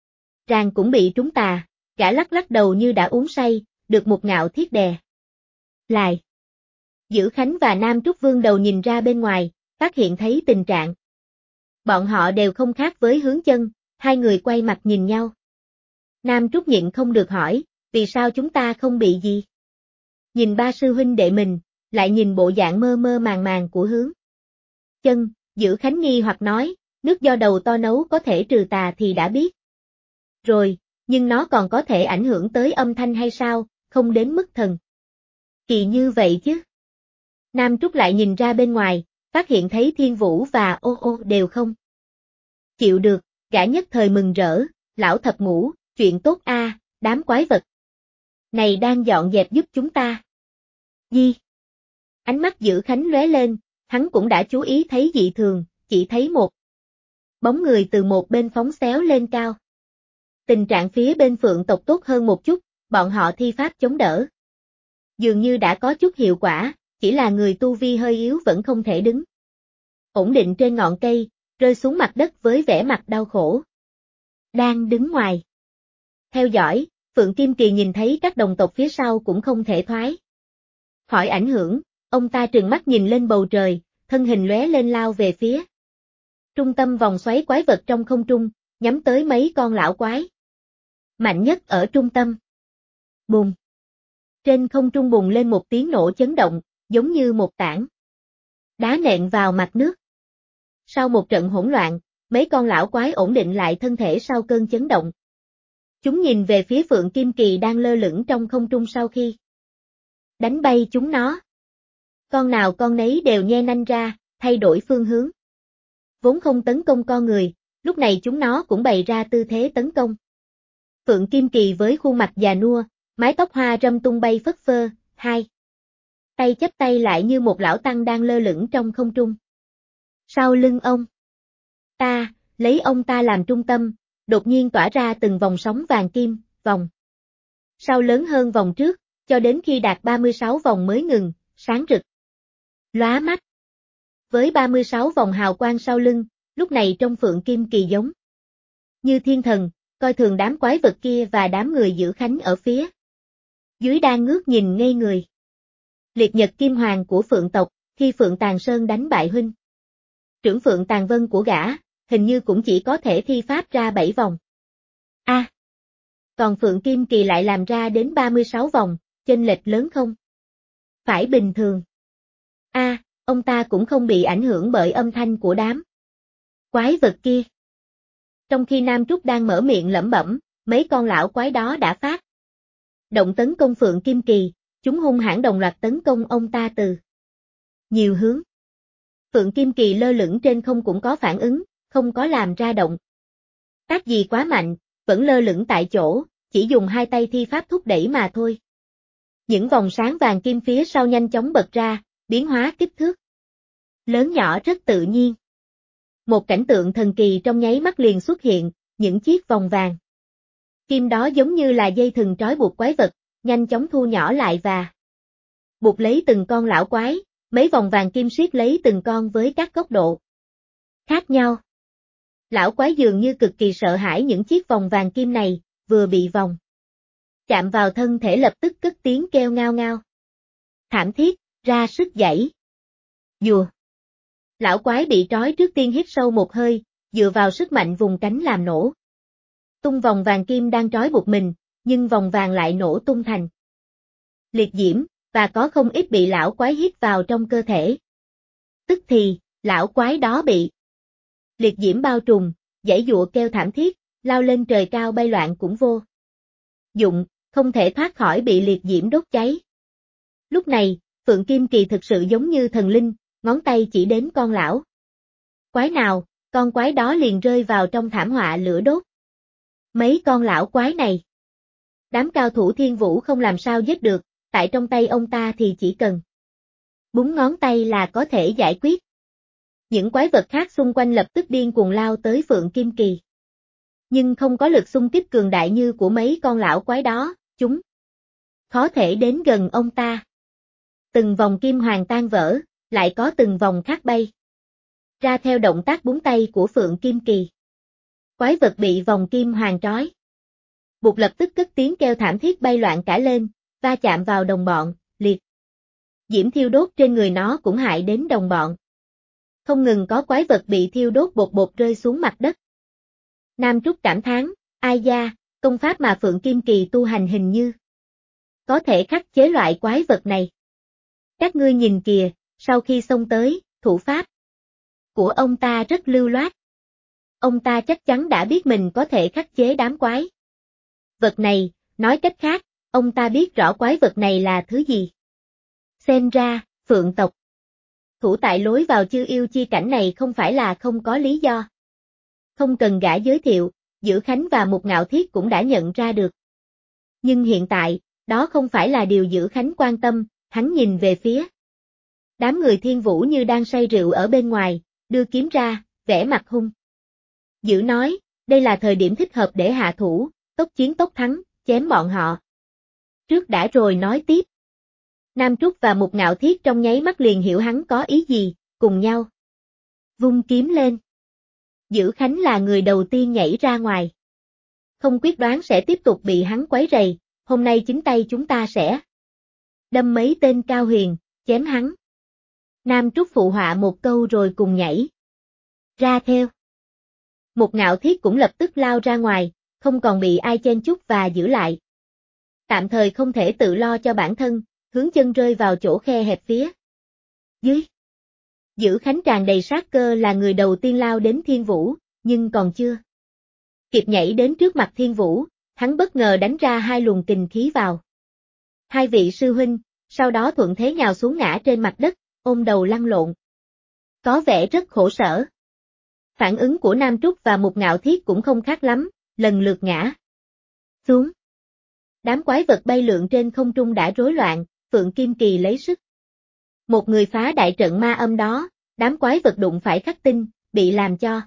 Ràng cũng bị trúng tà, gã lắc lắc đầu như đã uống say, được một ngạo thiết đè lại. Giữ Khánh và Nam Trúc Vương đầu nhìn ra bên ngoài, phát hiện thấy tình trạng. Bọn họ đều không khác với Hướng Chân, hai người quay mặt nhìn nhau. Nam Trúc nhịn không được hỏi, vì sao chúng ta không bị gì? Nhìn ba sư huynh đệ mình, lại nhìn bộ dạng mơ mơ màng màng của Hướng Chân, Giữ Khánh nghi hoặc nói, nước do đầu to nấu có thể trừ tà thì đã biết. Rồi, nhưng nó còn có thể ảnh hưởng tới âm thanh hay sao, không đến mức thần kỳ như vậy chứ. Nam Trúc lại nhìn ra bên ngoài, phát hiện thấy Thiên Vũ và Ô Ô đều không chịu được, gã nhất thời mừng rỡ, lão thập ngũ, chuyện tốt a, đám quái vật này đang dọn dẹp giúp chúng ta. Gì? Ánh mắt Giữ Khánh lóe lên, hắn cũng đã chú ý thấy dị thường, chỉ thấy một bóng người từ một bên phóng xéo lên cao. Tình trạng phía bên Phượng tộc tốt hơn một chút, bọn họ thi pháp chống đỡ. Dường như đã có chút hiệu quả, chỉ là người tu vi hơi yếu vẫn không thể đứng ổn định trên ngọn cây, rơi xuống mặt đất với vẻ mặt đau khổ. Đang đứng ngoài theo dõi, Phượng Kim Kỳ nhìn thấy các đồng tộc phía sau cũng không thể thoái khỏi ảnh hưởng, ông ta trừng mắt nhìn lên bầu trời, thân hình lóe lên lao về phía trung tâm vòng xoáy quái vật trong không trung, nhắm tới mấy con lão quái. Mạnh nhất ở trung tâm. Bùng. Trên không trung bùng lên một tiếng nổ chấn động, giống như một tảng đá nện vào mặt nước. Sau một trận hỗn loạn, mấy con lão quái ổn định lại thân thể sau cơn chấn động. Chúng nhìn về phía Phượng Kim Kỳ đang lơ lửng trong không trung sau khi đánh bay chúng nó. Con nào con nấy đều nhe nanh ra, thay đổi phương hướng. Vốn không tấn công con người, lúc này chúng nó cũng bày ra tư thế tấn công. Phượng Kim Kỳ với khuôn mặt già nua, mái tóc hoa râm tung bay phất phơ, hai tay chắp tay lại như một lão tăng đang lơ lửng trong không trung. Sau lưng ông ta, lấy ông ta làm trung tâm, đột nhiên tỏa ra từng vòng sóng vàng kim, vòng sau lớn hơn vòng trước, cho đến khi đạt 36 vòng mới ngừng, sáng rực, lóa mắt. Với 36 vòng hào quang sau lưng, lúc này trong Phượng Kim Kỳ giống như thiên thần, coi thường đám quái vật kia và đám người Giữ Khánh ở phía dưới đang ngước nhìn ngây người. Liệt nhật kim hoàng của Phượng tộc, khi Phượng Tàn Sơn đánh bại huynh trưởng Phượng Tàn Vân của gã, hình như cũng chỉ có thể thi pháp ra 7 vòng. Còn Phượng Kim Kỳ lại làm ra đến 36 vòng, chênh lệch lớn không? Phải bình thường. Ông ta cũng không bị ảnh hưởng bởi âm thanh của đám quái vật kia. Trong khi Nam Trúc đang mở miệng lẩm bẩm, mấy con lão quái đó đã phát động tấn công Phượng Kim Kỳ, chúng hung hãn đồng loạt tấn công ông ta từ nhiều hướng. Phượng Kim Kỳ lơ lửng trên không cũng có phản ứng, không có làm ra động tác gì quá mạnh, vẫn lơ lửng tại chỗ, chỉ dùng hai tay thi pháp thúc đẩy mà thôi. Những vòng sáng vàng kim phía sau nhanh chóng bật ra, biến hóa kích thước lớn nhỏ rất tự nhiên. Một cảnh tượng thần kỳ trong nháy mắt liền xuất hiện, những chiếc vòng vàng kim đó giống như là dây thừng trói buộc quái vật, nhanh chóng thu nhỏ lại và buộc lấy từng con lão quái, mấy vòng vàng kim siết lấy từng con với các góc độ khác nhau. Lão quái dường như cực kỳ sợ hãi những chiếc vòng vàng kim này, vừa bị vòng chạm vào thân thể lập tức cất tiếng kêu ngao ngao. Thảm thiết, ra sức giãy giụa. Lão quái bị trói trước tiên hít sâu một hơi, dựa vào sức mạnh vùng cánh làm nổ tung vòng vàng kim đang trói buộc mình, nhưng vòng vàng lại nổ tung thành liệt diễm, và có không ít bị lão quái hít vào trong cơ thể. Tức thì, lão quái đó bị liệt diễm bao trùm, giãy giụa kêu thảm thiết, lao lên trời cao bay loạn cũng vô dụng, không thể thoát khỏi bị liệt diễm đốt cháy. Lúc này, Phượng Kim Kỳ thực sự giống như thần linh, ngón tay chỉ đến con lão quái nào, con quái đó liền rơi vào trong thảm họa lửa đốt. Mấy con lão quái này, đám cao thủ Thiên Vũ không làm sao giết được, tại trong tay ông ta thì chỉ cần Búng ngón tay là có thể giải quyết. Những quái vật khác xung quanh lập tức điên cuồng lao tới Phượng Kim Kỳ. Nhưng không có lực xung kích cường đại như của mấy con lão quái đó, chúng khó thể đến gần ông ta. Từng vòng kim hoàng tan vỡ, lại có từng vòng khác bay ra theo động tác búng tay của Phượng Kim Kỳ. Quái vật bị vòng kim hoàng trói buộc lập tức cất tiếng kêu thảm thiết bay loạn cả lên, va chạm vào đồng bọn, liệt diễm thiêu đốt trên người nó cũng hại đến đồng bọn. Không ngừng có quái vật bị thiêu đốt bột bột rơi xuống mặt đất. Nam Trúc cảm thán, ai da, công pháp mà Phượng Kim Kỳ tu hành hình như có thể khắc chế loại quái vật này. Các ngươi nhìn kìa, sau khi xông tới, thủ pháp của ông ta rất lưu loát. Ông ta chắc chắn đã biết mình có thể khắc chế đám quái vật này, nói cách khác, ông ta biết rõ quái vật này là thứ gì. Xem ra, Phượng tộc thủ tại lối vào Chư Yêu chi cảnh này không phải là không có lý do. Không cần gã giới thiệu, Dữ Khánh và Mục Ngạo Thiết cũng đã nhận ra được. Nhưng hiện tại, đó không phải là điều Dữ Khánh quan tâm, hắn nhìn về phía đám người Thiên Vũ như đang say rượu ở bên ngoài, đưa kiếm ra, vẻ mặt hung dữ nói, đây là thời điểm thích hợp để hạ thủ, tốc chiến tốc thắng, chém bọn họ trước đã rồi nói tiếp. Nam Trúc và Mục Ngạo Thiết trong nháy mắt liền hiểu hắn có ý gì, cùng nhau vung kiếm lên. Dữ Khánh là người đầu tiên nhảy ra ngoài. Không quyết đoán sẽ tiếp tục bị hắn quấy rầy, hôm nay chính tay chúng ta sẽ đâm mấy tên cao huyền, chém hắn. Nam Trúc phụ họa một câu rồi cùng nhảy ra theo. Mục Ngạo Thiết cũng lập tức lao ra ngoài, không còn bị ai chen chúc và giữ lại. Tạm thời không thể tự lo cho bản thân, hướng chân rơi vào chỗ khe hẹp phía dưới. Dữ Khánh tràn đầy sát cơ là người đầu tiên lao đến Thiên Vũ, nhưng còn chưa kịp nhảy đến trước mặt Thiên Vũ, hắn bất ngờ đánh ra hai luồng kình khí vào hai vị sư huynh, sau đó thuận thế nhào xuống ngã trên mặt đất, ôm đầu lăn lộn. Có vẻ rất khổ sở. Phản ứng của Nam Trúc và Mục Ngạo Thiết cũng không khác lắm, lần lượt ngã xuống. Đám quái vật bay lượn trên không trung đã rối loạn, Phượng Kim Kỳ lấy sức một người phá đại trận ma âm đó, đám quái vật đụng phải khắc tinh, bị làm cho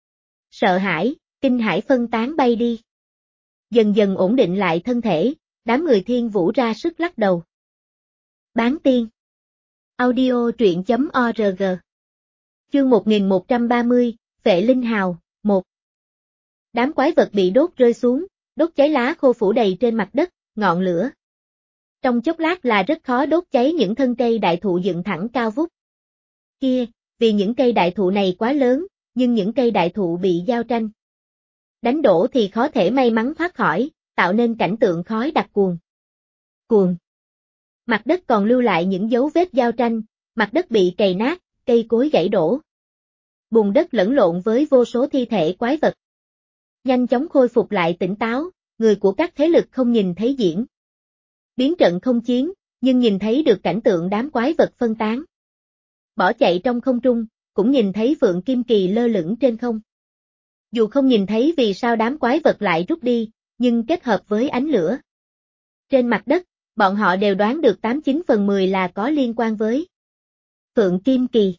sợ hãi, kinh hãi phân tán bay đi. Dần dần ổn định lại thân thể, đám người Thiên Vũ ra sức lắc đầu. Bán tiên. Audio truyện.org. Chương 1130, Phệ Linh Hào, 1. Đám quái vật bị đốt rơi xuống, đốt cháy lá khô phủ đầy trên mặt đất, ngọn lửa trong chốc lát là rất khó đốt cháy những thân cây đại thụ dựng thẳng cao vút kia, vì những cây đại thụ này quá lớn, nhưng những cây đại thụ bị giao tranh đánh đổ thì khó thể may mắn thoát khỏi, tạo nên cảnh tượng khói đặc cuồn cuồn. Mặt đất còn lưu lại những dấu vết giao tranh, mặt đất bị cày nát, cây cối gãy đổ. Bùn đất lẫn lộn với vô số thi thể quái vật. Nhanh chóng khôi phục lại tỉnh táo, người của các thế lực không nhìn thấy diễn biến trận không chiến, nhưng nhìn thấy được cảnh tượng đám quái vật phân tán bỏ chạy trong không trung, cũng nhìn thấy Phượng Kim Kỳ lơ lửng trên không. Dù không nhìn thấy vì sao đám quái vật lại rút đi, nhưng kết hợp với ánh lửa trên mặt đất, bọn họ đều đoán được 89/10 là có liên quan với Phượng Kim Kỳ.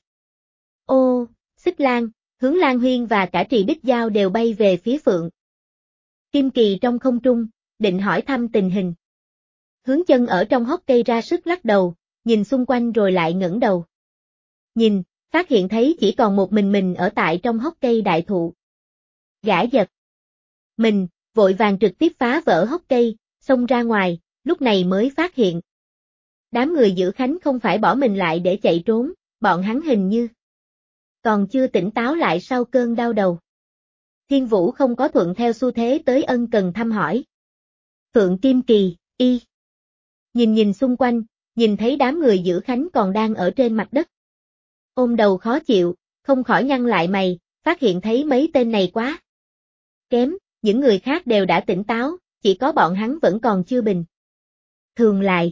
Ô, Xích Lan, Hướng Lan Huyên và cả Trì Bích Giao đều bay về phía Phượng Kim Kỳ trong không trung, định hỏi thăm tình hình. Hướng Chân ở trong hốc cây ra sức lắc đầu, nhìn xung quanh rồi lại ngẩng đầu. Nhìn, phát hiện thấy chỉ còn một mình ở tại trong hốc cây đại thụ. Gã giật mình, vội vàng trực tiếp phá vỡ hốc cây, xông ra ngoài, lúc này mới phát hiện. Đám người Dữ Khánh không phải bỏ mình lại để chạy trốn, bọn hắn hình như còn chưa tỉnh táo lại sau cơn đau đầu. Thiên Vũ không có thuận theo xu thế tới ân cần thăm hỏi. Phượng Kim Kỳ, y. Nhìn xung quanh, nhìn thấy đám người Dữ Khánh còn đang ở trên mặt đất. Ôm đầu khó chịu, không khỏi nhăn lại mày, phát hiện thấy mấy tên này quá kém, những người khác đều đã tỉnh táo, chỉ có bọn hắn vẫn còn chưa bình thường lại.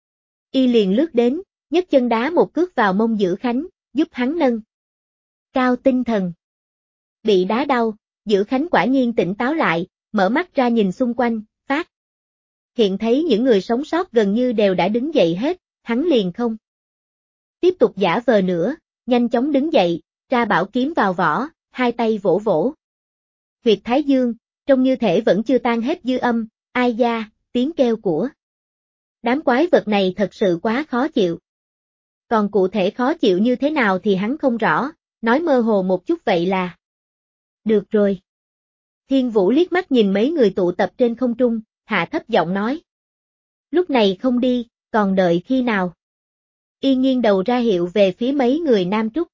Y liền lướt đến, nhấc chân đá một cước vào mông Dữ Khánh, giúp hắn nâng cao tinh thần. Bị đá đau, Dữ Khánh quả nhiên tỉnh táo lại, mở mắt ra nhìn xung quanh, phát hiện thấy những người sống sót gần như đều đã đứng dậy hết, hắn liền không tiếp tục giả vờ nữa, nhanh chóng đứng dậy, ra bảo kiếm vào vỏ, hai tay vỗ vỗ. Huyệt thái dương, trông như thể vẫn chưa tan hết dư âm, ai da, tiếng kêu của. Đám quái vật này thật sự quá khó chịu. Còn cụ thể khó chịu như thế nào thì hắn không rõ, nói mơ hồ một chút vậy là. Được rồi. Thiên Vũ liếc mắt nhìn mấy người tụ tập trên không trung, hạ thấp giọng nói. Lúc này không đi, còn đợi khi nào? Y nghiêng đầu ra hiệu về phía mấy người Nam Trúc.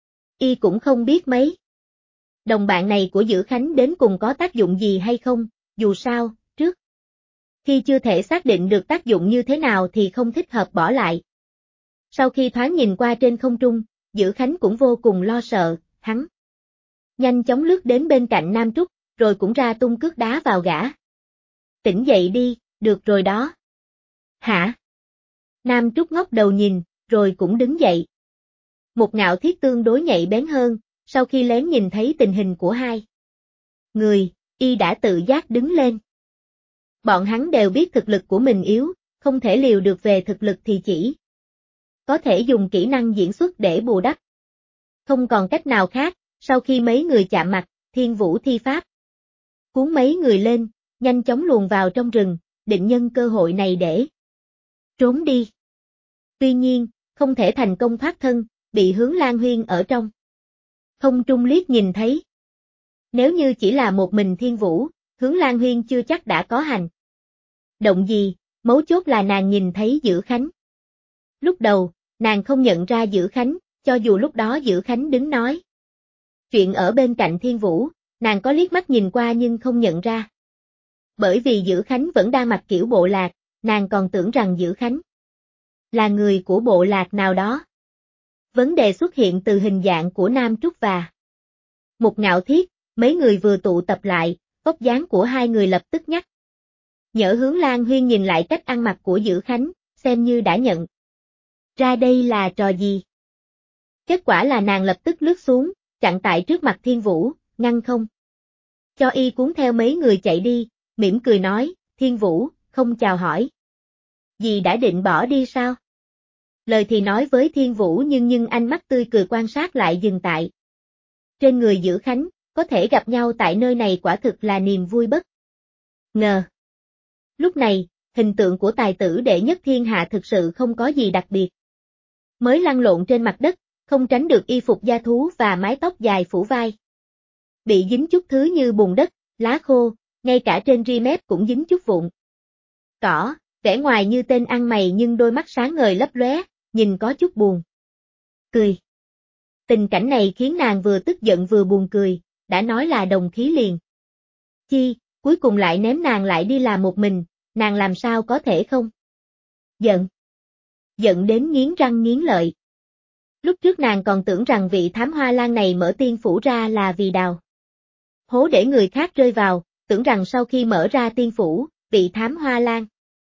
Y cũng không biết mấy đồng bạn này của Dữ Khánh đến cùng có tác dụng gì hay không, dù sao, trước khi chưa thể xác định được tác dụng như thế nào thì không thích hợp bỏ lại. Sau khi thoáng nhìn qua trên không trung, Dữ Khánh cũng vô cùng lo sợ, hắn nhanh chóng lướt đến bên cạnh Nam Trúc, rồi cũng ra tung cước đá vào gã. Tỉnh dậy đi, được rồi đó. Hả? Nam Trúc ngóc đầu nhìn, rồi cũng đứng dậy. Một Ngạo Thiết tương đối nhạy bén hơn, sau khi lén nhìn thấy tình hình của hai người, y đã tự giác đứng lên. Bọn hắn đều biết thực lực của mình yếu, không thể liều được về thực lực thì chỉ có thể dùng kỹ năng diễn xuất để bù đắp. Không còn cách nào khác, sau khi mấy người chạm mặt, Thiên Vũ thi pháp. Cuốn mấy người lên, nhanh chóng luồn vào trong rừng, định nhân cơ hội này để trốn đi. Tuy nhiên, không thể thành công thoát thân, bị Hướng Lan Huyên ở trong không trung liếc nhìn thấy. Nếu như chỉ là một mình Thiên Vũ, Hướng Lan Huyên chưa chắc đã có hành động gì, mấu chốt là nàng nhìn thấy Dữ Khánh. Lúc đầu, nàng không nhận ra Dữ Khánh, cho dù lúc đó Dữ Khánh đứng nói chuyện ở bên cạnh Thiên Vũ, nàng có liếc mắt nhìn qua nhưng không nhận ra. Bởi vì Dữ Khánh vẫn đang mặc kiểu bộ lạc, nàng còn tưởng rằng Dữ Khánh là người của bộ lạc nào đó. Vấn đề xuất hiện từ hình dạng của Nam Trúc và Một Ngạo Thiết, mấy người vừa tụ tập lại, vóc dáng của hai người lập tức nhắc nhở Hướng Lan Huyên nhìn lại cách ăn mặc của Dữ Khánh, xem như đã nhận ra đây là trò gì. Kết quả là nàng lập tức lướt xuống, chặn tại trước mặt Thiên Vũ, ngăn không cho y cuốn theo mấy người chạy đi, mỉm cười nói, Thiên Vũ, không chào hỏi. Dì đã định bỏ đi sao? Lời thì nói với Thiên Vũ nhưng ánh mắt tươi cười quan sát lại dừng tại trên người Dữ Khánh, có thể gặp nhau tại nơi này quả thực là niềm vui bất ngờ. Lúc này, hình tượng của tài tử đệ nhất thiên hạ thực sự không có gì đặc biệt. Mới lăn lộn trên mặt đất, không tránh được y phục da thú và mái tóc dài phủ vai. Bị dính chút thứ như bùn đất, lá khô, ngay cả trên ri mép cũng dính chút vụn cỏ, vẻ ngoài như tên ăn mày nhưng đôi mắt sáng ngời lấp lóe, nhìn có chút buồn cười. Tình cảnh này khiến nàng vừa tức giận vừa buồn cười, đã nói là đồng khí liền chi, cuối cùng lại ném nàng lại đi làm một mình, nàng làm sao có thể không giận. Giận đến nghiến răng nghiến lợi. Lúc trước nàng còn tưởng rằng vị thám hoa lan này mở tiên phủ ra là vì đào hố để người khác rơi vào, tưởng rằng sau khi mở ra tiên phủ, vị thám hoa lan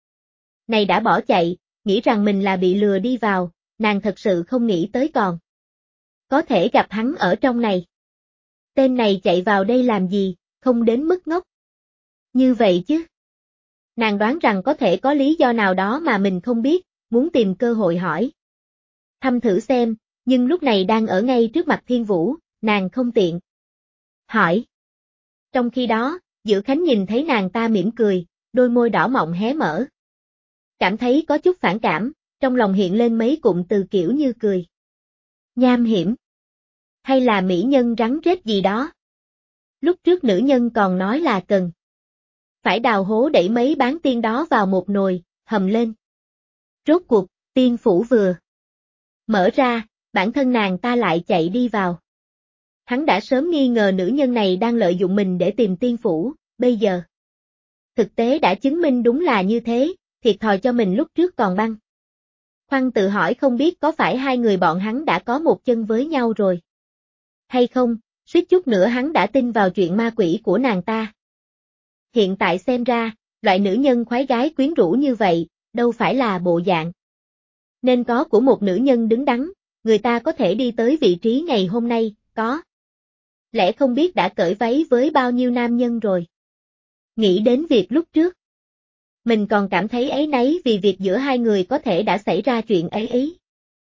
này đã bỏ chạy, nghĩ rằng mình là bị lừa đi vào, nàng thật sự không nghĩ tới còn có thể gặp hắn ở trong này. Tên này chạy vào đây làm gì, không đến mức ngốc như vậy chứ. Nàng đoán rằng có thể có lý do nào đó mà mình không biết, muốn tìm cơ hội hỏi thăm thử xem, nhưng lúc này đang ở ngay trước mặt Thiên Vũ, nàng không tiện hỏi. Trong khi đó, Dữ Khánh nhìn thấy nàng ta mỉm cười, đôi môi đỏ mọng hé mở. Cảm thấy có chút phản cảm, trong lòng hiện lên mấy cụm từ kiểu như cười nham hiểm, hay là mỹ nhân rắn rết gì đó. Lúc trước nữ nhân còn nói là cần phải đào hố đẩy mấy bán tiên đó vào một nồi, hầm lên. Rốt cuộc, tiên phủ vừa mở ra, bản thân nàng ta lại chạy đi vào. Hắn đã sớm nghi ngờ nữ nhân này đang lợi dụng mình để tìm tiên phủ, bây giờ thực tế đã chứng minh đúng là như thế, thiệt thòi cho mình lúc trước còn băn khoăn tự hỏi không biết có phải hai người bọn hắn đã có một chân với nhau rồi hay không, suýt chút nữa hắn đã tin vào chuyện ma quỷ của nàng ta. Hiện tại xem ra, loại nữ nhân khoái gái quyến rũ như vậy, đâu phải là bộ dạng nên có của một nữ nhân đứng đắn, người ta có thể đi tới vị trí ngày hôm nay, có lẽ không biết đã cởi váy với bao nhiêu nam nhân rồi. Nghĩ đến việc lúc trước, mình còn cảm thấy áy náy vì việc giữa hai người có thể đã xảy ra chuyện ấy ấy.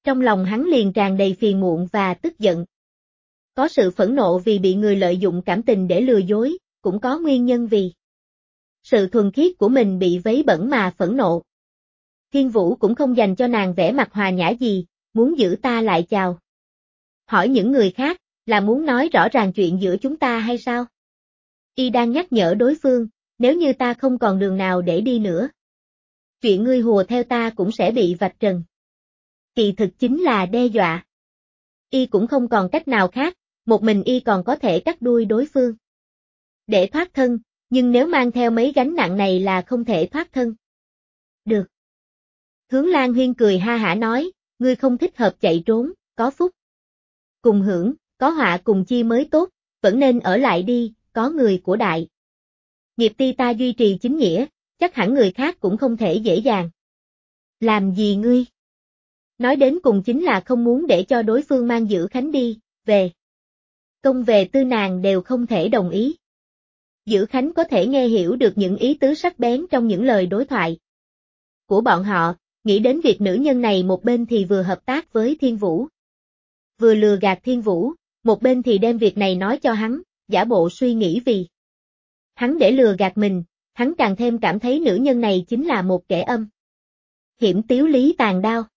Trong lòng hắn liền tràn đầy phiền muộn và tức giận. Có sự phẫn nộ vì bị người lợi dụng cảm tình để lừa dối, cũng có nguyên nhân vì sự thuần khiết của mình bị vấy bẩn mà phẫn nộ. Thiên Vũ cũng không dành cho nàng vẻ mặt hòa nhã gì, muốn giữ ta lại chào. Hỏi những người khác, là muốn nói rõ ràng chuyện giữa chúng ta hay sao? Y đang nhắc nhở đối phương, nếu như ta không còn đường nào để đi nữa. Chuyện ngươi hùa theo ta cũng sẽ bị vạch trần. Kỳ thực chính là đe dọa. Y cũng không còn cách nào khác, một mình Y còn có thể cắt đuôi đối phương. Để thoát thân, nhưng nếu mang theo mấy gánh nặng này là không thể thoát thân. Được. Hướng Lan Huyên cười ha hả nói, ngươi không thích hợp chạy trốn, có phúc cùng hưởng, có họa cùng chia mới tốt, vẫn nên ở lại đi, có người của đại. Nghiệp ti ta duy trì chính nghĩa, chắc hẳn người khác cũng không thể dễ dàng. Làm gì ngươi? Nói đến cùng chính là không muốn để cho đối phương mang Giữ Khánh đi, về công về tư nàng đều không thể đồng ý. Giữ Khánh có thể nghe hiểu được những ý tứ sắc bén trong những lời đối thoại của bọn họ, nghĩ đến việc nữ nhân này một bên thì vừa hợp tác với Thiên Vũ, vừa lừa gạt Thiên Vũ, một bên thì đem việc này nói cho hắn, giả bộ suy nghĩ vì hắn để lừa gạt mình, hắn càng thêm cảm thấy nữ nhân này chính là một kẻ âm hiểm tiếu lý tàn đao.